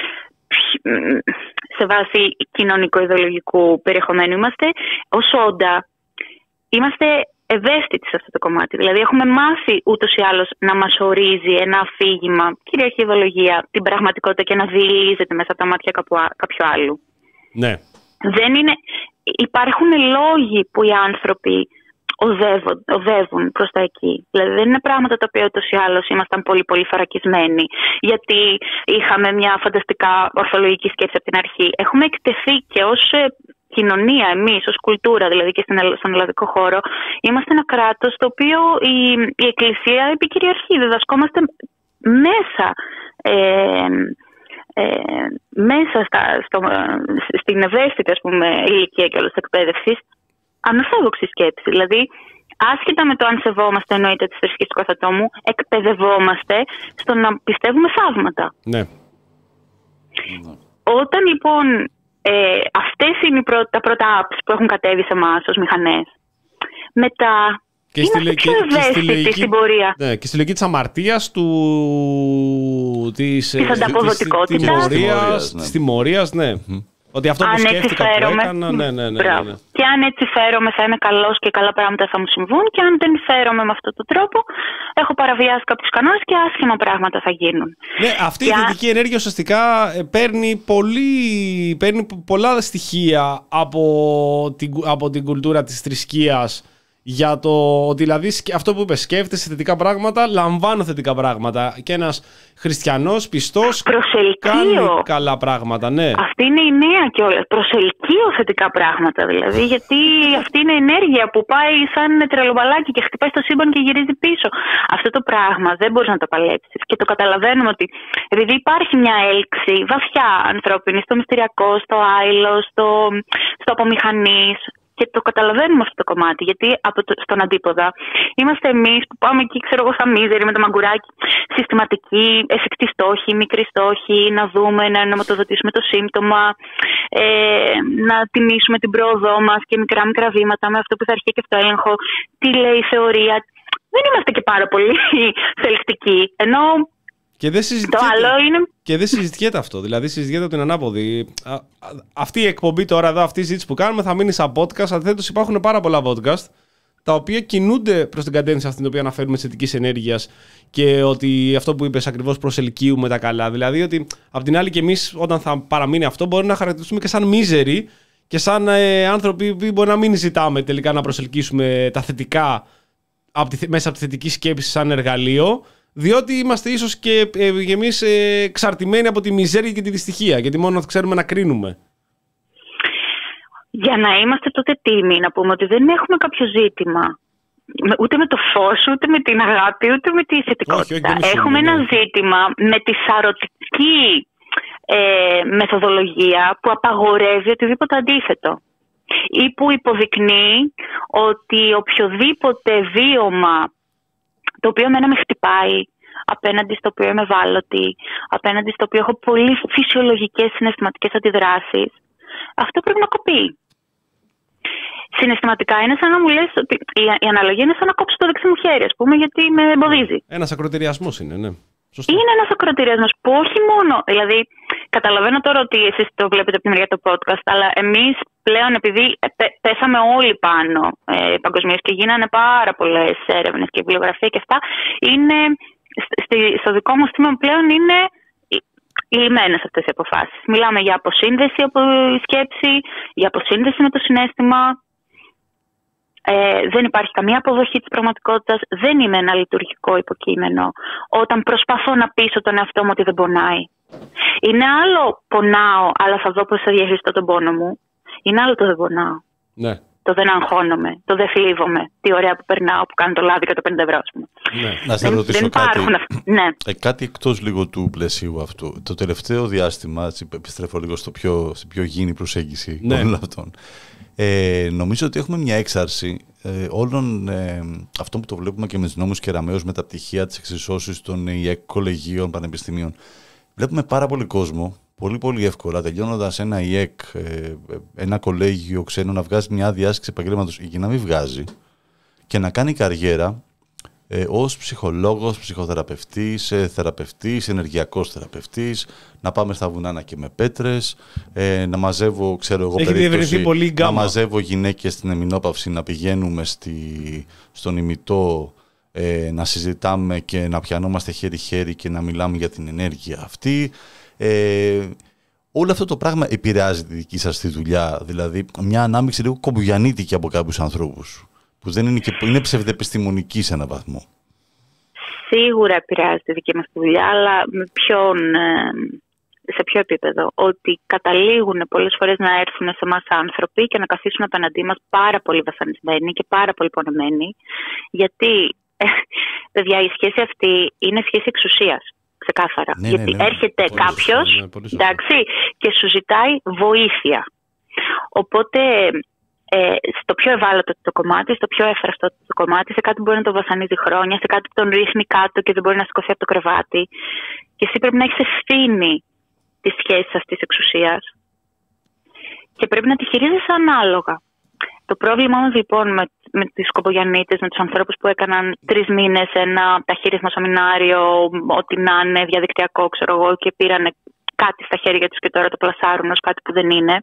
[SPEAKER 4] σε βάση κοινωνικο-ιδεολογικού περιεχομένου, είμαστε ως όντα, είμαστε ευαίσθητοι σε αυτό το κομμάτι. Δηλαδή έχουμε μάθει ούτως ή άλλως να μας ορίζει ένα αφήγημα, κυριαρχή ιδεολογία, την πραγματικότητα, και να διηλίζεται μέσα από τα μάτια κάποιου άλλου.
[SPEAKER 2] Ναι.
[SPEAKER 4] Δεν είναι... Υπάρχουν λόγοι που οι άνθρωποι οδεύουν, οδεύουν προς τα εκεί. Δηλαδή δεν είναι πράγματα τα οποία ούτως ή άλλως ήμασταν πολύ πολύ φαρακισμένοι, γιατί είχαμε μια φανταστικά ορθολογική σκέψη από την αρχή. Έχουμε εκτεθεί και ως κοινωνία, εμείς, ως κουλτούρα, δηλαδή και στον ελλαδικό χώρο, είμαστε ένα κράτος το οποίο η, η Εκκλησία επικυριαρχεί. Διδασκόμαστε μέσα, ε, ε, μέσα στα, στο, στην ευαίσθητη, ας πούμε, ηλικία και όλης της εκπαίδευσης, ανορθόδοξη σκέψη. Δηλαδή, άσχετα με το αν σεβόμαστε εννοείται τις θρησκείες του κάθε ατόμου, εκπαιδευόμαστε στο να πιστεύουμε θαύματα.
[SPEAKER 2] Ναι.
[SPEAKER 4] Όταν λοιπόν ε, αυτές είναι οι πρω... τα πρώτα apps που έχουν κατέβει σε εμάς ως μηχανές, μετά
[SPEAKER 2] και
[SPEAKER 4] είμαστε
[SPEAKER 2] στη,
[SPEAKER 4] πιο
[SPEAKER 2] και,
[SPEAKER 4] ευαίσθητοι
[SPEAKER 2] και στη
[SPEAKER 4] στην πορεία.
[SPEAKER 2] Ναι, και στη λογική της αμαρτίας, του, της,
[SPEAKER 4] της ανταποδοτικότητας,
[SPEAKER 2] της τιμωρίας,
[SPEAKER 3] ναι.
[SPEAKER 2] της τιμωρίας, ναι. Mm. Ότι αυτό που σκέφτηκα που έκανα, ναι, ναι, ναι, ναι, ναι.
[SPEAKER 4] Και αν έτσι φέρομαι θα είμαι καλός και καλά πράγματα θα μου συμβούν, και αν δεν φέρομαι με αυτόν τον τρόπο έχω παραβιάσει κάποιους κανόνες και άσχημα πράγματα θα γίνουν.
[SPEAKER 2] Ναι, αυτή
[SPEAKER 4] και
[SPEAKER 2] η θετική ενέργεια ουσιαστικά παίρνει, πολύ, παίρνει πολλά στοιχεία από την, από την κουλτούρα της θρησκείας. Για το ότι δηλαδή αυτό που είπε, σκέφτεσαι θετικά πράγματα, λαμβάνω θετικά πράγματα. Και ένας χριστιανός πιστός κάνει καλά πράγματα, ναι.
[SPEAKER 4] Αυτή είναι η νέα κιόλας. Προσελκύω θετικά πράγματα δηλαδή, γιατί αυτή είναι η ενέργεια που πάει σαν τρελομπαλάκι και χτυπάει στο σύμπαν και γυρίζει πίσω. Αυτό το πράγμα δεν μπορείς να το παλέψεις. Και το καταλαβαίνουμε ότι επειδή υπάρχει μια έλξη βαθιά ανθρώπινη στο μυστηριακό, στο άειλο, στο, στο απομηχανής. Και το καταλαβαίνουμε αυτό το κομμάτι, γιατί από το, στον αντίποδα είμαστε εμείς που πάμε εκεί, ξέρω εγώ, στα μίζερη με το μαγκουράκι, συστηματική, εφικτή στόχη, μικρή στόχη, να δούμε, να ενωματοδοτήσουμε το σύμπτωμα, ε, να τιμήσουμε την πρόοδό μας και μικρά μικρά βήματα με αυτό που θα αρχίσει και αυτό έλεγχο, τι λέει η θεωρία. Δεν είμαστε και πάρα πολύ θελκτικοί, ενώ
[SPEAKER 2] και δεν
[SPEAKER 4] το άλλο είναι...
[SPEAKER 2] Και δεν συζητιέται αυτό. Δηλαδή, συζητιέται από την ανάποδη. Α, α, αυτή η εκπομπή τώρα εδώ, αυτή η συζήτηση που κάνουμε, θα μείνει σαν podcast. Αντιθέτως, υπάρχουν πάρα πολλά podcast τα οποία κινούνται προς την κατεύθυνση αυτή την οποία αναφέρουμε τη θετική ενέργεια και ότι αυτό που είπες ακριβώς προσελκύουμε τα καλά. Δηλαδή, ότι απ' την άλλη, και εμείς, όταν θα παραμείνει αυτό, μπορεί να χαρακτηριστούμε και σαν μίζεροι και σαν ε, άνθρωποι που μπορεί να μην ζητάμε τελικά να προσελκύσουμε τα θετικά από τη, μέσα από τη θετική σκέψη σαν εργαλείο. Διότι είμαστε ίσως και ε, εμείς ε, εξαρτημένοι από τη μιζέρια και τη δυστυχία, γιατί μόνο θα ξέρουμε να κρίνουμε.
[SPEAKER 4] Για να είμαστε τότε τίμοι, να πούμε ότι δεν έχουμε κάποιο ζήτημα ούτε με το φως, ούτε με την αγάπη, ούτε με τη θετικότητα. Όχι, όχι, έχουμε ναι. ένα ζήτημα με τη σαρωτική ε, μεθοδολογία που απαγορεύει οτιδήποτε αντίθετο ή που υποδεικνύει ότι οποιοδήποτε βίωμα το οποίο εμένα με χτυπάει, απέναντι στο οποίο είμαι ευάλωτη, απέναντι στο οποίο έχω πολύ φυσιολογικές συναισθηματικές αντιδράσεις, αυτό πρέπει να κοπεί. Συναισθηματικά είναι σαν να μου λες ότι η αναλογία είναι σαν να κόψω το δεξί μου χέρι, ας πούμε, γιατί με εμποδίζει.
[SPEAKER 2] Ένας ακροτηριασμός είναι, ναι.
[SPEAKER 4] Σωστά. Είναι ένας ακροτηριασμός που όχι μόνο. Δηλαδή, καταλαβαίνω τώρα ότι εσείς το βλέπετε από τη μεριά του podcast, αλλά εμείς πλέον, επειδή πέσαμε όλοι πάνω ε, παγκοσμίως και γίνανε πάρα πολλές έρευνες και βιβλιογραφία και αυτά, είναι, στη, στο δικό μου στήμα πλέον είναι λυμμένες αυτές οι αποφάσεις. Μιλάμε για αποσύνδεση από η σκέψη, για αποσύνδεση με το συναίσθημα. Ε, δεν υπάρχει καμία αποδοχή της πραγματικότητας. Δεν είμαι ένα λειτουργικό υποκείμενο όταν προσπαθώ να πείσω τον εαυτό μου ότι δεν πονάει. Είναι άλλο πονάω, αλλά θα δω πώς θα διαχειριστώ τον πόνο μου. Είναι άλλο το δεν πονάω.
[SPEAKER 2] Ναι.
[SPEAKER 4] Το δεν αγχώνομαι, το δεν θλίβομαι. Τι ωραία που περνάω, που κάνω το λάδι και το πενήντα ευρώ, ας πούμε.
[SPEAKER 3] Ναι. Να σε ρωτήσω
[SPEAKER 4] δεν
[SPEAKER 3] κάτι.
[SPEAKER 4] Ναι.
[SPEAKER 3] Ε, κάτι εκτός λίγο του πλαισίου αυτού. Το τελευταίο διάστημα, έτσι, επιστρέφω λίγο στο πιο, στην πιο γήινη προσέγγιση ναι. όλων αυτών. Ε, νομίζω ότι έχουμε μια έξαρση ε, όλων ε, αυτό που το βλέπουμε και με τους νόμους Κεραμέως, με τα πτυχία, τις εξισώσεις των ι ε κ, κολεγίων, πανεπιστημίων. Βλέπουμε πάρα πολύ κόσμο, πολύ πολύ εύκολα, τελειώνοντας ένα ι ε κ, ε, ένα κολέγιο ξένο, να βγάζει μια άδεια άσκηση επαγγέλματος ή και να μην βγάζει και να κάνει καριέρα ε, ως ψυχολόγος, ψυχοθεραπευτής, ε, θεραπευτής, ενεργειακός θεραπευτής, να πάμε στα βουνά και με πέτρες, ε, να μαζεύω, ξέρω εγώ, περίπτωση,
[SPEAKER 2] πολύ
[SPEAKER 3] να μαζεύω γυναίκες στην εμεινόπαυση, να πηγαίνουμε στη, στον ημιτό, ε, να συζητάμε και να πιανόμαστε χέρι-χέρι και να μιλάμε για την ενέργεια αυτή. Ε, όλο αυτό το πράγμα επηρεάζει τη δική σας τη δουλειά, δηλαδή μια ανάμειξη λίγο κομπουγιανίτικη από κάποιους ανθρώπους, που δεν είναι, και, είναι ψευδεπιστημονική σε έναν βαθμό.
[SPEAKER 4] Σίγουρα επηρεάζει τη δική μας δουλειά, αλλά με ποιον, σε ποιο επίπεδο? Ότι καταλήγουν πολλές φορές να έρθουν σε εμάς άνθρωποι και να καθίσουν απέναντί μας πάρα πολύ βασανισμένοι και πάρα πολύ πονεμένοι, γιατί παιδιά, η σχέση αυτή είναι σχέση εξουσίας. Ξεκάθαρα.
[SPEAKER 3] Ναι,
[SPEAKER 4] γιατί
[SPEAKER 3] ναι, ναι.
[SPEAKER 4] κάποιος κάποιος
[SPEAKER 2] ναι,
[SPEAKER 4] και σου ζητάει βοήθεια. Οπότε ε, στο πιο ευάλωτο το κομμάτι, στο πιο έφραστο το κομμάτι, σε κάτι που μπορεί να τον βασανίζει χρόνια, σε κάτι που τον ρίχνει κάτω και δεν μπορεί να σηκωθεί από το κρεβάτι. Και εσύ πρέπει να έχεις ευθύνη τη σχέση αυτής της εξουσίας και πρέπει να τη χειρίζεσαι ανάλογα. Το πρόβλημα όμως λοιπόν με, με τις κομπογιανίτες, με τους ανθρώπους που έκαναν τρεις μήνες ένα ταχύρισμα σεμινάριο, ό,τι να είναι διαδικτυακό, ξέρω εγώ, και πήραν κάτι στα χέρια τους και τώρα το πλασάρουν ως κάτι που δεν είναι,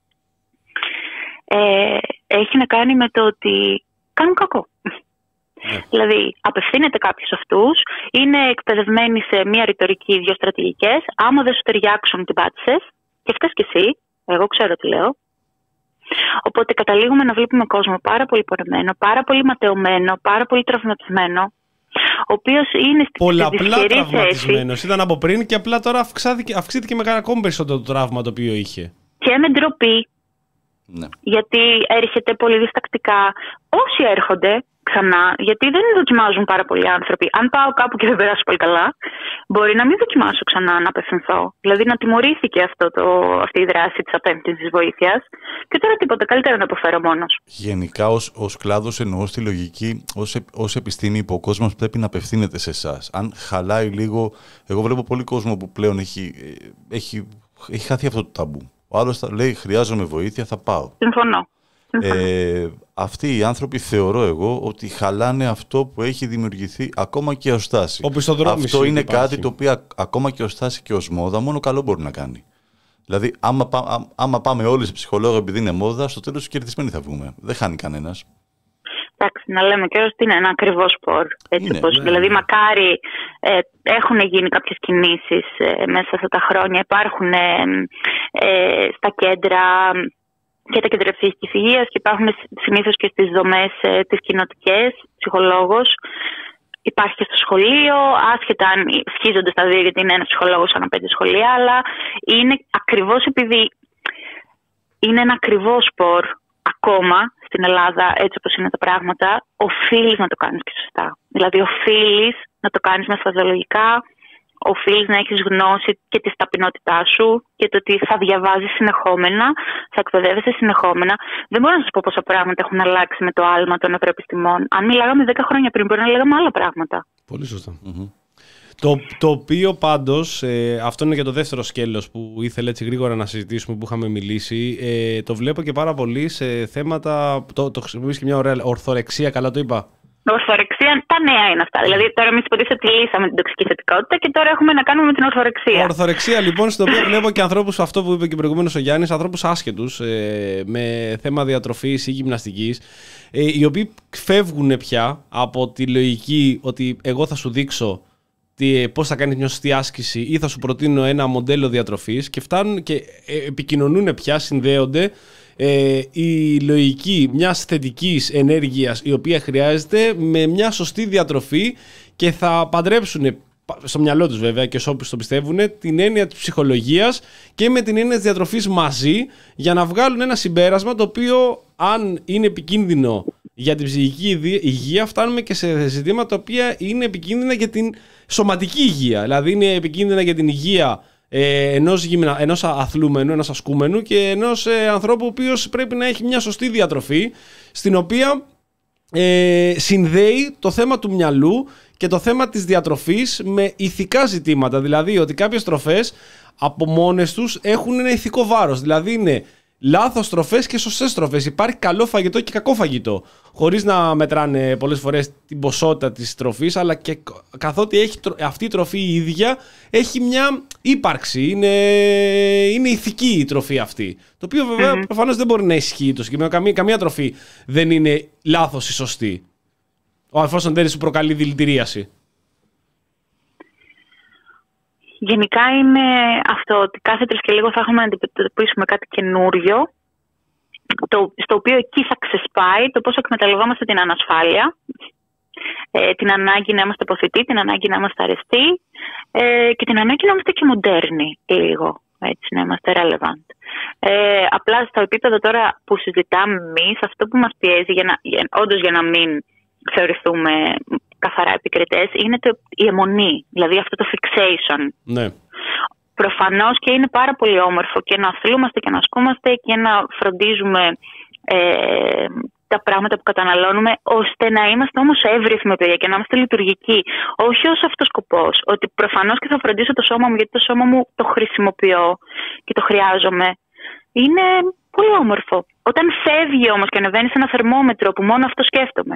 [SPEAKER 4] ε, έχει να κάνει με το ότι κάνουν κακό. Yeah. Δηλαδή, απευθύνεται κάποιος σε αυτούς, είναι εκπαιδευμένοι σε μία ρητορική, δύο στρατηγικές. Άμα δεν σου ταιριάξουν, την πάτησες και φταίς κι εσύ. Εγώ ξέρω τι λέω. Οπότε καταλήγουμε να βλέπουμε κόσμο πάρα πολύ πονεμένο, πάρα πολύ ματαιωμένο, πάρα πολύ τραυματισμένο, ο οποίος είναι στην
[SPEAKER 2] πολλαπλά τραυματισμένος. Ήταν από πριν και απλά τώρα αυξήθηκε, αυξήθηκε με ακόμη περισσότερο το τραύμα το οποίο είχε.
[SPEAKER 4] Και με ντροπή. Ναι. Γιατί έρχεται πολύ διστακτικά. Όσοι έρχονται ξανά, γιατί δεν δοκιμάζουν πάρα πολλοί άνθρωποι. Αν πάω κάπου και δεν περάσω πολύ καλά, μπορεί να μην δοκιμάσω ξανά να απευθυνθώ. Δηλαδή να τιμωρήθηκε αυτό το, αυτή η δράση της απέμπτυνσης βοήθειας και τώρα τίποτα, καλύτερα να αποφέρω μόνος.
[SPEAKER 3] Γενικά ως, ως κλάδος εννοώ στη λογική, ως, ως επιστήμη που ο κόσμος πρέπει να απευθύνεται σε εσάς. Αν χαλάει λίγο, εγώ βλέπω πολύ κόσμο που πλέον έχει, έχει, έχει χαθεί αυτό το ταμπού. Ο άλλος θα λέει χρειάζομαι βοήθεια, θα πάω.
[SPEAKER 4] Συμφωνώ.
[SPEAKER 3] Ε, αυτοί οι άνθρωποι θεωρώ εγώ ότι χαλάνε αυτό που έχει δημιουργηθεί ακόμα και ως τάση. Αυτό είναι υπάρχει. Κάτι το οποίο ακόμα και ως τάση και ως μόδα μόνο καλό μπορεί να κάνει. Δηλαδή άμα, πά, άμα πάμε όλοι σε ψυχολόγο επειδή είναι μόδα, στο τέλος κερδισμένοι θα βγούμε. Δεν χάνει κανένας.
[SPEAKER 4] Εντάξει, να λέμε και ότι είναι ένα ακριβό σπορ. Έτσι είναι, πώς, ναι, δηλαδή, ναι. Μακάρι ε, έχουν γίνει κάποιες κινήσεις ε, μέσα σε αυτά τα χρόνια. Υπάρχουν ε, ε, στα κέντρα και τα κέντρα ψυχικής υγείας και υπάρχουν συνήθως και στις δομές ε, τις κοινοτικές, ψυχολόγος. Υπάρχει και στο σχολείο, άσχετα αν σχίζονται στα δύο, γιατί είναι ένας ψυχολόγος ανά πέντε σχολεία, αλλά είναι ακριβώς επειδή είναι ένα ακριβό σπορ ακόμα στην Ελλάδα, έτσι όπως είναι τα πράγματα, οφείλεις να το κάνεις και σωστά. Δηλαδή, οφείλεις να το κάνεις μεθοδολογικά, οφείλεις να έχεις γνώση και τη ταπεινότητά σου και το ότι θα διαβάζεις συνεχόμενα, θα εκπαιδεύεσαι συνεχόμενα. Δεν μπορώ να σας πω πόσα πράγματα έχουν αλλάξει με το άλμα των νευροεπιστημών. Αν μιλάγαμε δέκα χρόνια πριν, μπορεί να λέγαμε άλλα πράγματα.
[SPEAKER 2] Πολύ σωστά. Mm-hmm. Το, το οποίο πάντως, ε, αυτό είναι και το δεύτερο σκέλος που ήθελε έτσι γρήγορα να συζητήσουμε, που είχαμε μιλήσει. Ε, το βλέπω και πάρα πολύ σε θέματα. Το, το χρησιμοποιείς και μια ωραία ορθορεξία, καλά το είπα.
[SPEAKER 4] Ορθορεξία, τα νέα είναι αυτά. Δηλαδή, τώρα εμείς υποτίθεται ότι λύσαμε την τοξική θετικότητα και τώρα έχουμε να κάνουμε με την ορθορεξία.
[SPEAKER 2] Ορθορεξία, λοιπόν, στο οποίο βλέπω και ανθρώπους, αυτό που είπε και προηγουμένως ο Γιάννης, ανθρώπους άσχετους ε, με θέμα διατροφής ή γυμναστικής, ε, οι οποίοι φεύγουν πια από τη λογική ότι εγώ θα σου δείξω πώς θα κάνεις μια σωστή άσκηση ή θα σου προτείνω ένα μοντέλο διατροφής, και φτάνουν και επικοινωνούν πια, συνδέονται ε, η λογική μιας θετικής ενέργειας η οποία χρειάζεται με μια σωστή διατροφή, και θα παντρέψουν στο μυαλό τους βέβαια και σε όποιους το πιστεύουν την έννοια της ψυχολογίας και με την έννοια της διατροφής μαζί, για να βγάλουν ένα συμπέρασμα το οποίο, αν είναι επικίνδυνο για την ψυχική υγεία, φτάνουμε και σε ζητήματα τα οποία είναι επικίνδυνα για την σωματική υγεία. Δηλαδή είναι επικίνδυνα για την υγεία ε, ενός, γυμνα, ενός αθλούμενου, ενός ασκούμενου και ενός ε, ανθρώπου ο οποίος πρέπει να έχει μια σωστή διατροφή, στην οποία ε, συνδέει το θέμα του μυαλού και το θέμα της διατροφής με ηθικά ζητήματα. Δηλαδή ότι κάποιες τροφές από μόνες τους έχουν ένα ηθικό βάρος. Δηλαδή είναι λάθος τροφές και σωστές τροφές. Υπάρχει καλό φαγητό και κακό φαγητό. Χωρίς να μετράνε πολλές φορές την ποσότητα της τροφής, αλλά και καθότι έχει, αυτή η τροφή η ίδια έχει μια ύπαρξη. Είναι, είναι ηθική η τροφή αυτή. Το οποίο βέβαια mm-hmm. προφανώς δεν μπορεί να ισχύει το συγκεκριμένο. Καμία, καμία τροφή δεν είναι λάθος ή σωστή, εφόσον δεν σου προκαλεί δηλητηρίαση.
[SPEAKER 4] Γενικά είναι αυτό ότι κάθε τρεις και λίγο θα έχουμε να αντιμετωπίσουμε κάτι καινούριο, το, στο οποίο εκεί θα ξεσπάει το πώς εκμεταλλευόμαστε την ανασφάλεια, ε, την ανάγκη να είμαστε αποθητοί, την ανάγκη να είμαστε αρεστοί ε, και την ανάγκη να είμαστε και μοντέρνοι λίγο, έτσι, να είμαστε relevant. Ε, απλά στο επίπεδο τώρα που συζητάμε εμείς, αυτό που μας πιέζει, για να, για, όντως για να μην θεωρηθούμε καθαρά επικριτές, είναι το, η αιμονή, δηλαδή αυτό το fixation.
[SPEAKER 2] Ναι.
[SPEAKER 4] Προφανώς και είναι πάρα πολύ όμορφο και να αθλούμαστε και να ασκούμαστε και να φροντίζουμε ε, τα πράγματα που καταναλώνουμε, ώστε να είμαστε όμως εύρυθμοι, παιδιά, και να είμαστε λειτουργικοί. Όχι ως αυτός σκοπός, ότι προφανώς και θα φροντίσω το σώμα μου, γιατί το σώμα μου το χρησιμοποιώ και το χρειάζομαι. Είναι πολύ όμορφο. Όταν φεύγει όμως και ανεβαίνει σε ένα θερμόμετρο που μόνο αυτό σκέφτομαι,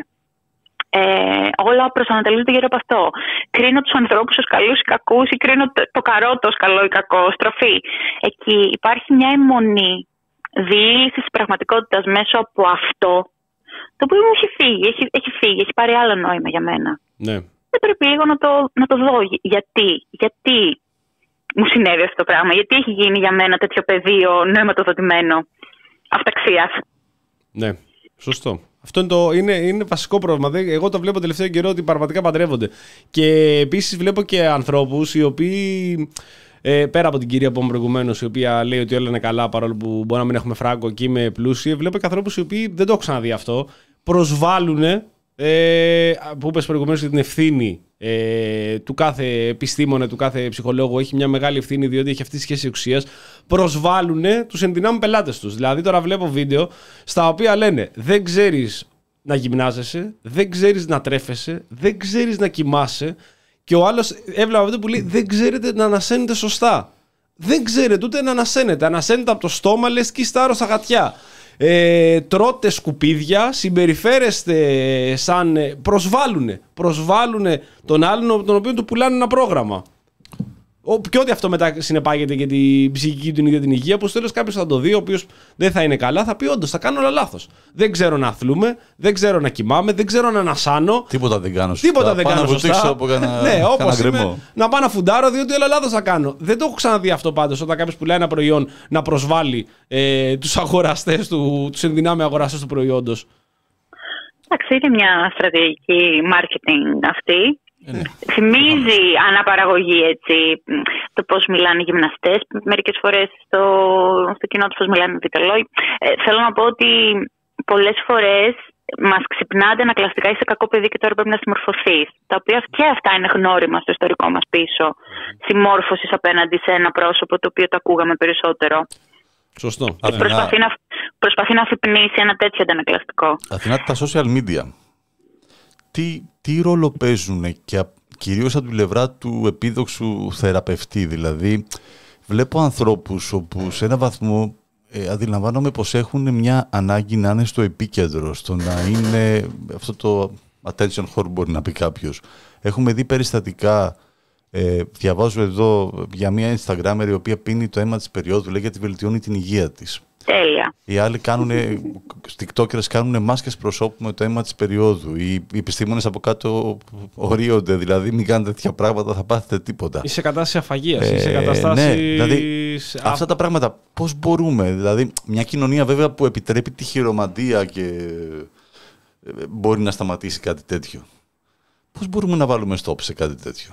[SPEAKER 4] Ε, όλα προσανατολίζονται γύρω από αυτό. Κρίνω τους ανθρώπους ως καλούς ή κακούς, ή κρίνω το, το καρότο ως καλό ή κακό, στροφή. Εκεί υπάρχει μια αιμονή διήλυσης της πραγματικότητας μέσω από αυτό, το οποίο μου έχει φύγει, έχει, έχει φύγει, έχει πάρει άλλο νόημα για μένα.
[SPEAKER 2] Ναι.
[SPEAKER 4] Δεν πρέπει λίγο να το, να το δω. Γιατί, γιατί μου συνέβη αυτό το πράγμα, γιατί έχει γίνει για μένα τέτοιο πεδίο νοηματοδοτημένο αυταξίας.
[SPEAKER 2] Ναι, σωστό. Αυτό είναι, το, είναι, είναι βασικό πρόβλημα. Εγώ το βλέπω τελευταίο καιρό ότι πραγματικά παντρεύονται. Και επίσης βλέπω και ανθρώπους οι οποίοι, ε, πέρα από την κυρία που είπαμε προηγουμένως, η οποία λέει ότι όλα είναι καλά παρόλο που μπορεί να μην έχουμε φράγκο και είμαι πλούσιοι, βλέπω και ανθρώπους οι οποίοι δεν το έχω ξαναδεί αυτό. Προσβάλλουν, ε, που είπες προηγουμένως, για την ευθύνη ε, του κάθε επιστήμονα, του κάθε ψυχολόγου. Έχει μια μεγάλη ευθύνη, διότι έχει αυτή τη σχέση εξουσίας. Προσβάλλουν τους ενδυνάμουν πελάτες τους. Δηλαδή, τώρα βλέπω βίντεο στα οποία λένε δεν ξέρεις να γυμνάζεσαι, δεν ξέρεις να τρέφεσαι, δεν ξέρεις να κοιμάσαι. Και ο άλλος έβλεπα αυτό που λέει δεν ξέρετε να ανασένετε σωστά. Δεν ξέρετε ούτε να ανασένετε. Ανασένετε από το στόμα, λες και είστε άρρωστα γατιά. Ε, τρώτε σκουπίδια, συμπεριφέρεστε σαν προσβάλλουνε, προσβάλλουνε τον άλλον, τον οποίο του πουλάνε ένα πρόγραμμα. Και ό,τι αυτό μετά συνεπάγεται για την ψυχική του για την υγεία, που στο τέλος κάποιος θα το δει, ο οποίος δεν θα είναι καλά, θα πει όντως θα κάνω όλα λάθος. Δεν ξέρω να αθλούμε, δεν ξέρω να κοιμάμαι, δεν ξέρω να ανασάνω.
[SPEAKER 3] Τίποτα δεν κάνω σωστά.
[SPEAKER 2] Τίποτα δεν κάνω σωστά.
[SPEAKER 3] Από κανένα,
[SPEAKER 2] ναι, όπως
[SPEAKER 3] είμαι,
[SPEAKER 2] να πάω να φουντάρω, διότι όλα λάθος θα κάνω. Δεν το έχω ξαναδεί αυτό πάντως, όταν κάποιος πουλάει ένα προϊόν να προσβάλλει ε, τους αγοραστές του, τους ενδυνάμει αγοραστές του προϊόντος.
[SPEAKER 4] Εντάξει, είναι μια στρατηγική marketing αυτή.
[SPEAKER 3] Ναι.
[SPEAKER 4] Θυμίζει αναπαραγωγή, έτσι, το πώς μιλάνε οι γυμναστές, μερικές φορές στο, στο κοινό τους πώς μιλάνε οι διαιτολόγοι. Ε, θέλω να πω ότι πολλές φορές μας ξυπνάτε ανακλαστικά, είσαι κακό παιδί και τώρα πρέπει να συμμορφωθείς. Τα οποία και αυτά είναι γνώριμα στο ιστορικό μας πίσω. Συμμόρφωσης απέναντι σε ένα πρόσωπο το οποίο το ακούγαμε περισσότερο.
[SPEAKER 2] Σωστό.
[SPEAKER 4] Αθηνά... Προσπαθεί, να... προσπαθεί να αφυπνίσει ένα τέτοιο αντανακλαστικό.
[SPEAKER 3] Αθηνά, τα social media. Τι, τι ρόλο παίζουν και κυρίως από την πλευρά του επίδοξου θεραπευτή? Δηλαδή, βλέπω ανθρώπους όπου σε ένα βαθμό ε, αντιλαμβάνομαι πως έχουν μια ανάγκη να είναι στο επίκεντρο, στο να είναι αυτό το attention whore, μπορεί να πει κάποιος. Έχουμε δει περιστατικά, ε, διαβάζω εδώ για μια Instagrammer η οποία πίνει το αίμα της περίοδου, λέει, γιατί βελτιώνει την υγεία της.
[SPEAKER 4] Τέλεια.
[SPEAKER 3] Οι άλλοι κάνουν, TikTokers κάνουν μάσκες προσώπου με το αίμα της περίοδου. Οι, οι επιστήμονες από κάτω ορίονται, δηλαδή μην κάνετε τέτοια πράγματα, θα πάθετε τίποτα.
[SPEAKER 2] Είσαι σε κατάσταση αφαγίας,
[SPEAKER 3] ε,
[SPEAKER 2] είσαι σε κατάσταση...
[SPEAKER 3] Ναι, δηλαδή Α... αυτά τα πράγματα πώς μπορούμε, δηλαδή μια κοινωνία βέβαια που επιτρέπει τη χειρομαντία και μπορεί να σταματήσει κάτι τέτοιο. Πώς μπορούμε να βάλουμε stop σε κάτι τέτοιο?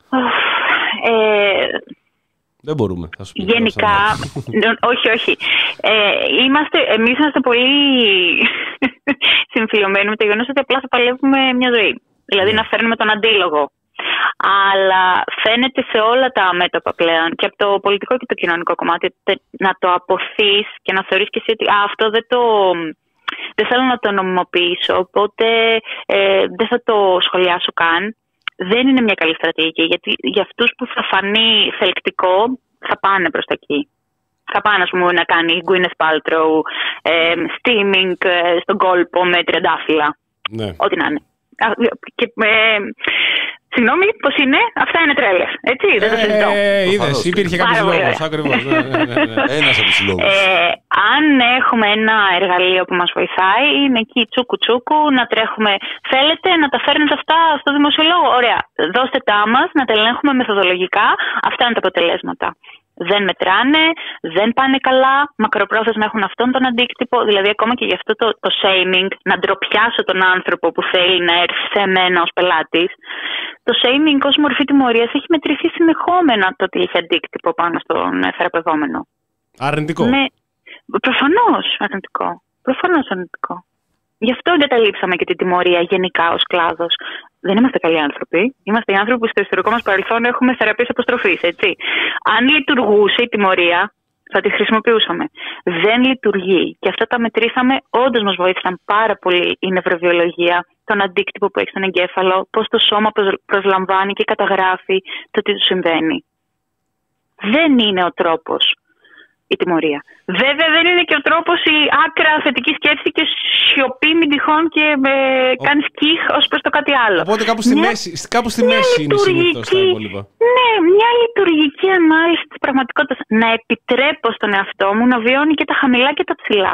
[SPEAKER 4] Ε...
[SPEAKER 2] Δεν μπορούμε. Θα σου πω
[SPEAKER 4] γενικά, όχι, όχι. Ε, είμαστε, εμείς είμαστε πολύ συμφιλωμένοι με το γεγονός ότι απλά θα παλεύουμε μια ζωή. Δηλαδή να φέρνουμε τον αντίλογο. Αλλά φαίνεται σε όλα τα μέτωπα πλέον και από το πολιτικό και το κοινωνικό κομμάτι να το αποθείς και να θεωρείς και εσύ ότι α, αυτό δεν το... δεν θέλω να το νομιμοποιήσω, οπότε ε, δεν θα το σχολιάσω καν. Δεν είναι μια καλή στρατηγική, γιατί για αυτούς που θα φανεί θελκτικό θα πάνε προς τα εκεί. Θα πάνε, ας πούμε, να κάνει Gwyneth Paltrow ε, steaming ε, στον κόλπο με τριαντάφυλλα. Ναι. Ό,τι να είναι. Και, ε, συγγνώμη, πώς είναι, αυτά είναι τρέλες. Έτσι, ε, δεν το συζητώ.
[SPEAKER 2] Ε, είδες, υπήρχε κάποιος λόγος, ακριβώς. Ναι, ναι, ναι, ναι.
[SPEAKER 3] Ένας από τους λόγους.
[SPEAKER 4] Ε, αν έχουμε ένα εργαλείο που μας βοηθάει, είναι εκεί τσούκου τσούκου, να τρέχουμε. Θέλετε να τα φέρνετε αυτά στο δημοσιολόγο? Ωραία, δώστε τα μας, να τα ελέγχουμε μεθοδολογικά. Αυτά είναι τα αποτελέσματα. Δεν μετράνε, δεν πάνε καλά, μακροπρόθεσμα έχουν αυτόν τον αντίκτυπο. Δηλαδή, ακόμα και γι' αυτό το, το shaming, να ντροπιάσω τον άνθρωπο που θέλει να έρθει σε μένα ως πελάτης. Το shaming ως μορφή τιμωρίας έχει μετρηθεί συνεχόμενα το ότι έχει αντίκτυπο πάνω στον θεραπευόμενο.
[SPEAKER 2] Αρνητικό.
[SPEAKER 4] Με... Προφανώς αρνητικό. Προφανώς αρνητικό. Γι' αυτό εγκαταλείψαμε και την τιμωρία γενικά ως κλάδος. Δεν είμαστε καλοί άνθρωποι. Είμαστε οι άνθρωποι που στο ιστορικό μας παρελθόν έχουμε θεραπείες αποστροφής, έτσι. Αν λειτουργούσε η τιμωρία, θα τη χρησιμοποιούσαμε. Δεν λειτουργεί. Και αυτά τα μετρήσαμε. Όντως μας βοήθησαν πάρα πολύ η νευροβιολογία, τον αντίκτυπο που έχει στον εγκέφαλο, πώς το σώμα προσλαμβάνει και καταγράφει το τι του συμβαίνει. Δεν είναι ο τρόπος η τιμωρία. Βέβαια δεν είναι και ο τρόπος η άκρα θετική σκέψη και σιωπή μην τυχόν και με ο... κάνεις κιχ ως προς το κάτι άλλο.
[SPEAKER 2] Οπότε κάπου στη μια... μέση, κάπου στη μέση είναι συνήθως τα υπόλοιπα.
[SPEAKER 4] Ναι, μια λειτουργική ανάλυση της πραγματικότητας. Να επιτρέπω στον εαυτό μου να βιώνει και τα χαμηλά και τα ψηλά.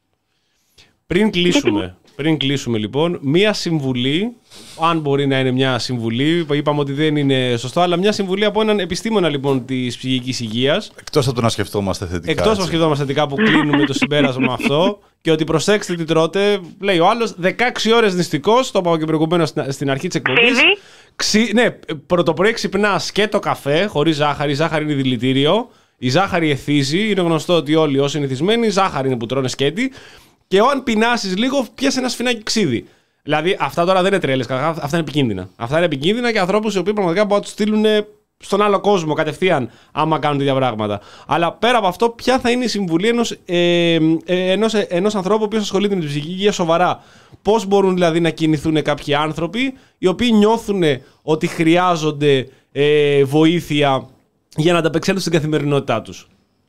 [SPEAKER 2] Πριν κλείσουμε, Γιατί... πριν κλείσουμε λοιπόν, μία συμβουλή, αν μπορεί να είναι μια συμβουλή, είπαμε ότι δεν είναι σωστό, αλλά μια συμβουλή από έναν επιστήμονα λοιπόν της ψυχικής υγείας.
[SPEAKER 3] Εκτός από το να σκεφτόμαστε θετικά.
[SPEAKER 2] Εκτός από να σκεφτόμαστε θετικά, που κλείνουμε το συμπέρασμα αυτό, και ότι προσέξτε τι τρώτε, λέει ο άλλος, δεκαέξι ώρες νηστικός, το είπα και προηγουμένως στην αρχή της εκπομπής. Ξυ... Ναι, πρωτοππρωί ξυπνάς και το καφέ, χωρίς ζάχαρη, η ζάχαρη είναι δηλητήριο, η ζάχαρη εθίζει, είναι γνωστό ότι όλοι όσοι συνηθισμένοι, η ζάχαρη είναι που τρώνε σκέτη. Και αν πεινάσεις λίγο, πιάσε ένα σφινάκι ξύδι. Δηλαδή, αυτά τώρα δεν είναι τρέλες, αυτά είναι επικίνδυνα. Αυτά είναι επικίνδυνα για ανθρώπους οι οποίοι πραγματικά μπορούν να τους στείλουν στον άλλο κόσμο κατευθείαν, άμα κάνουν τέτοια πράγματα. Αλλά πέρα από αυτό, ποια θα είναι η συμβουλή ενός, ε, ε, ενός, ε, ενός ανθρώπου που ασχολείται με την ψυχική υγεία σοβαρά? Πώς μπορούν δηλαδή να κινηθούν κάποιοι άνθρωποι οι οποίοι νιώθουν ότι χρειάζονται ε, βοήθεια για να ανταπεξέλθουν στην καθημερινότητά τους?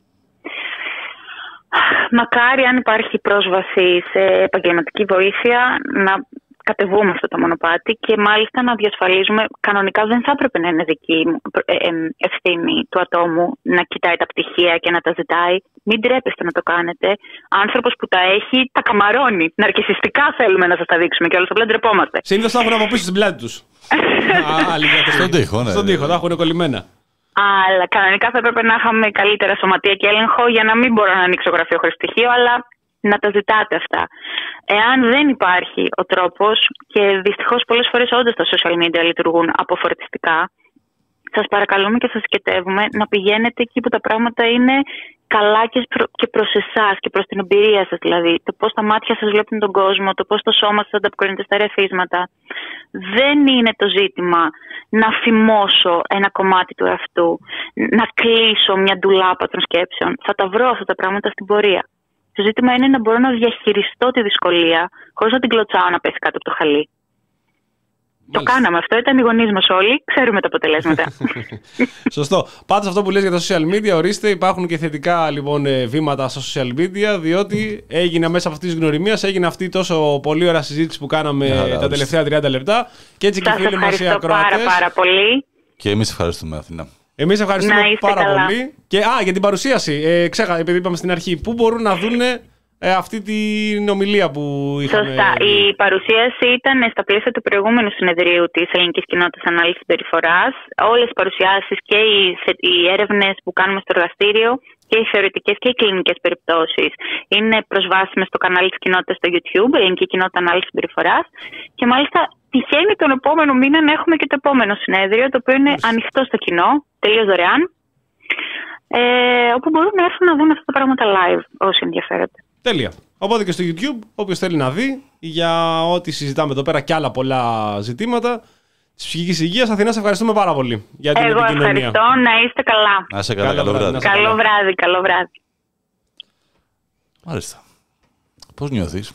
[SPEAKER 4] Μακάρι αν υπάρχει πρόσβαση σε επαγγελματική βοήθεια να κατεβούμε αυτό το μονοπάτι και μάλιστα να διασφαλίζουμε, κανονικά δεν θα έπρεπε να είναι δική ευθύνη του ατόμου να κοιτάει τα πτυχία και να τα ζητάει. Μην τρέπεστε να το κάνετε. Άνθρωπος που τα έχει τα καμαρώνει. Ναρκισσιστικά θέλουμε να σας τα δείξουμε και όλες απλά ντρεπόμαστε.
[SPEAKER 2] Συνήθως τα έχουν από πίσω στην πλάτη τους.
[SPEAKER 3] Στον τοίχο, ναι.
[SPEAKER 2] Στον τοίχο, τα έχουν κολλημένα.
[SPEAKER 4] Αλλά κανονικά θα έπρεπε να είχαμε καλύτερα σωματεία και έλεγχο για να μην μπορώ να ανοίξω γραφείο χωρίς στοιχείο, αλλά να τα ζητάτε αυτά. Εάν δεν υπάρχει ο τρόπος, και δυστυχώς πολλές φορές όντως τα social media λειτουργούν αποφορτιστικά, σας παρακαλούμε και σας σκετεύουμε να πηγαίνετε εκεί που τα πράγματα είναι καλά και, προ, και προς εσάς και προς την εμπειρία σας. Δηλαδή, το πώς τα μάτια σας βλέπουν τον κόσμο, το πώς το σώμα σας ανταποκρίνεται στα ρεφίσματα. Δεν είναι το ζήτημα να φημώσω ένα κομμάτι του εαυτού, να κλείσω μια ντουλάπα των σκέψεων. Θα τα βρω αυτά τα πράγματα στην πορεία. Το ζήτημα είναι να μπορώ να διαχειριστώ τη δυσκολία χωρίς να την κλωτσάω να πέσει κάτω από το χαλί. Το κάναμε αυτό, ήταν οι γονείς μας όλοι, ξέρουμε τα αποτελέσματα.
[SPEAKER 2] Σωστό. Πάντως αυτό που λες για τα social media, ορίστε, υπάρχουν και θετικά λοιπόν βήματα στα social media, διότι έγινε μέσα από αυτή τη γνωριμία, έγινε αυτή τόσο πολύ ωραία συζήτηση που κάναμε yeah, τα τελευταία τριάντα λεπτά. Και έτσι και οι φίλοι μας οι ακροατές.
[SPEAKER 4] Πάρα, πάρα πολύ.
[SPEAKER 3] Και εμείς ευχαριστούμε, Αθηνά.
[SPEAKER 2] Εμείς ευχαριστούμε πάρα
[SPEAKER 4] καλά.
[SPEAKER 2] πολύ. Και α, για την παρουσίαση, ε, ξέχα, επειδή είπαμε στην αρχή, πού μπορούν να δουν Ε, αυτή την ομιλία που είχαμε.
[SPEAKER 4] Σωστά. Η παρουσίαση ήταν στα πλαίσια του προηγούμενου συνεδρίου της Ελληνικής Κοινότητας Ανάλυσης Συμπεριφοράς. Όλες οι παρουσιάσεις και οι, οι έρευνες που κάνουμε στο εργαστήριο και οι θεωρητικές και οι κλινικές περιπτώσεις είναι προσβάσιμες στο κανάλι της κοινότητας στο YouTube, Ελληνική Κοινότητα Ανάλυσης Συμπεριφοράς. Και μάλιστα τυχαίνει τον επόμενο μήνα να έχουμε και το επόμενο συνέδριο, το οποίο είναι ανοιχτό στο κοινό, τελείως δωρεάν. Ε, όπου μπορούν να έρθουν να δουν αυτά τα πράγματα live όσοι ενδιαφέρονται.
[SPEAKER 2] Τέλεια. Οπότε και στο YouTube, όποιος θέλει να δει για ό,τι συζητάμε εδώ πέρα και άλλα πολλά ζητήματα της ψυχικής υγείας. Αθηνά, σε ευχαριστούμε πάρα πολύ για την
[SPEAKER 4] Εγώ
[SPEAKER 2] επικοινωνία.
[SPEAKER 4] Εγώ ευχαριστώ. Να είστε καλά.
[SPEAKER 3] Να είστε καλά. Καλό,
[SPEAKER 2] καλό βράδυ.
[SPEAKER 3] βράδυ.
[SPEAKER 4] Καλό βράδυ. Καλό βράδυ.
[SPEAKER 3] Μάλιστα. Πώς νιώθεις?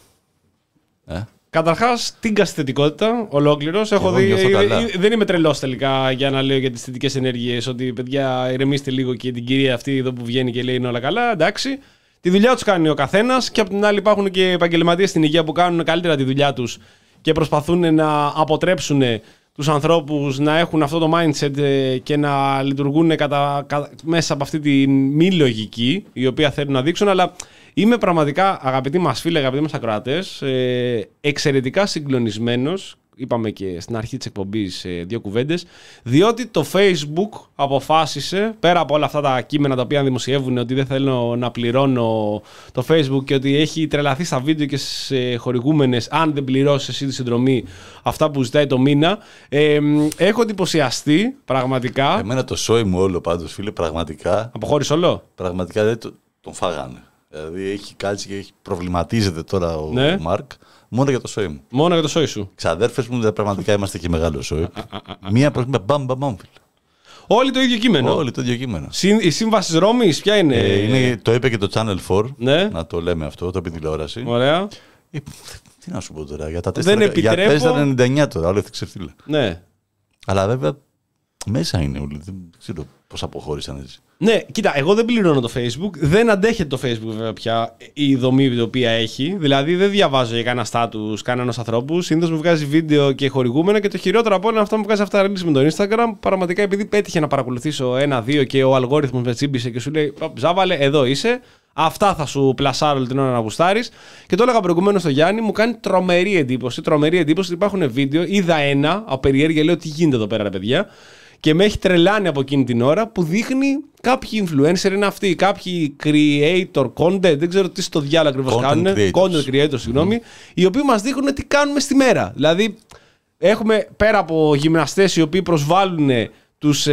[SPEAKER 3] Ε?
[SPEAKER 2] Καταρχάς, την κασθετικότητα, ολόκληρος. Έχω
[SPEAKER 3] Εγώ
[SPEAKER 2] δει.
[SPEAKER 3] νιώθω καλά.
[SPEAKER 2] Δεν είμαι τρελός τελικά για να λέω για τις θετικές ενέργειες. Ότι παιδιά, ηρεμήστε λίγο και την κυρία αυτή εδώ που βγαίνει και λέει είναι όλα καλά. Εντάξει. Τη δουλειά τους κάνει ο καθένας και από την άλλη υπάρχουν και επαγγελματίες στην υγεία που κάνουν καλύτερα τη δουλειά τους και προσπαθούν να αποτρέψουν τους ανθρώπους να έχουν αυτό το mindset και να λειτουργούν κατά, κα, μέσα από αυτή τη μη λογική η οποία θέλουν να δείξουν. Αλλά είμαι πραγματικά, αγαπητοί μας φίλοι, αγαπητοί μας ακροατές, εξαιρετικά συγκλονισμένος. Είπαμε και στην αρχή της εκπομπής δύο κουβέντες, διότι το Facebook αποφάσισε, πέρα από όλα αυτά τα κείμενα τα οποία δημοσιεύουν ότι δεν θέλω να πληρώνω το Facebook και ότι έχει τρελαθεί στα βίντεο και στις χορηγούμενες, αν δεν πληρώσεις εσύ τη συνδρομή, αυτά που ζητάει το μήνα, ε, έχω εντυπωσιαστεί πραγματικά.
[SPEAKER 3] Εμένα το σόι μου όλο πάντως, φίλε, πραγματικά.
[SPEAKER 2] Αποχώρησε όλο.
[SPEAKER 3] Πραγματικά δεν το, τον φάγανε. Δηλαδή έχει κάτσει και έχει, προβληματίζεται τώρα ο,
[SPEAKER 2] ναι.
[SPEAKER 3] ο Μάρκ. Μόνο για το σόι μου.
[SPEAKER 2] Μόνο για το σόι σου.
[SPEAKER 3] Ξαδέρφες μου, πραγματικά είμαστε και μεγάλο σόι. Μία πρόβλημα, μπαμ, μπαμ, μπαμ.
[SPEAKER 2] Όλοι το ίδιο κείμενο.
[SPEAKER 3] Όλοι το ίδιο κείμενο.
[SPEAKER 2] Η σύμβαση Ρώμης, ποια είναι?
[SPEAKER 3] Ε, είναι? Το είπε και το Channel φορ.
[SPEAKER 2] Ναι.
[SPEAKER 3] Να το λέμε αυτό, το είπε τηλεόραση.
[SPEAKER 2] Ωραία.
[SPEAKER 3] Ε, τι να σου πω τώρα, για τα
[SPEAKER 2] τέσσερα
[SPEAKER 3] ενενήντα εννιά τώρα, όλο αυτή ξεφτύλα.
[SPEAKER 2] Ναι.
[SPEAKER 3] Αλλά βέβαια μέσα είναι όλοι. Δεν ξέρω πώς αποχώρησαν έτσι.
[SPEAKER 2] Ναι, κοίτα, εγώ δεν πληρώνω το Facebook. Δεν αντέχεται το Facebook βέβαια πια η δομή η οποία έχει. Δηλαδή δεν διαβάζω για κανένα στάτους κανένας ανθρώπου. Συνήθως μου βγάζει βίντεο και χορηγούμενα και το χειρότερο από όλα είναι αυτό που μου βγάζει αυτά τα reels με το Instagram. Πραγματικά επειδή πέτυχε να παρακολουθήσω ένα-δύο και ο αλγόριθμος με τσίμπησε και σου λέει Ζάβαλε, εδώ είσαι. Αυτά θα σου πλασάρω όλη την ώρα να γουστάρεις. Και το έλεγα προηγουμένως στο Γιάννη, μου κάνει τρομερή εντύπωση. Τρομερή εντύπωση ότι υπάρχουν βίντεο. Είδα ένα από περιέργεια, λέω τι γίνεται εδώ πέρα, ρε παιδιά. Και με έχει τρελάνει από εκείνη την ώρα που δείχνει κάποιοι influencer είναι αυτοί, κάποιοι creator content, δεν ξέρω τι στο διάλογο ακριβώς κάνουν.
[SPEAKER 3] Creators.
[SPEAKER 2] Content creators, συγγνώμη, mm. οι οποίοι μας δείχνουν τι κάνουμε στη μέρα. Δηλαδή, έχουμε πέρα από γυμναστές οι οποίοι προσβάλλουν τους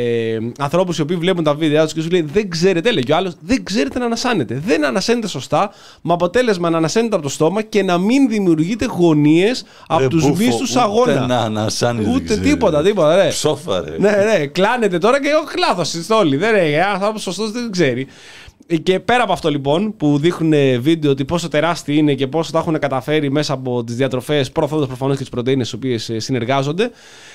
[SPEAKER 2] ε, ανθρώπους οι οποίοι βλέπουν τα βίντεο τους και σου λέει δεν ξέρετε, λέει και ο άλλος, δεν ξέρετε να ανασάνετε. Δεν ανασαίνετε σωστά, με αποτέλεσμα να ανασαίνετε από το στόμα και να μην δημιουργείτε γωνίες από τους μυστούς αγώνα.
[SPEAKER 3] Ούτε να ανασάνετε.
[SPEAKER 2] Ούτε τίποτα, τίποτα. Ρε.
[SPEAKER 3] Ψόφα, ρε.
[SPEAKER 2] Ναι, ναι, κλάνετε τώρα και όχι λάθος είστε όλοι. Δεν είναι, άνθρωπος σωστός δεν ξέρει. Και πέρα από αυτό λοιπόν που δείχνουν βίντεο ότι πόσο τεράστιοι είναι και πόσο τα έχουν καταφέρει μέσα από τις διατροφές, προωθώντας προφανώς και τις πρωτεΐνες τις οποίες συνεργάζονται,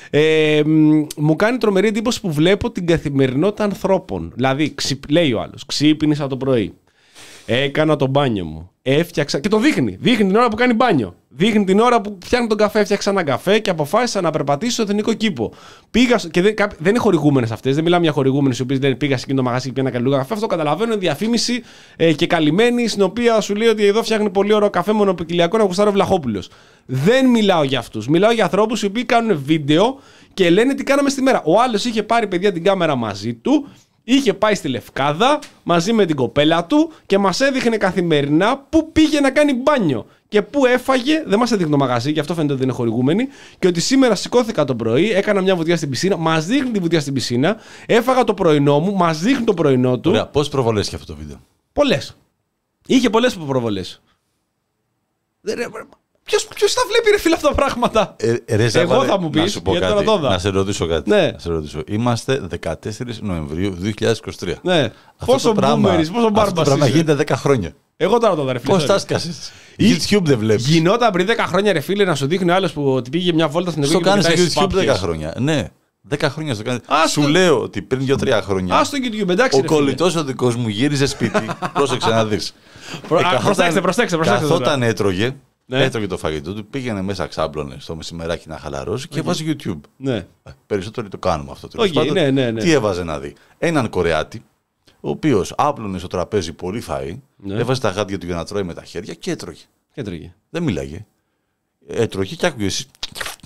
[SPEAKER 2] ε, μου κάνει τρομερή εντύπωση που βλέπω την καθημερινότητα ανθρώπων. Δηλαδή, ξυπ, λέει ο άλλος, ξύπνησα το πρωί, έκανα το μπάνιο μου, έφτιαξα. Και το δείχνει. Δείχνει την ώρα που κάνει μπάνιο. Δείχνει την ώρα που φτιάχνει τον καφέ, έφτιαξα έναν καφέ και αποφάσισα να περπατήσω στο εθνικό κήπο. Πήγα. Και δεν, δεν είναι χορηγούμενες αυτές. Δεν μιλάμε για χορηγούμενες οι οποίες λένε πήγα σε εκείνο το μαγαζί και πήρα ένα καλού καφέ. Αυτό καταλαβαίνω. Είναι διαφήμιση ε, και καλυμμένη, στην οποία σου λέει ότι εδώ φτιάχνει πολύ ωραίο καφέ μονοπικυλιακό να γουστάρει ο Βλαχόπουλος. Δεν μιλάω για αυτούς. Μιλάω για ανθρώπους οι οποίοι κάνουν βίντεο και λένε τι κάναμε στη μέρα. Ο άλλος είχε πάρει παιδιά την κάμερα μαζί του. Είχε πάει στη Λευκάδα μαζί με την κοπέλα του και μας έδειχνε καθημερινά που πήγε να κάνει μπάνιο. και πού έφαγε, δεν μας έδειχνε το μαγαζί, γι' αυτό φαίνεται ότι είναι χορηγούμενοι, και ότι σήμερα σηκώθηκα το πρωί, έκανα μια βουτιά στην πισίνα, μας δείχνει τη βουτιά στην πισίνα, έφαγα το πρωινό μου, μας δείχνει το πρωινό του.
[SPEAKER 3] Ωραία, πόσες προβολές είχε αυτό το βίντεο?
[SPEAKER 2] Πολλές. Είχε πολλές προβολές. Ποιος, ποιος τα βλέπει, ρε φίλε, αυτά τα πράγματα.
[SPEAKER 3] Ε, ρε,
[SPEAKER 2] Εγώ
[SPEAKER 3] βάλε,
[SPEAKER 2] θα μου πεις,
[SPEAKER 3] να,
[SPEAKER 2] γιατί τώρα το είδα.
[SPEAKER 3] να σε ρωτήσω κάτι.
[SPEAKER 2] Ναι.
[SPEAKER 3] Να σε ρωτήσω. Είμαστε δεκατέσσερις Νοεμβρίου δύο χιλιάδες είκοσι τρία.
[SPEAKER 2] Ναι.
[SPEAKER 3] Αυτό
[SPEAKER 2] Πόσο
[SPEAKER 3] το πράγμα,
[SPEAKER 2] μπούμερης, πόσο
[SPEAKER 3] αυτό το
[SPEAKER 2] μπάρμπας
[SPEAKER 3] πράγμα
[SPEAKER 2] είσαι.
[SPEAKER 3] γίνεται δέκα χρόνια.
[SPEAKER 2] Εγώ τώρα το είδα, ρε φίλε.
[SPEAKER 3] Πώς τα σκάσεις? YouTube δεν βλέπεις?
[SPEAKER 2] Γινόταν πριν δέκα χρόνια, ρε φίλε, να σου δείχνει ο άλλος που ότι πήγε μια βόλτα στην
[SPEAKER 3] Στο
[SPEAKER 2] Ευρώπη.
[SPEAKER 3] κάνεις στο YouTube δέκα χρόνια. Ναι. δέκα χρόνια στο κάνει. Σου
[SPEAKER 2] το...
[SPEAKER 3] λέω ότι πριν δύο τρία χρόνια.
[SPEAKER 2] Α, στο YouTube, εντάξει.
[SPEAKER 3] Ο κολλητός ο δικός μου γύριζε σπίτι. Πρόσεξε να δεις.
[SPEAKER 2] Προ...
[SPEAKER 3] ε,
[SPEAKER 2] προστέξτε, προστέξτε, προστέξτε.
[SPEAKER 3] Καθόταν έτρωγε.
[SPEAKER 2] Ναι.
[SPEAKER 3] Έτρωγε το φαγητό του, πήγαινε μέσα, ξάπλωνε στο μεσημεράκι να χαλαρώσει και έβαζε YouTube.
[SPEAKER 2] Ναι.
[SPEAKER 3] Περισσότερο το κάνουμε αυτό.
[SPEAKER 2] Okay, ναι, ναι, ναι.
[SPEAKER 3] Τι έβαζε να δει? Έναν Κορεάτη, ο οποίος άπλωνε στο τραπέζι πολύ φαΐ, ναι. έβαζε τα γάντια του για να τρώει με τα χέρια και έτρωγε.
[SPEAKER 2] Και έτρωγε.
[SPEAKER 3] Δεν μίλαγε. Έτρωγε και άκουγε εσύ.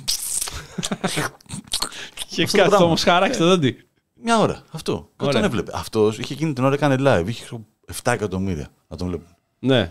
[SPEAKER 2] Και κάτι όμως χαράξει το δόντι.
[SPEAKER 3] Μια ώρα. Αυτό. Όταν τον έβλεπε. Αυτός είχε εκείνη την ώρα έκανε live. Είχε επτά εκατομμύρια να τον βλέπουν.
[SPEAKER 2] Ναι.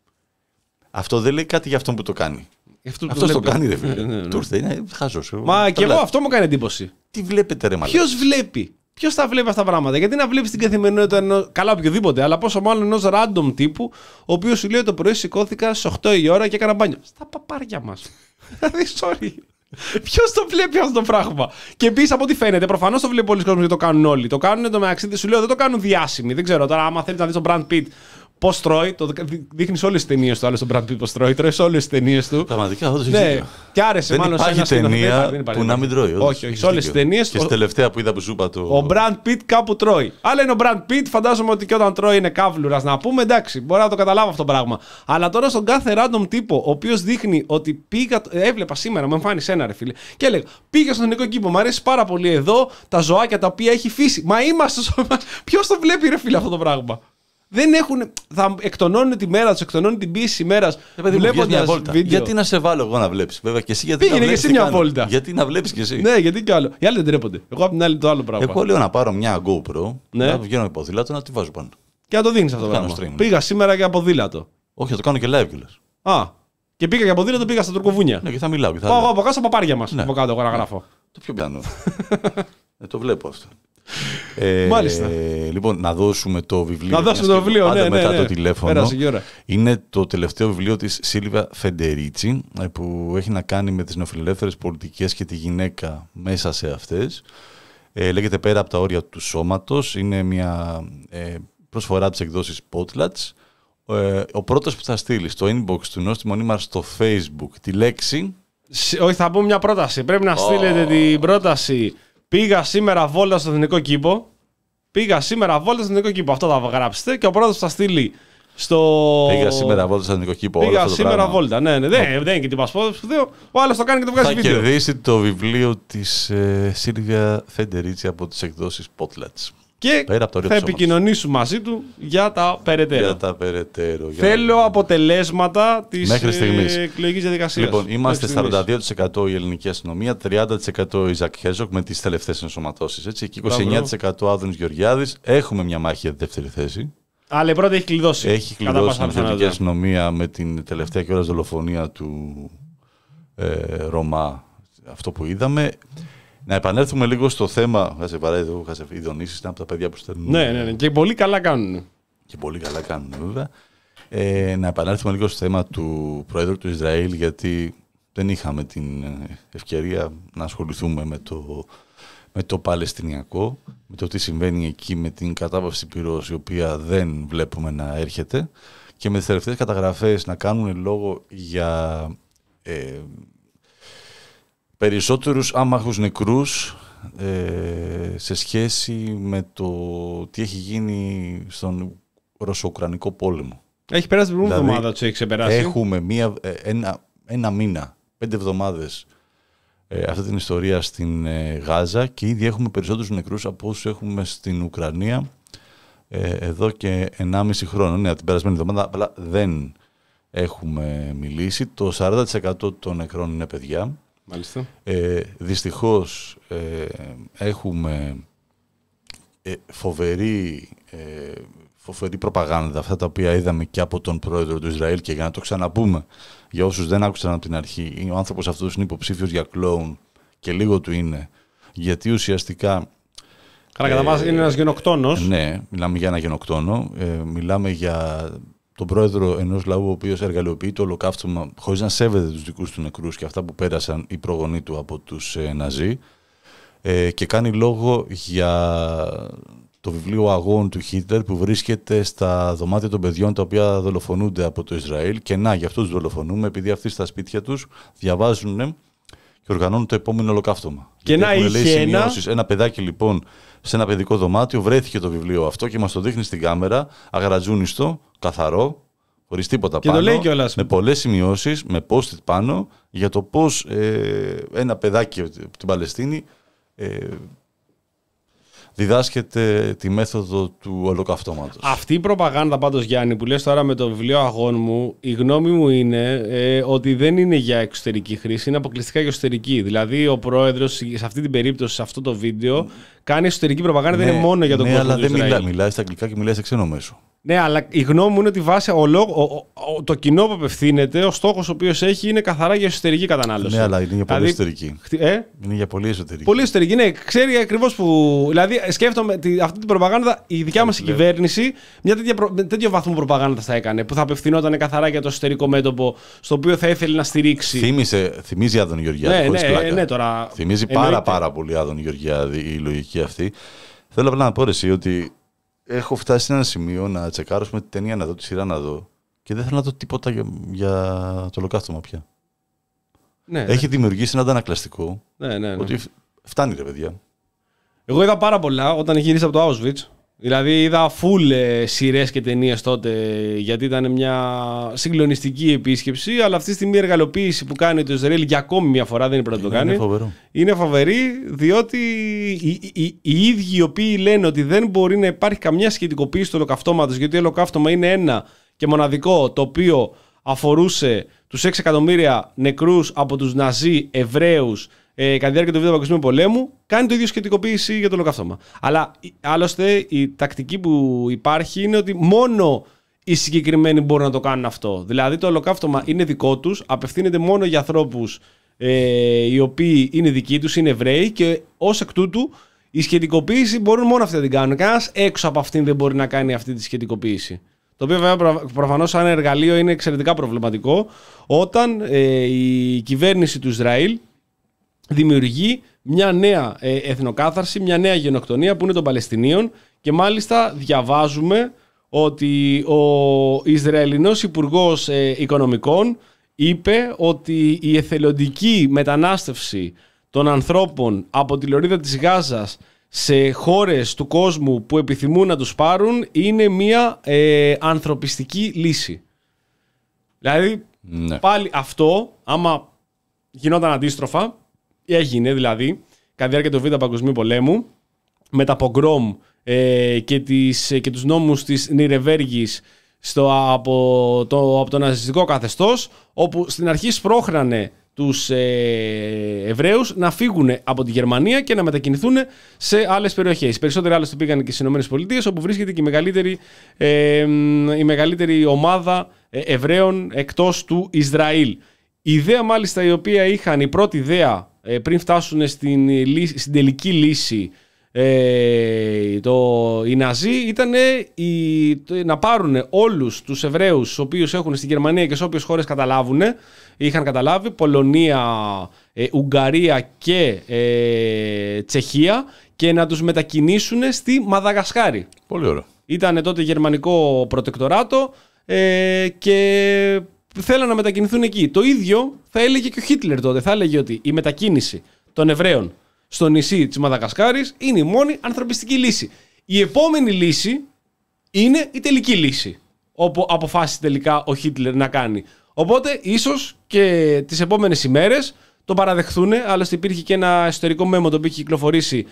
[SPEAKER 3] Αυτό δεν λέει κάτι για αυτόν που το κάνει.
[SPEAKER 2] Αυτό
[SPEAKER 3] το, το κάνει, ρε φίλε. Ναι, ναι, ναι. Του ήρθε, είναι χάζος.
[SPEAKER 2] Μα και εγώ αυτό μου κάνει εντύπωση.
[SPEAKER 3] Τι βλέπετε, ρε μαλάκα?
[SPEAKER 2] Ποιος βλέπει? Ποιος τα βλέπει αυτά τα πράγματα? Γιατί να βλέπει την καθημερινότητα ενός, καλά οποιοδήποτε, αλλά πόσο μάλλον ενός random τύπου, ο οποίος σου λέει το πρωί σηκώθηκα στις οκτώ η ώρα και έκανα μπάνιο. Στα παπάρια μας. Δηλαδή, sorry. Ποιος το βλέπει αυτό το πράγμα? Και επίσης από ό,τι φαίνεται, προφανώς το βλέπει πολλοί κόσμοι γιατί το κάνουν όλοι. Το κάνουν το μεταξύ, σου λέω, δεν το κάνουν διάσημοι. Δεν ξέρω τώρα, άμα θέλει να δει τον Brad Pitt πώς τρώει, το δείχνει σε όλες τις ταινίες του. Άλλο τον Brad Pitt πώς τρώει, τρώει σε όλες τις ταινίες του.
[SPEAKER 3] Πραγματικά, όντως
[SPEAKER 2] ναι.
[SPEAKER 3] έχει.
[SPEAKER 2] Και άρεσε
[SPEAKER 3] δεν
[SPEAKER 2] μάλλον
[SPEAKER 3] υπάρχει
[SPEAKER 2] σε ένα
[SPEAKER 3] ταινία
[SPEAKER 2] δεν
[SPEAKER 3] που να μην τρώει.
[SPEAKER 2] Όχι, όχι, σε όλες τις ταινίες.
[SPEAKER 3] Και στη τελευταία που είδα που σου είπα το.
[SPEAKER 2] Ο Brad Pitt κάπου τρώει. Άλλα είναι ο Brad Pitt, φαντάζομαι ότι και όταν τρώει είναι καύλουρας να πούμε. Εντάξει, μπορεί να το καταλάβω αυτό το πράγμα. Αλλά τώρα στον κάθε random τύπο, ο οποίος δείχνει ότι πήγα. Έβλεπα σήμερα, μου εμφάνισε ένα ρε φίλε. Και έλεγα, πήγα στον Εθνικό Κήπο, μου αρέσει πάρα πολύ εδώ τα ζωάκια τα οποία έχει φύση. Μα είμαστε. Ποιος το βλέπει ρε φίλε αυτό το πράγμα? Δεν έχουν. Θα εκτονώνουν τη μέρα του, εκτονώνουν την πίεση ημέρα. Βλέποντας βίντεο.
[SPEAKER 3] Γιατί να σε βάλω εγώ να βλέπεις? Βέβαια και εσύ γιατί.
[SPEAKER 2] Πήγαινε
[SPEAKER 3] να
[SPEAKER 2] και εσύ μια βόλτα.
[SPEAKER 3] Γιατί να βλέπεις και εσύ?
[SPEAKER 2] Ναι, γιατί κι άλλο. Οι άλλοι δεν τρέπονται. Εγώ απ' την άλλη το άλλο πράγμα.
[SPEAKER 3] Εγώ λέω να πάρω μια GoPro,
[SPEAKER 2] ναι.
[SPEAKER 3] να βγαίνω με ποδήλατο να τη βάζω πάνω.
[SPEAKER 2] Και να το δίνεις αυτό το πράγμα. Stream. Πήγα σήμερα για ποδήλατο.
[SPEAKER 3] Όχι, θα το κάνω και live κιόλας.
[SPEAKER 2] Α. Και πήγα για ποδήλατο, πήγα στα Τουρκοβούνια.
[SPEAKER 3] Ναι, και θα μιλάω. Και θα
[SPEAKER 2] πάω εγώ από κάτω στα παπάρια μας. Ναι. Από κάτω, εγώ να γράφω.
[SPEAKER 3] Το πιο πιάνω. ε, το βλέπω αυτό. Ε,
[SPEAKER 2] Μάλιστα.
[SPEAKER 3] Λοιπόν, να δώσουμε το βιβλίο.
[SPEAKER 2] Να δώσουμε το βιβλίο, ναι, ναι,
[SPEAKER 3] μετά
[SPEAKER 2] ναι.
[SPEAKER 3] το τηλέφωνο.
[SPEAKER 2] Πέρασε η ώρα.
[SPEAKER 3] Είναι το τελευταίο βιβλίο της Σίλβια Φεντερίτσι, που έχει να κάνει με τις νεοφιλελεύθερες πολιτικές και τη γυναίκα μέσα σε αυτές. Ε, λέγεται Πέρα από τα όρια του σώματος. Είναι μια ε, προσφορά της εκδόσης Potlatch. Ε, ο πρώτος που θα στείλει στο inbox του Νόστιμο Νήμαρ στο Facebook τη λέξη.
[SPEAKER 2] Όχι, θα πούμε μια πρόταση. Πρέπει να στείλετε oh. την πρόταση. Πήγα σήμερα βόλτα στο Εθνικό Κήπο. Πήγα σήμερα βόλτα στο Εθνικό Κήπο. Αυτό θα γράψετε. Και ο πρώτος θα στείλει στο.
[SPEAKER 3] Πήγα σήμερα βόλτα στο Εθνικό Κήπο.
[SPEAKER 2] Πήγα
[SPEAKER 3] αυτό
[SPEAKER 2] σήμερα
[SPEAKER 3] πράγμα.
[SPEAKER 2] βόλτα. Ναι, ναι, δεν, δεν είναι και την πασπόδο σπουδαίο. Ο άλλος το κάνει και το βγάζει
[SPEAKER 3] θα
[SPEAKER 2] βίντεο.
[SPEAKER 3] Θα κερδίσει το βιβλίο της ε, Σίλβια Φεντερίτσι από τις εκδόσεις Potlatch.
[SPEAKER 2] Και θα επικοινωνήσουμε μαζί του για τα περαιτέρω.
[SPEAKER 3] Για τα περαιτέρω.
[SPEAKER 2] Θέλω για... αποτελέσματα της εκλογικής διαδικασίας.
[SPEAKER 3] Λοιπόν, είμαστε σαράντα δύο τοις εκατό η ελληνική αστυνομία, τριάντα τοις εκατό η Ζακ Χέρζοκ με τις τελευταίες ενσωματώσεις. Έτσι, και είκοσι εννέα τοις εκατό Άδωνης Γεωργιάδης. Έχουμε μια μάχη για τη δεύτερη θέση.
[SPEAKER 2] Αλλά η πρώτη έχει κλειδώσει.
[SPEAKER 3] Έχει κλειδώσει η ελληνική αστυνομία με την τελευταία κιόλας δολοφονία του ε, Ρωμά. Αυτό που είδαμε. Να επανέλθουμε λίγο στο θέμα. Χάσε παράδειγμα, χάσε ειδονήσεις, είναι από τα παιδιά που στέλνουν.
[SPEAKER 2] Ναι, ναι, ναι. Και πολύ καλά κάνουν.
[SPEAKER 3] Και πολύ καλά κάνουν, βέβαια. Ε, να επανέλθουμε λίγο στο θέμα του Προέδρου του Ισραήλ, γιατί δεν είχαμε την ευκαιρία να ασχοληθούμε με το, με το Παλαιστινιακό, με το τι συμβαίνει εκεί, με την κατάβαση πυρός, η οποία δεν βλέπουμε να έρχεται, και με τις τελευταίες καταγραφές να κάνουν λόγο για. Ε, περισσότερους άμαχους νεκρούς ε, σε σχέση με το τι έχει γίνει στον Ρωσο-Ουκρανικό πόλεμο.
[SPEAKER 2] Έχει περάσει την προηγούμενη εβδομάδα, του έχει ξεπεράσει.
[SPEAKER 3] Έχουμε μία, ένα, ένα μήνα, πέντε εβδομάδες ε, αυτή την ιστορία στην ε, Γάζα και ήδη έχουμε περισσότερους νεκρούς από όσους έχουμε στην Ουκρανία ε, εδώ και ενάμιση χρόνο. Ναι, την περασμένη εβδομάδα απλά δεν έχουμε μιλήσει. Το σαράντα τοις εκατό των νεκρών είναι παιδιά.
[SPEAKER 2] Μάλιστα.
[SPEAKER 3] Ε, δυστυχώς ε, έχουμε ε, φοβερή, ε, φοβερή προπαγάνδα, αυτά τα οποία είδαμε και από τον πρόεδρο του Ισραήλ. Και για να το ξαναπούμε, για όσους δεν άκουσαν από την αρχή, ο άνθρωπος αυτός είναι υποψήφιος για κλόουν και λίγο του είναι. Γιατί ουσιαστικά.
[SPEAKER 2] Καλά, κατά βάση είναι ένας γενοκτόνος.
[SPEAKER 3] Ναι, μιλάμε για ένα γενοκτόνο. Ε, μιλάμε για τον πρόεδρο ενός λαού ο οποίος εργαλειοποιεί το ολοκαύτωμα χωρίς να σέβεται τους δικούς του νεκρούς και αυτά που πέρασαν οι προγονείς του από τους ε, Ναζί. Ε, και κάνει λόγο για το βιβλίο αγών του Χίτλερ που βρίσκεται στα δωμάτια των παιδιών τα οποία δολοφονούνται από το Ισραήλ. Και να, γι' αυτό τους δολοφονούμε, επειδή αυτοί στα σπίτια τους διαβάζουν και οργανώνουν το επόμενο ολοκαύτωμα.
[SPEAKER 2] Και να είχε ένα...
[SPEAKER 3] ένα παιδάκι λοιπόν σε ένα παιδικό δωμάτιο, βρέθηκε το βιβλίο αυτό και μας το δείχνει στην κάμερα, αγρατζούνιστο, καθαρό, χωρίς τίποτα
[SPEAKER 2] και
[SPEAKER 3] πάνω,
[SPEAKER 2] το λέει κιόλας.
[SPEAKER 3] Με πολλές σημειώσεις, με post-it πάνω, για το πώς ε, ένα παιδάκι από την Παλαιστίνη ε, διδάσκεται τη μέθοδο του ολοκαυτώματος.
[SPEAKER 2] Αυτή η προπαγάνδα πάντως, Γιάννη, που λες τώρα με το βιβλίο αγών μου, η γνώμη μου είναι ε, ότι δεν είναι για εξωτερική χρήση, είναι αποκλειστικά για εσωτερική. Δηλαδή ο πρόεδρος σε αυτή την περίπτωση, σε αυτό το βίντεο, κάνει εσωτερική προπαγάνδα, ναι, δεν είναι μόνο για τον
[SPEAKER 3] ναι,
[SPEAKER 2] κόσμο
[SPEAKER 3] αλλά
[SPEAKER 2] του
[SPEAKER 3] δεν
[SPEAKER 2] Ισραήλ.
[SPEAKER 3] μιλά, μιλάει στα αγγλικά και μιλάει σε ξένο μέσο.
[SPEAKER 2] Ναι, αλλά η γνώμη μου είναι ότι βάσει ο, ο, ο, το κοινό που απευθύνεται, ο στόχος ο οποίος έχει είναι καθαρά για εσωτερική κατανάλωση.
[SPEAKER 3] Ναι, αλλά είναι για πολύ
[SPEAKER 2] δηλαδή,
[SPEAKER 3] εσωτερική.
[SPEAKER 2] Ε?
[SPEAKER 3] Είναι για πολύ εσωτερική.
[SPEAKER 2] Πολύ εσωτερική, ναι. Ξέρει ακριβώς που. Δηλαδή, σκέφτομαι τη, αυτή την προπαγάνδα, η δικιά μας κυβέρνηση, μια τέτοια, προ, τέτοιο βαθμό προπαγάνδα θα έκανε, που θα απευθυνόταν καθαρά για το εσωτερικό μέτωπο, στο οποίο θα ήθελε να στηρίξει.
[SPEAKER 3] Θύμισε, θυμίζει Άδωνη Γεωργιάδη.
[SPEAKER 2] Ναι, ναι, ναι, τώρα.
[SPEAKER 3] Θυμίζει εννοείται. πάρα πάρα πολύ Άδωνη Γεωργιάδη η λογική αυτή. Θέλω απλά να πω εσύ ότι έχω φτάσει σε ένα σημείο να τσεκάρω τη ταινία να δω, τη σειρά να δω και δεν θέλω να δω τίποτα για, για το ολοκαύτωμα πια.
[SPEAKER 2] Ναι,
[SPEAKER 3] έχει
[SPEAKER 2] ναι.
[SPEAKER 3] δημιουργήσει ένα αντανακλαστικό.
[SPEAKER 2] Ναι, ναι, ναι.
[SPEAKER 3] Ότι φτάνει ρε παιδιά.
[SPEAKER 2] Εγώ είδα πάρα πολλά όταν γύρισα από το Auschwitz. Δηλαδή είδα full ε, σειρές και ταινίες τότε, γιατί ήταν μια συγκλονιστική επίσκεψη, αλλά αυτή τη στιγμή η εργαλειοποίηση που κάνει το Ισραήλ για ακόμη μια φορά, δεν είναι πρώτο να το κάνει.
[SPEAKER 3] Είναι φοβερό.
[SPEAKER 2] Είναι φοβερή, διότι οι, οι, οι ίδιοι οι οποίοι λένε ότι δεν μπορεί να υπάρχει καμιά σχετικοποίηση του ολοκαυτώματος, γιατί το ολοκαύτωμα είναι ένα και μοναδικό, το οποίο αφορούσε τους έξι εκατομμύρια νεκρούς από τους Ναζί Εβραίους Ε, κατά τη διάρκεια του Β' Παγκοσμίου Πολέμου, κάνει το ίδιο σχετικοποίηση για το ολοκαύτωμα. Αλλά άλλωστε η τακτική που υπάρχει είναι ότι μόνο οι συγκεκριμένοι μπορούν να το κάνουν αυτό. Δηλαδή το ολοκαύτωμα είναι δικό τους, απευθύνεται μόνο για ανθρώπους ε, οι οποίοι είναι δικοί τους, είναι Εβραίοι, και ως εκ τούτου η σχετικοποίηση μπορούν μόνο αυτοί να την κάνουν. Κανένας έξω από αυτήν δεν μπορεί να κάνει αυτή τη σχετικοποίηση. Το οποίο βέβαια προ, προφανώς σαν εργαλείο είναι εξαιρετικά προβληματικό όταν ε, η κυβέρνηση του Ισραήλ δημιουργεί μια νέα ε, εθνοκάθαρση, μια νέα γενοκτονία που είναι των Παλαιστινίων, και μάλιστα διαβάζουμε ότι ο Ισραηλινός Υπουργός ε, Οικονομικών είπε ότι η εθελοντική μετανάστευση των ανθρώπων από τη λωρίδα της Γάζας σε χώρες του κόσμου που επιθυμούν να τους πάρουν είναι μια ε, ανθρωπιστική λύση. Δηλαδή ναι. Πάλι αυτό, άμα γινόταν αντίστροφα, έγινε δηλαδή κατά τη διάρκεια του Β' Παγκοσμίου Πολέμου με τα πογκρόμ ε, και, τις, και τους νόμους της Νιρεβέργης στο, από, το, από το ναζιστικό καθεστώς, όπου στην αρχή σπρώχνανε τους ε, Εβραίους να φύγουν από τη Γερμανία και να μετακινηθούν σε άλλες περιοχές. Οι περισσότεροι άλλωστε πήγαν και στις ΗΠΑ, όπου βρίσκεται και η μεγαλύτερη, ε, η μεγαλύτερη ομάδα Εβραίων εκτός του Ισραήλ. Η ιδέα μάλιστα η οποία είχαν, η πρώτη ιδέα ε, πριν φτάσουν στην, στην τελική λύση ε, το, οι Ναζί, ήταν να πάρουν όλους τους Εβραίους τους οποίους έχουν στη Γερμανία και σε όποιες χώρες καταλάβουν, είχαν καταλάβει, Πολωνία, ε, Ουγγαρία και ε, Τσεχία, και να τους μετακινήσουν στη Μαδαγασκάρη.
[SPEAKER 3] Πολύ ωραίο.
[SPEAKER 2] Ήταν τότε γερμανικό προτεκτοράτο ε, και θέλαν να μετακινηθούν εκεί. Το ίδιο θα έλεγε και ο Χίτλερ τότε. Θα έλεγε ότι η μετακίνηση των Εβραίων στο νησί της Μαδαγασκάρης είναι η μόνη ανθρωπιστική λύση. Η επόμενη λύση είναι η τελική λύση, όπου αποφάσισε τελικά ο Χίτλερ να κάνει. Οπότε ίσως και τις επόμενες ημέρες το παραδεχθούν. Άλλωστε υπήρχε και ένα εσωτερικό μέμο το οποίο έχει κυκλοφορήσει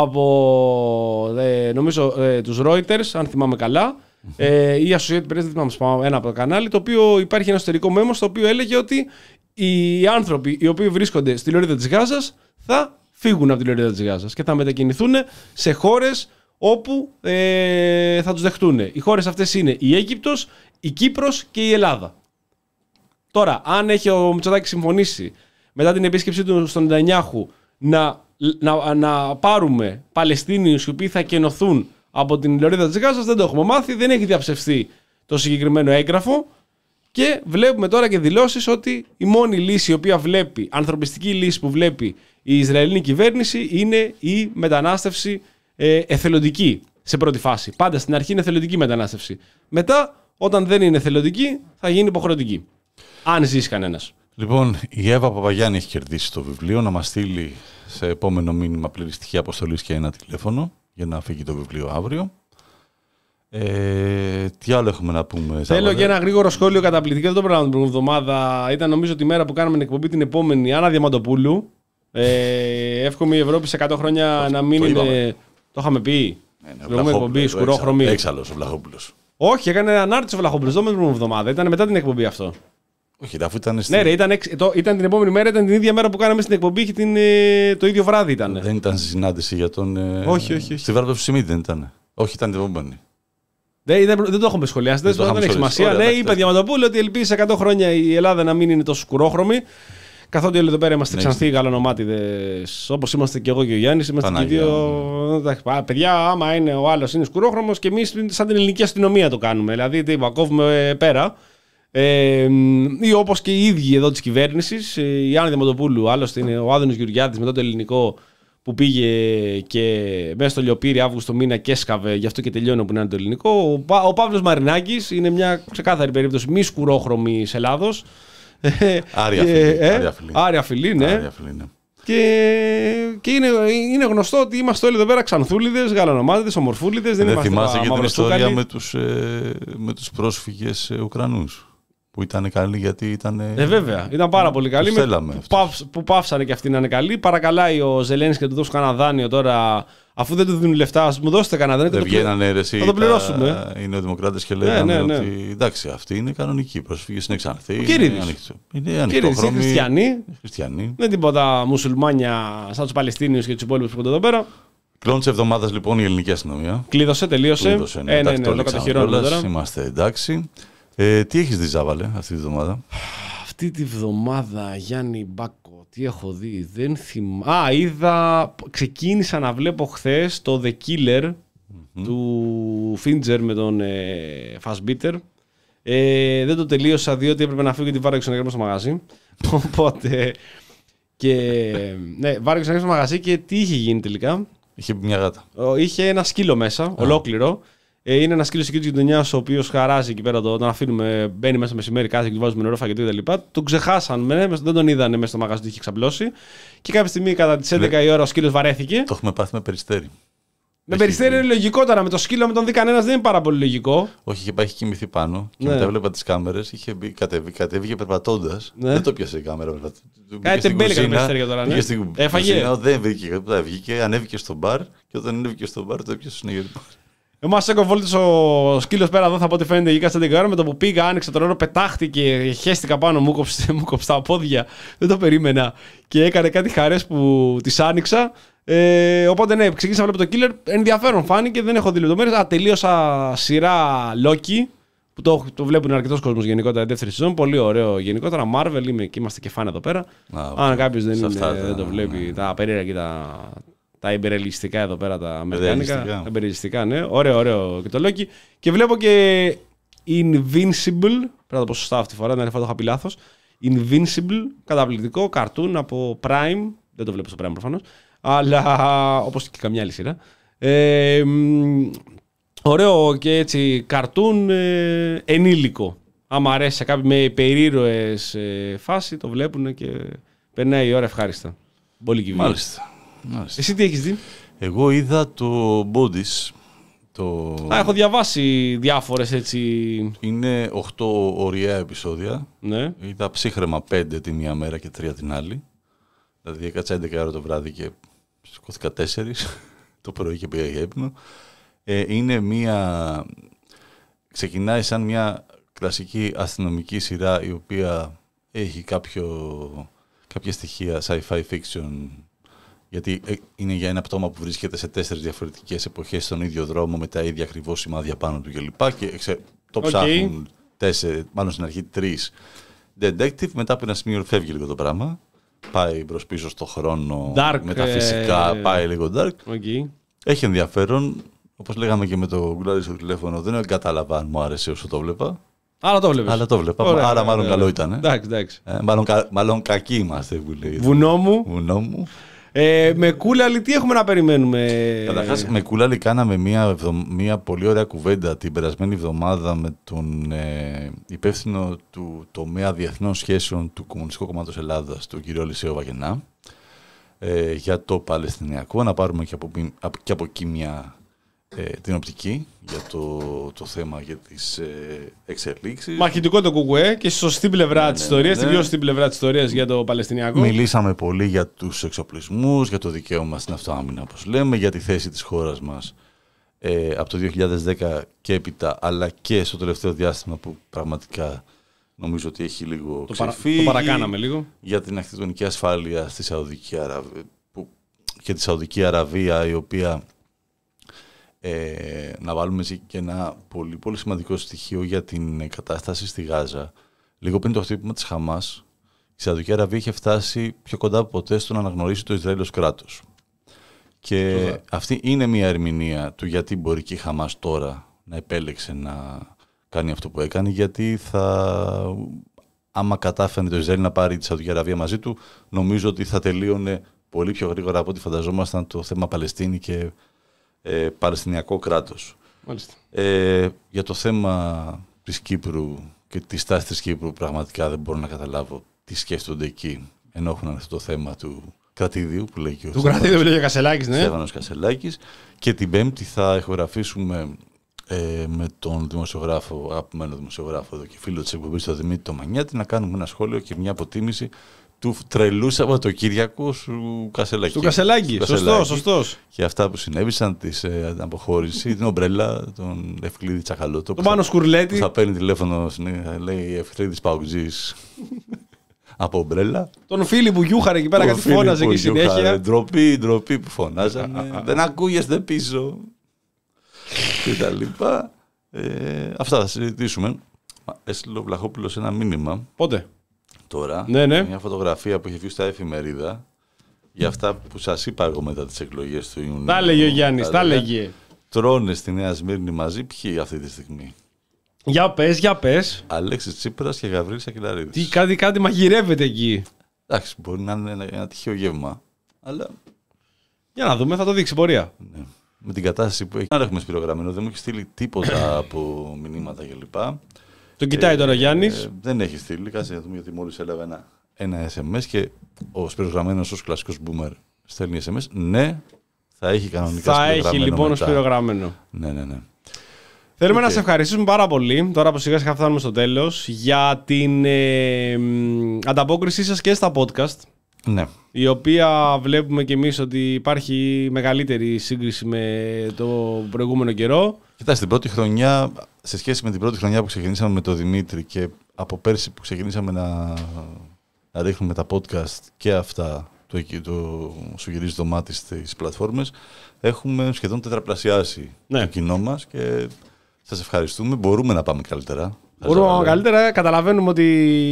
[SPEAKER 2] από ε, νομίζω ε, τους Reuters, αν θυμάμαι καλά, mm-hmm. ε, ή Associated Press, δεν θυμάμαι, ένα από το κανάλι, το οποίο υπάρχει ένα εσωτερικό μέμο στο οποίο έλεγε ότι οι άνθρωποι οι οποίοι βρίσκονται στη λωρίδα της Γάζας θα φύγουν από τη λωρίδα της Γάζας και θα μετακινηθούν σε χώρες όπου ε, θα τους δεχτούν. Οι χώρες αυτές είναι η Αίγυπτος, η Κύπρος και η Ελλάδα. Τώρα, αν έχει ο Μητσοτάκης συμφωνήσει μετά την επίσκεψή του στον Νετανιάχου να, να, να πάρουμε Παλαιστίνιους οι οποίοι θα κενωθούν από την λωρίδα της Γάζας, δεν το έχουμε μάθει, δεν έχει διαψευστεί το συγκεκριμένο έγγραφο και βλέπουμε τώρα και δηλώσεις ότι η μόνη λύση η οποία βλέπει, ανθρωπιστική λύση που βλέπει η Ισραηλινή κυβέρνηση είναι η μετανάστευση ε, εθελοντική σε πρώτη φάση. Πάντα στην αρχή είναι εθελοντική μετανάστευση. Μετά, όταν δεν είναι εθελοντική, θα γίνει υποχρεωτική. Αν ζήσει κανένας.
[SPEAKER 3] Λοιπόν, η Εύα Παπαγιάννη έχει κερδίσει το βιβλίο. Να μας στείλει σε επόμενο μήνυμα πλήρη στοιχεία αποστολής και ένα τηλέφωνο για να φύγει το βιβλίο αύριο. Ε, τι άλλο έχουμε να πούμε?
[SPEAKER 2] Θέλω και ένα γρήγορο σχόλιο καταπληκτικό. Δεν το πράγμα την προηγούμενη εβδομάδα. Ήταν νομίζω τη μέρα που κάναμε την εκπομπή την επόμενη. Άννα Διαμαντοπούλου. Ε, εύχομαι η Ευρώπη σε εκατό χρόνια να μην
[SPEAKER 3] το
[SPEAKER 2] είναι.
[SPEAKER 3] είπαμε.
[SPEAKER 2] Το είχαμε πει.
[SPEAKER 3] Ναι,
[SPEAKER 2] προηγούμενη εκπομπή, σκουρόχρωμη.
[SPEAKER 3] Έξαλλος ο Βλαχόπουλος.
[SPEAKER 2] Όχι, έκανε ανάρτηση ο Βλαχόπουλος. Δεν με την προηγούμενη εβδομάδα. Ήταν μετά την εκπομπή αυτό.
[SPEAKER 3] Όχι, αφού ήταν στην...
[SPEAKER 2] Ναι, ρε, ήταν, εξ... το... ήταν την επόμενη μέρα, ήταν την ίδια μέρα που κάναμε στην εκπομπή και την... το ίδιο βράδυ ήταν.
[SPEAKER 3] Δεν ήταν συνάντηση για τον.
[SPEAKER 2] Όχι, όχι. όχι.
[SPEAKER 3] Στη Βάρδο του Σιμίτη δεν ήταν. Όχι, ήταν την επόμενη.
[SPEAKER 2] Δεν, δεν, δεν το έχουμε σχολιάσει, δεν, δεν, δεν έχει σημασία. Ναι, είπε Διαμαντοπούλου ότι ελπίζει σε εκατό χρόνια η Ελλάδα να μην είναι τόσο σκουρόχρωμη. Καθότι όλοι εδώ πέρα είμαστε ξανθοί γαλανομάτιδες, όπως είμαστε και εγώ και ο Γιάννης. Είμαστε και δύο. Παιδιά, άμα είναι ο άλλος είναι σκουρόχρωμος και εμείς σαν την ελληνική αστυνομία το κάνουμε. Δηλαδή, τι είπα, κόβουμε πέρα. Ε, ή όπως και οι ίδιοι εδώ της κυβέρνησης, η Άννα Διαμαντοπούλου, άλλωστε είναι ο Άδωνης Γεωργιάδης μετά το ελληνικό που πήγε και μέσα στο Λιοπύρι Αύγουστο μήνα και έσκαβε, γι' αυτό και τελειώνει που είναι το ελληνικό. Ο, Πα, ο Παύλος Μαρινάκης είναι μια ξεκάθαρη περίπτωση μη σκουρόχρωμης Ελλάδος.
[SPEAKER 3] Άρια φιλή.
[SPEAKER 2] Ε,
[SPEAKER 3] Άρια φιλή.
[SPEAKER 2] Άρια φιλή, ναι.
[SPEAKER 3] Άρια φιλή, ναι.
[SPEAKER 2] Και, και είναι, είναι γνωστό ότι είμαστε όλοι εδώ πέρα ξανθούλιδες, γαλανομάτιδες, ομορφούλιδες. Δεν,
[SPEAKER 3] δεν
[SPEAKER 2] είμαστε
[SPEAKER 3] θυμάσαι και την ιστορία
[SPEAKER 2] με
[SPEAKER 3] τους, ε, με τους πρόσφυγες ε, Ουκρανούς. Που ήταν καλοί γιατί ήταν.
[SPEAKER 2] Ε, βέβαια, ήταν πάρα πολύ καλοί.
[SPEAKER 3] Με, που,
[SPEAKER 2] παύς, που πάυσανε και αυτοί να είναι καλοί. Παρακαλάει ο Ζελένσκι και του δώσει κανένα δάνειο τώρα, αφού δεν του δίνουν λεφτά, ας μου δώσετε κανένα δάνειο.
[SPEAKER 3] Δεν βγαίνανε αίρεση.
[SPEAKER 2] Θα το πληρώσουμε.
[SPEAKER 3] Οι νεοδημοκράτες και λέγανε
[SPEAKER 2] ναι, ναι, ναι.
[SPEAKER 3] ότι εντάξει, αυτοί είναι κανονικοί. Οι πρόσφυγες είναι ξανθοί.
[SPEAKER 2] Είναι ανοιχτόχρωμοι. Χριστιανοί.
[SPEAKER 3] Χριστιανοί.
[SPEAKER 2] Δεν τίποτα μουσουλμάνια σαν του Παλαιστίνιους και του υπόλοιπους που είναι εδώ πέρα.
[SPEAKER 3] Κλόν τη εβδομάδα λοιπόν η ελληνική αστυνομία.
[SPEAKER 2] Κλείδωσε, τελείωσε.
[SPEAKER 3] Κλείδωσε, ναι,
[SPEAKER 2] ε, ναι, ναι, ναι, το κατοχυρώνουμε τώρα.
[SPEAKER 3] Είμαστε εντάξει. Ε, τι έχεις δει, Ζάβαλε, αυτή τη βδομάδα?
[SPEAKER 2] Αυτή τη βδομάδα, Γιάννη Μπάκο, τι έχω δει, δεν θυμάμαι. Α, είδα, ξεκίνησα να βλέπω χθες το The Killer mm-hmm. του Fincher με τον ε, Fassbinder. Ε, δεν το τελείωσα διότι έπρεπε να φύγω γιατί βάρω εξωγραμμό στο μαγαζί. Οπότε, και, ναι, βάρω εξωγραμμό στο μαγαζί και τι είχε γίνει τελικά?
[SPEAKER 3] Είχε μια γάτα.
[SPEAKER 2] Είχε ένα σκύλο μέσα, ah. ολόκληρο. Είναι ένα σκύλο εκεί τη γειτονιά, ο οποίο χαράζει εκεί πέρα. Το, τον αφήνουμε, μπαίνει μέσα μεσημέρι, κάθε και του βάζουμε νερό, φαγητό κτλ. Τον ξεχάσανε, δεν τον είδανε μέσα στο μαγαζί του, είχε ξαπλώσει. Και κάποια στιγμή κατά τις έντεκα η ώρα ο σκύλος βαρέθηκε.
[SPEAKER 3] Το έχουμε πάθει με Περιστέρι.
[SPEAKER 2] Με Περιστέρι είναι λογικό τώρα. Με το σκύλο, με τον δει κανένα δεν είναι πάρα πολύ λογικό.
[SPEAKER 3] Όχι, είχε πάει, είχε κοιμηθεί πάνω και
[SPEAKER 2] ναι.
[SPEAKER 3] μετά έβλεπα τις κάμερες. Είχε μπει, κατέβη, κατέβηκε περπατώντας. Ναι. Δεν το πιάσε η κάμερα.
[SPEAKER 2] Κάτι τεμπέλη κατά Περιστέρι τώρα. Ναι.
[SPEAKER 3] Στην
[SPEAKER 2] Έφαγε.
[SPEAKER 3] Κουζίνα, δεν βρήκε, βγήκε, ανέβηκε στο μπαρ και όταν ανέβηκε στο μπαρ το έπιασε στο συνεγερικό.
[SPEAKER 2] Εμά έκοβε ο σκύλος πέρα εδώ, θα πω ότι φαίνεται γη κάτσε την ώρα. Με το που πήγα, άνοιξε το νερό, πετάχτηκε, χέστηκα πάνω, μου κόψε, μου κόψε τα πόδια. Δεν το περίμενα. Και έκανε κάτι χαρές που τις άνοιξα. Ε, οπότε ναι, ξεκίνησα να βλέπω το Killer. Ενδιαφέρον φάνηκε, δεν έχω δει λεπτομέρειες. Α, τελείωσα σειρά Loki, που το, το βλέπουν αρκετός κόσμος γενικότερα δεύτερη σεζόν. Πολύ ωραίο γενικότερα. Marvel, είμαι, και είμαστε και φαν εδώ πέρα. Α, okay. Αν κάποιος δεν, δεν το βλέπει, ναι. Τα περίεργα και τα. Τα υπερελιστικά εδώ πέρα, τα αμερικάνικα. Τα υπερελιστικά, ναι. Ωραίο, ωραίο και το Loki. Και βλέπω και Invincible. Πρέπει να το πω σωστά αυτή τη φορά, δεν το είχα πει λάθος. Invincible, καταπληκτικό, καρτούν από Prime. Δεν το βλέπω στο Prime προφανώς. Αλλά όπως και καμιά άλλη σειρά. Ε, ωραίο και έτσι καρτούν ε, ενήλικο. Άμα αρέσει σε κάποιοι με υπερήρωες ε, φάση, το βλέπουν και περνάει η ώρα ευχάριστα. Πολύ κυβή.
[SPEAKER 3] Μάλιστα. Μάλιστα.
[SPEAKER 2] Εσύ τι έχεις δει?
[SPEAKER 3] Εγώ είδα το Bodies. Το...
[SPEAKER 2] Α, έχω διαβάσει διάφορες έτσι. Είναι
[SPEAKER 3] οκτώ ωραία επεισόδια.
[SPEAKER 2] Ναι.
[SPEAKER 3] Είδα ψύχρεμα πέντε τη μία μέρα και τρία την άλλη. Δηλαδή έκατσα έντεκα ώρα το βράδυ και σηκώθηκα τέσσερις το πρωί και πήγα για ύπνο. Ε, είναι μία... Ξεκινάει σαν μια κλασική αστυνομική σειρά η οποία έχει κάποιο... κάποια στοιχεία sci-fi fiction Γιατί είναι για ένα πτώμα που βρίσκεται σε τέσσερις διαφορετικές εποχές στον ίδιο δρόμο με τα ίδια ακριβώς σημάδια πάνω του κλπ. Και, και το okay. ψάχνουν τέσσερις, μάλλον στην αρχή τρεις detective. Μετά από ένα σημείο φεύγει λίγο το πράγμα. Πάει προς πίσω στο χρόνο,
[SPEAKER 2] dark,
[SPEAKER 3] με τα φυσικά, ε... πάει λίγο dark.
[SPEAKER 2] Okay.
[SPEAKER 3] Έχει ενδιαφέρον. Όπως λέγαμε και με το γκουλάρι στο τηλέφωνο, δεν κατάλαβα αν μου άρεσε όσο το βλέπα.
[SPEAKER 2] Άρα το βλέπεις.
[SPEAKER 3] Αλλά το βλέπα. Ωραία, άρα μάλλον καλό ήταν.
[SPEAKER 2] Εντάξει, εντάξει.
[SPEAKER 3] Ε, μάλλον, μάλλον κακοί είμαστε που λέει.
[SPEAKER 2] Βουνό μου.
[SPEAKER 3] Βουνό μου.
[SPEAKER 2] Ε, με Κούλαλη τι έχουμε να περιμένουμε?
[SPEAKER 3] Καταρχάς με Κούλαλη κάναμε μια, μια πολύ ωραία κουβέντα την περασμένη εβδομάδα με τον ε, υπεύθυνο του τομέα διεθνών σχέσεων του Κομμουνιστικού Κόμματος Ελλάδας, τον κύριο Λυσέο Βαγενά, ε, για το Παλαιστινιακό. Να πάρουμε και από, και από εκεί μια ε, την οπτική για το, το θέμα, για τις ε, εξελίξεις.
[SPEAKER 2] Μαχητικό το κουκουέ και στη σωστή πλευρά
[SPEAKER 3] ναι,
[SPEAKER 2] της
[SPEAKER 3] ναι,
[SPEAKER 2] ιστορίας,
[SPEAKER 3] ναι.
[SPEAKER 2] στην πιο σωστή πλευρά της ιστορίας για το Παλαιστινιακό.
[SPEAKER 3] Μιλήσαμε πολύ για τους εξοπλισμούς, για το δικαίωμα στην αυτοάμυνα, όπως λέμε, για τη θέση της χώρας μας ε, από το δύο χιλιάδες δέκα και έπειτα, αλλά και στο τελευταίο διάστημα που πραγματικά νομίζω ότι έχει λίγο
[SPEAKER 2] το
[SPEAKER 3] ξεφύγει.
[SPEAKER 2] Το παρακάναμε λίγο.
[SPEAKER 3] Για την αρχιτεκτονική ασφάλεια στη Σαουδική Αραβία και τη Σαουδική Αραβία, η οποία Ε, να βάλουμε και ένα πολύ, πολύ σημαντικό στοιχείο για την κατάσταση στη Γάζα. Λίγο πριν το χτύπημα της Χαμάς, η Σαουδική Αραβία είχε φτάσει πιο κοντά από ποτέ στο να αναγνωρίσει το Ισραήλ ως κράτος. Και Φοβα. αυτή είναι μια ερμηνεία του γιατί μπορεί και η Χαμάς τώρα να επέλεξε να κάνει αυτό που έκανε, γιατί θα, άμα κατάφερε το Ισραήλ να πάρει τη Σαουδική Αραβία μαζί του, νομίζω ότι θα τελείωνε πολύ πιο γρήγορα από ό,τι φανταζόμασταν το θέμα Παλαιστίνη και Ε, Παλαιστινιακό κράτος. Ε, για το θέμα της Κύπρου και τη στάση της Κύπρου πραγματικά δεν μπορώ να καταλάβω τι σκέφτονται εκεί, ενώ έχουν αυτό το θέμα του κρατήδιου που λέει και ο
[SPEAKER 2] του κρατήδιου που λέει ο Κασελάκης, ναι.
[SPEAKER 3] Στέφανος Κασελάκης. Και την Πέμπτη θα ηχογραφήσουμε ε, με τον δημοσιογράφο, αγαπημένο δημοσιογράφο εδώ και φίλο της εκπομπής, τον Δημήτρη το Μανιάτη, να κάνουμε ένα σχόλιο και μια αποτίμηση του τρελού Σαββατοκύριακου σου Κασελάκη.
[SPEAKER 2] Του Κασελάκη, σωστός, σωστός.
[SPEAKER 3] Και αυτά που συνέβησαν, την ε, αποχώρηση, την ομπρέλα, τον Ευκλήδη Τσακαλώτο.
[SPEAKER 2] Τον Πάνο Σκουρλέτη.
[SPEAKER 3] Που θα παίρνει τηλέφωνο, λέει Ευκλήδης Παουτζής από ομπρέλα.
[SPEAKER 2] Τον Φίλιππου Γιούχαρε εκεί πέρα, κάτι φώναζε και συνέχεια.
[SPEAKER 3] Ντροπή, ντροπή που φωνάζανε. Δεν ακούγεστε πίσω. Και τα λοιπά. Ε, αυτά θα συζητήσουμε. Έστειλε ο Βλαχόπουλος ένα μήνυμα.
[SPEAKER 2] Πότε?
[SPEAKER 3] Τώρα,
[SPEAKER 2] ναι, ναι.
[SPEAKER 3] μια φωτογραφία που έχει βγει στα εφημερίδα για αυτά που σας είπα εγώ μετά τις εκλογές του Ιουνίου.
[SPEAKER 2] Τα έλεγε ο Γιάννης, τα έλεγε.
[SPEAKER 3] Τρώνε στη Νέα Σμύρνη μαζί ποιοι αυτή τη στιγμή?
[SPEAKER 2] Για πες, για πες.
[SPEAKER 3] Αλέξης Τσίπρας και Γαβρίλης Ακυλαρίδης.
[SPEAKER 2] Τι, κάτι, κάτι μαγειρεύεται εκεί.
[SPEAKER 3] Εντάξει, μπορεί να είναι ένα, ένα τυχαίο γεύμα, αλλά...
[SPEAKER 2] Για να δούμε, θα το δείξει πορεία.
[SPEAKER 3] Ναι. Με την κατάσταση που έχει. Αν έχουμε σπυρογραμμένο, δεν μου έχει στείλει τίποτα από μηνύματα κλπ.
[SPEAKER 2] Τον κοιτάει τώρα ο Γιάννης.
[SPEAKER 3] Ε, δεν έχει στείλει. Κάτσε να δούμε, γιατί μόλις έλαβε ένα, ένα ες εμ ες και ο σπυρογραμμένος ως κλασικός boomer στέλνει ες εμ ες. Ναι, θα έχει κανονικά
[SPEAKER 2] θα
[SPEAKER 3] σπυρογραμμένο.
[SPEAKER 2] Θα έχει λοιπόν
[SPEAKER 3] μετά.
[SPEAKER 2] σπυρογραμμένο.
[SPEAKER 3] Ναι, ναι, ναι.
[SPEAKER 2] Θέλουμε
[SPEAKER 3] okay.
[SPEAKER 2] να σε ευχαριστήσουμε πάρα πολύ, τώρα που σιγά σιγά φτάνουμε στο τέλος, για την ε, ανταπόκρισή σας και στα podcast.
[SPEAKER 3] Ναι.
[SPEAKER 2] Η οποία βλέπουμε κι εμείς ότι υπάρχει μεγαλύτερη σύγκριση με το προηγούμενο καιρό.
[SPEAKER 3] Κοιτάξτε, την πρώτη χρονιά, σε σχέση με την πρώτη χρονιά που ξεκινήσαμε με τον Δημήτρη και από πέρσι που ξεκινήσαμε να, να ρίχνουμε τα podcast και αυτά, το, το σου γυρίζει το μάτι στις πλατφόρμες, έχουμε σχεδόν τετραπλασιάσει ναι. το κοινό μας και σας ευχαριστούμε. Μπορούμε να πάμε καλύτερα.
[SPEAKER 2] Μπορούμε να πάμε καλύτερα. Καταλαβαίνουμε ότι...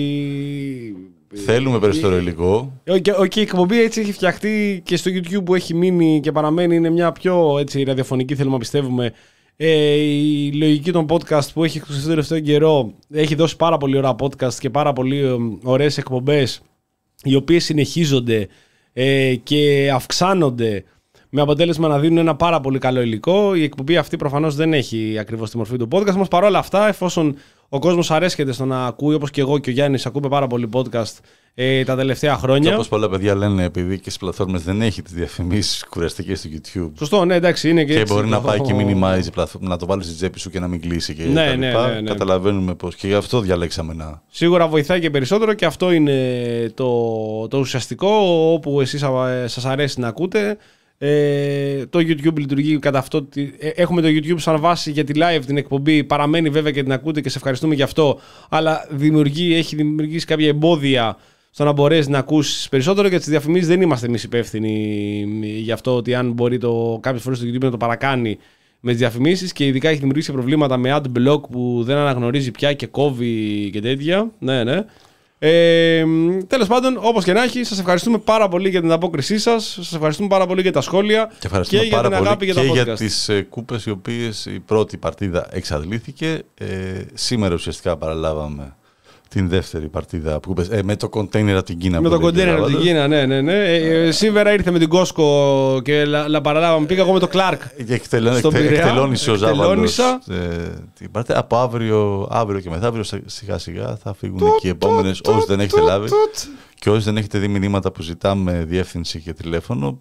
[SPEAKER 3] Θέλουμε περισσότερο υλικό.
[SPEAKER 2] Και okay, η εκπομπή έτσι έχει φτιαχτεί και στο YouTube που έχει μείνει και παραμένει, είναι μια πιο έτσι, ραδιοφωνική, θέλουμε να πιστεύουμε. Ε, η λογική των podcast που έχει εξουσιαστεί το τελευταίο καιρό έχει δώσει πάρα πολύ ωραία podcast και πάρα πολύ ωραίες εκπομπές, οι οποίες συνεχίζονται ε, και αυξάνονται με αποτέλεσμα να δίνουν ένα πάρα πολύ καλό υλικό. Η εκπομπή αυτή προφανώς δεν έχει ακριβώς τη μορφή του podcast μας. Παρ' όλα αυτά, εφόσον ο κόσμος αρέσκεται στο να ακούει, όπως και εγώ και ο Γιάννης ακούμε πάρα πολύ podcast ε, τα τελευταία χρόνια.
[SPEAKER 3] Και όπως πολλά παιδιά λένε, επειδή και στις πλατφόρμες δεν έχει τις διαφημίσεις κουραστικές στο YouTube.
[SPEAKER 2] Σωστό, ναι, εντάξει, είναι και,
[SPEAKER 3] και
[SPEAKER 2] έτσι.
[SPEAKER 3] μπορεί να πάει και minimize, να το βάλει στη τσέπη σου και να μην κλείσει και
[SPEAKER 2] ναι,
[SPEAKER 3] τα
[SPEAKER 2] ναι,
[SPEAKER 3] λοιπά.
[SPEAKER 2] ναι, ναι.
[SPEAKER 3] Καταλαβαίνουμε πώς. Και γι' αυτό διαλέξαμε να.
[SPEAKER 2] Σίγουρα βοηθάει και περισσότερο και αυτό είναι το, το ουσιαστικό, όπου εσείς σας αρέσει να ακούτε. Ε, το YouTube λειτουργεί κατά αυτό. Ε, έχουμε το YouTube σαν βάση για τη live την εκπομπή. Παραμένει βέβαια και την ακούτε και σε ευχαριστούμε γι' αυτό. Αλλά δημιουργεί, έχει δημιουργήσει κάποια εμπόδια στο να μπορέσει να ακούσει περισσότερο. Για τις διαφημίσεις δεν είμαστε εμείς υπεύθυνοι γι' αυτό, ότι αν μπορεί το, κάποιες φορές το YouTube να το παρακάνει με τις διαφημίσεις, και ειδικά έχει δημιουργήσει προβλήματα με ad block που δεν αναγνωρίζει πια και κόβει και τέτοια. Ναι, ναι. Ε, τέλος πάντων, όπως και να έχει, σας ευχαριστούμε πάρα πολύ για την απόκρισή σας. Σας ευχαριστούμε πάρα πολύ για τα σχόλια
[SPEAKER 3] και, και για
[SPEAKER 2] πάρα
[SPEAKER 3] την
[SPEAKER 2] αγάπη
[SPEAKER 3] και
[SPEAKER 2] για τα podcast.
[SPEAKER 3] για τις ε, κούπες, οι οποίες η πρώτη παρτίδα εξαντλήθηκε. Ε, σήμερα ουσιαστικά παραλάβαμε την δεύτερη παρτίδα που είπες, ε, με το κοντέινερ από την Κίνα.
[SPEAKER 2] Με το κοντέινερ από την Κίνα, ναι, ναι, ναι. Ε, σήμερα ήρθε με την Κόσκο και λα, λα παραλάβαμε. Πήγα εγώ με το Κλάρκ.
[SPEAKER 3] Και εκτελώνησε ο Ζάβαλος. Ε, από αύριο, αύριο και μεθαύριο σιγά σιγά θα φύγουν το, και οι επόμενες. Όσοι δεν έχετε λάβει και όσοι δεν έχετε δει μηνύματα που ζητάμε διεύθυνση και τηλέφωνο,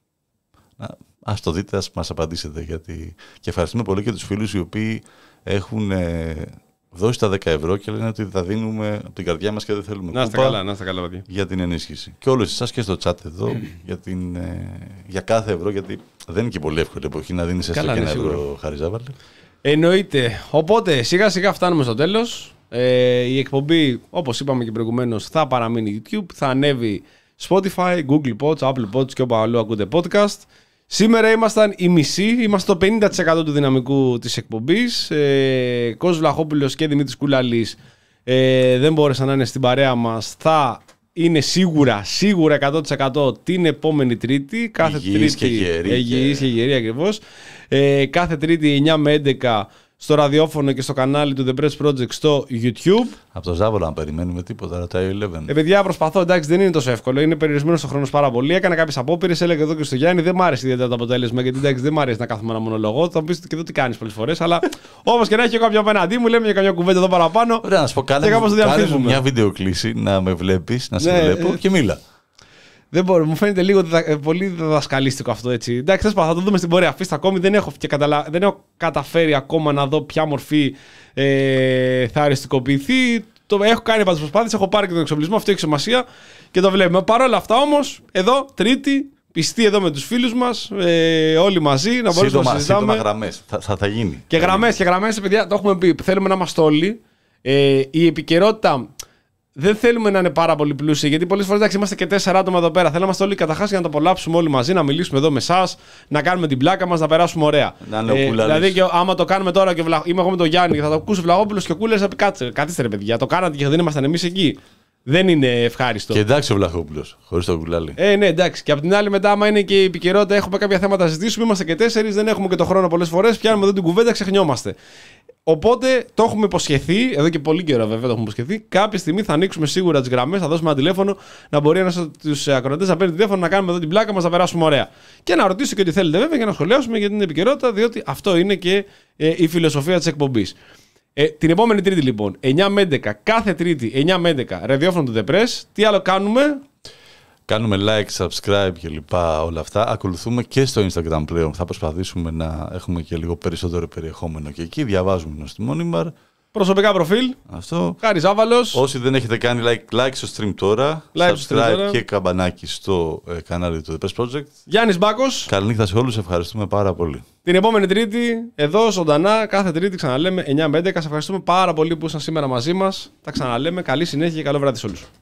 [SPEAKER 3] ας το δείτε, ας μας απαντήσετε. Γιατί... Και ευχαριστούμε πολύ και τους φίλους οι οποίοι έχουν... Ε, δώσει τα δέκα ευρώ και λένε ότι θα δίνουμε από την καρδιά μας και δεν θέλουμε
[SPEAKER 2] να είστε καλά, να είστε καλά, παιδιά.
[SPEAKER 3] Για την ενίσχυση. Και όλους εσάς και στο chat εδώ για, την, ε, για κάθε ευρώ, γιατί δεν είναι και πολύ εύκολη εποχή να δίνεις έστω και ένα ευρώ, Χάρη Ζάβαλη. Εννοείται.
[SPEAKER 2] Οπότε σιγά σιγά φτάνουμε στο τέλος. Ε, η εκπομπή, όπως είπαμε και προηγουμένως, θα παραμείνει YouTube, θα ανέβει Spotify, Google Pods, Apple Pods και όπου αλλού ακούτε podcast. Σήμερα ήμασταν οι μισοί, είμαστε το πενήντα τοις εκατό του δυναμικού της εκπομπής. Ε, Κώστας Βλαχόπουλος και Δημήτρης Κούλαλης ε, δεν μπόρεσαν να είναι στην παρέα μας. Θα είναι σίγουρα, σίγουρα εκατό τοις εκατό την επόμενη Τρίτη. Κάθε
[SPEAKER 3] υγιής
[SPEAKER 2] Τρίτη,
[SPEAKER 3] και γερή.
[SPEAKER 2] Υγιής και γερή ακριβώς. Ε, κάθε Τρίτη εννιά με έντεκα στο ραδιόφωνο και στο κανάλι του The Press Project στο YouTube.
[SPEAKER 3] Από το Ζάβολα να περιμένουμε τίποτα, αλλά τα έντεκα.
[SPEAKER 2] Ε, παιδιά, προσπαθώ, εντάξει, δεν είναι τόσο εύκολο. Είναι περιορισμένο ο χρόνο πάρα πολύ. Έκανα κάποιες απόπειρες, έλεγα εδώ και στο Γιάννη, δεν μ' άρεσε ιδιαίτερα το αποτέλεσμα, γιατί εντάξει, δεν μ' αρέσει να κάθομαι ένα μονολογό. Θα μου πει και εδώ τι κάνει πολλές φορές, αλλά όπως και να έχει κάποιο απέναντί μου, λέμε για καμιά κουβέντα εδώ παραπάνω.
[SPEAKER 3] Ωραία, να σου πω, κάνε μια βιντεοκλήση να με βλέπει, να σε ναι, βλέπω και μίλα. Δεν
[SPEAKER 2] μπορώ, μου φαίνεται λίγο πολύ διδασκαλίστικο αυτό έτσι. Εντάξει, θα το δούμε στην πορεία. Αφήστε ακόμη, δεν έχω, και καταλα... δεν έχω καταφέρει ακόμα να δω ποια μορφή ε, θα αριστικοποιηθεί. Το έχω κάνει πάντως προσπάθειες, έχω πάρει και τον εξοπλισμό, αυτό έχει σημασία και το βλέπουμε. Παρ' όλα αυτά όμως, εδώ, Τρίτη, πιστοί εδώ με τους φίλους μας, ε, όλοι μαζί, να μπορούμε να συζητάμε.
[SPEAKER 3] Σύντομα γραμμές, θα, θα, θα γίνει.
[SPEAKER 2] Και γραμμές, και γραμμές, παιδιά, το έχουμε πει. Θέλουμε να είμαστε όλοι. Ε, η επικαιρότητα. Δεν θέλουμε να είναι πάρα πολύ πλούσιοι, γιατί πολλές φορές εντάξει, είμαστε και τέσσερα άτομα εδώ πέρα. Θέλουμε να είμαστε όλοι καταρχάς για να το απολαύσουμε όλοι μαζί, να μιλήσουμε εδώ με εσάς, να κάνουμε την πλάκα μας, να περάσουμε ωραία.
[SPEAKER 3] Να είναι ε,
[SPEAKER 2] δηλαδή, και, άμα το κάνουμε τώρα και βλα... είμαι εγώ με τον Γιάννη και θα το ακούσει ο Βλαχόπουλος και ο Κούλες, θα πει κάτσε, καθίστε ρε παιδιά, το κάνατε και δεν ήμασταν εμείς εκεί. Δεν είναι ευχάριστο.
[SPEAKER 3] Και εντάξει ο Βλαχόπουλος, χωρίς τον Κουλάλη.
[SPEAKER 2] Ε, ναι, εντάξει. Και απ' την άλλη, μετά, άμα είναι και η επικαιρότητα, έχουμε κάποια θέματα να συζητήσουμε, είμαστε και τέσσερις, δεν έχουμε και το χρόνο πολλές φορές, πιάνουμε εδώ την κουβέντα, ξεχνιόμαστε. Οπότε το έχουμε υποσχεθεί, εδώ και πολύ καιρό βέβαια το έχουμε υποσχεθεί. Κάποια στιγμή θα ανοίξουμε σίγουρα τις γραμμές, θα δώσουμε ένα τηλέφωνο, να μπορεί ένας από τους ακροατές να παίρνει τηλέφωνο, να κάνουμε εδώ την πλάκα μας, να περάσουμε ωραία. Και να ρωτήσω και ό,τι θέλετε βέβαια για να σχολιάσουμε για την επικαιρότητα, διότι αυτό είναι και ε, η φιλοσοφία της εκπομπής. Ε, την επόμενη Τρίτη λοιπόν, εννιά με έντεκα, κάθε Τρίτη εννιά με έντεκα, ραδιόφωνο του The Press. Τι άλλο κάνουμε?
[SPEAKER 3] Κάνουμε like, subscribe και λοιπά όλα αυτά. Ακολουθούμε και στο Instagram πλέον. Θα προσπαθήσουμε να έχουμε και λίγο περισσότερο περιεχόμενο και εκεί. Διαβάζουμε γνωστή Μόνιμαρ.
[SPEAKER 2] Προσωπικά προφίλ.
[SPEAKER 3] Αυτό.
[SPEAKER 2] Χάρη Ζάβαλος.
[SPEAKER 3] Όσοι δεν έχετε κάνει like, like στο stream τώρα.
[SPEAKER 2] Like
[SPEAKER 3] subscribe
[SPEAKER 2] στο stream τώρα.
[SPEAKER 3] Και καμπανάκι στο ε, κανάλι του The Press Project.
[SPEAKER 2] Γιάννης Μπάκος.
[SPEAKER 3] Καληνύχτα σε όλους. Ευχαριστούμε πάρα πολύ.
[SPEAKER 2] Την επόμενη Τρίτη, εδώ ζωντανά, κάθε Τρίτη ξαναλέμε εννιά με έντεκα. Σας ευχαριστούμε πάρα πολύ που ήσασταν σήμερα μαζί μας. Τα ξαναλέμε. Καλή συνέχεια και καλό βράδυ σε όλους.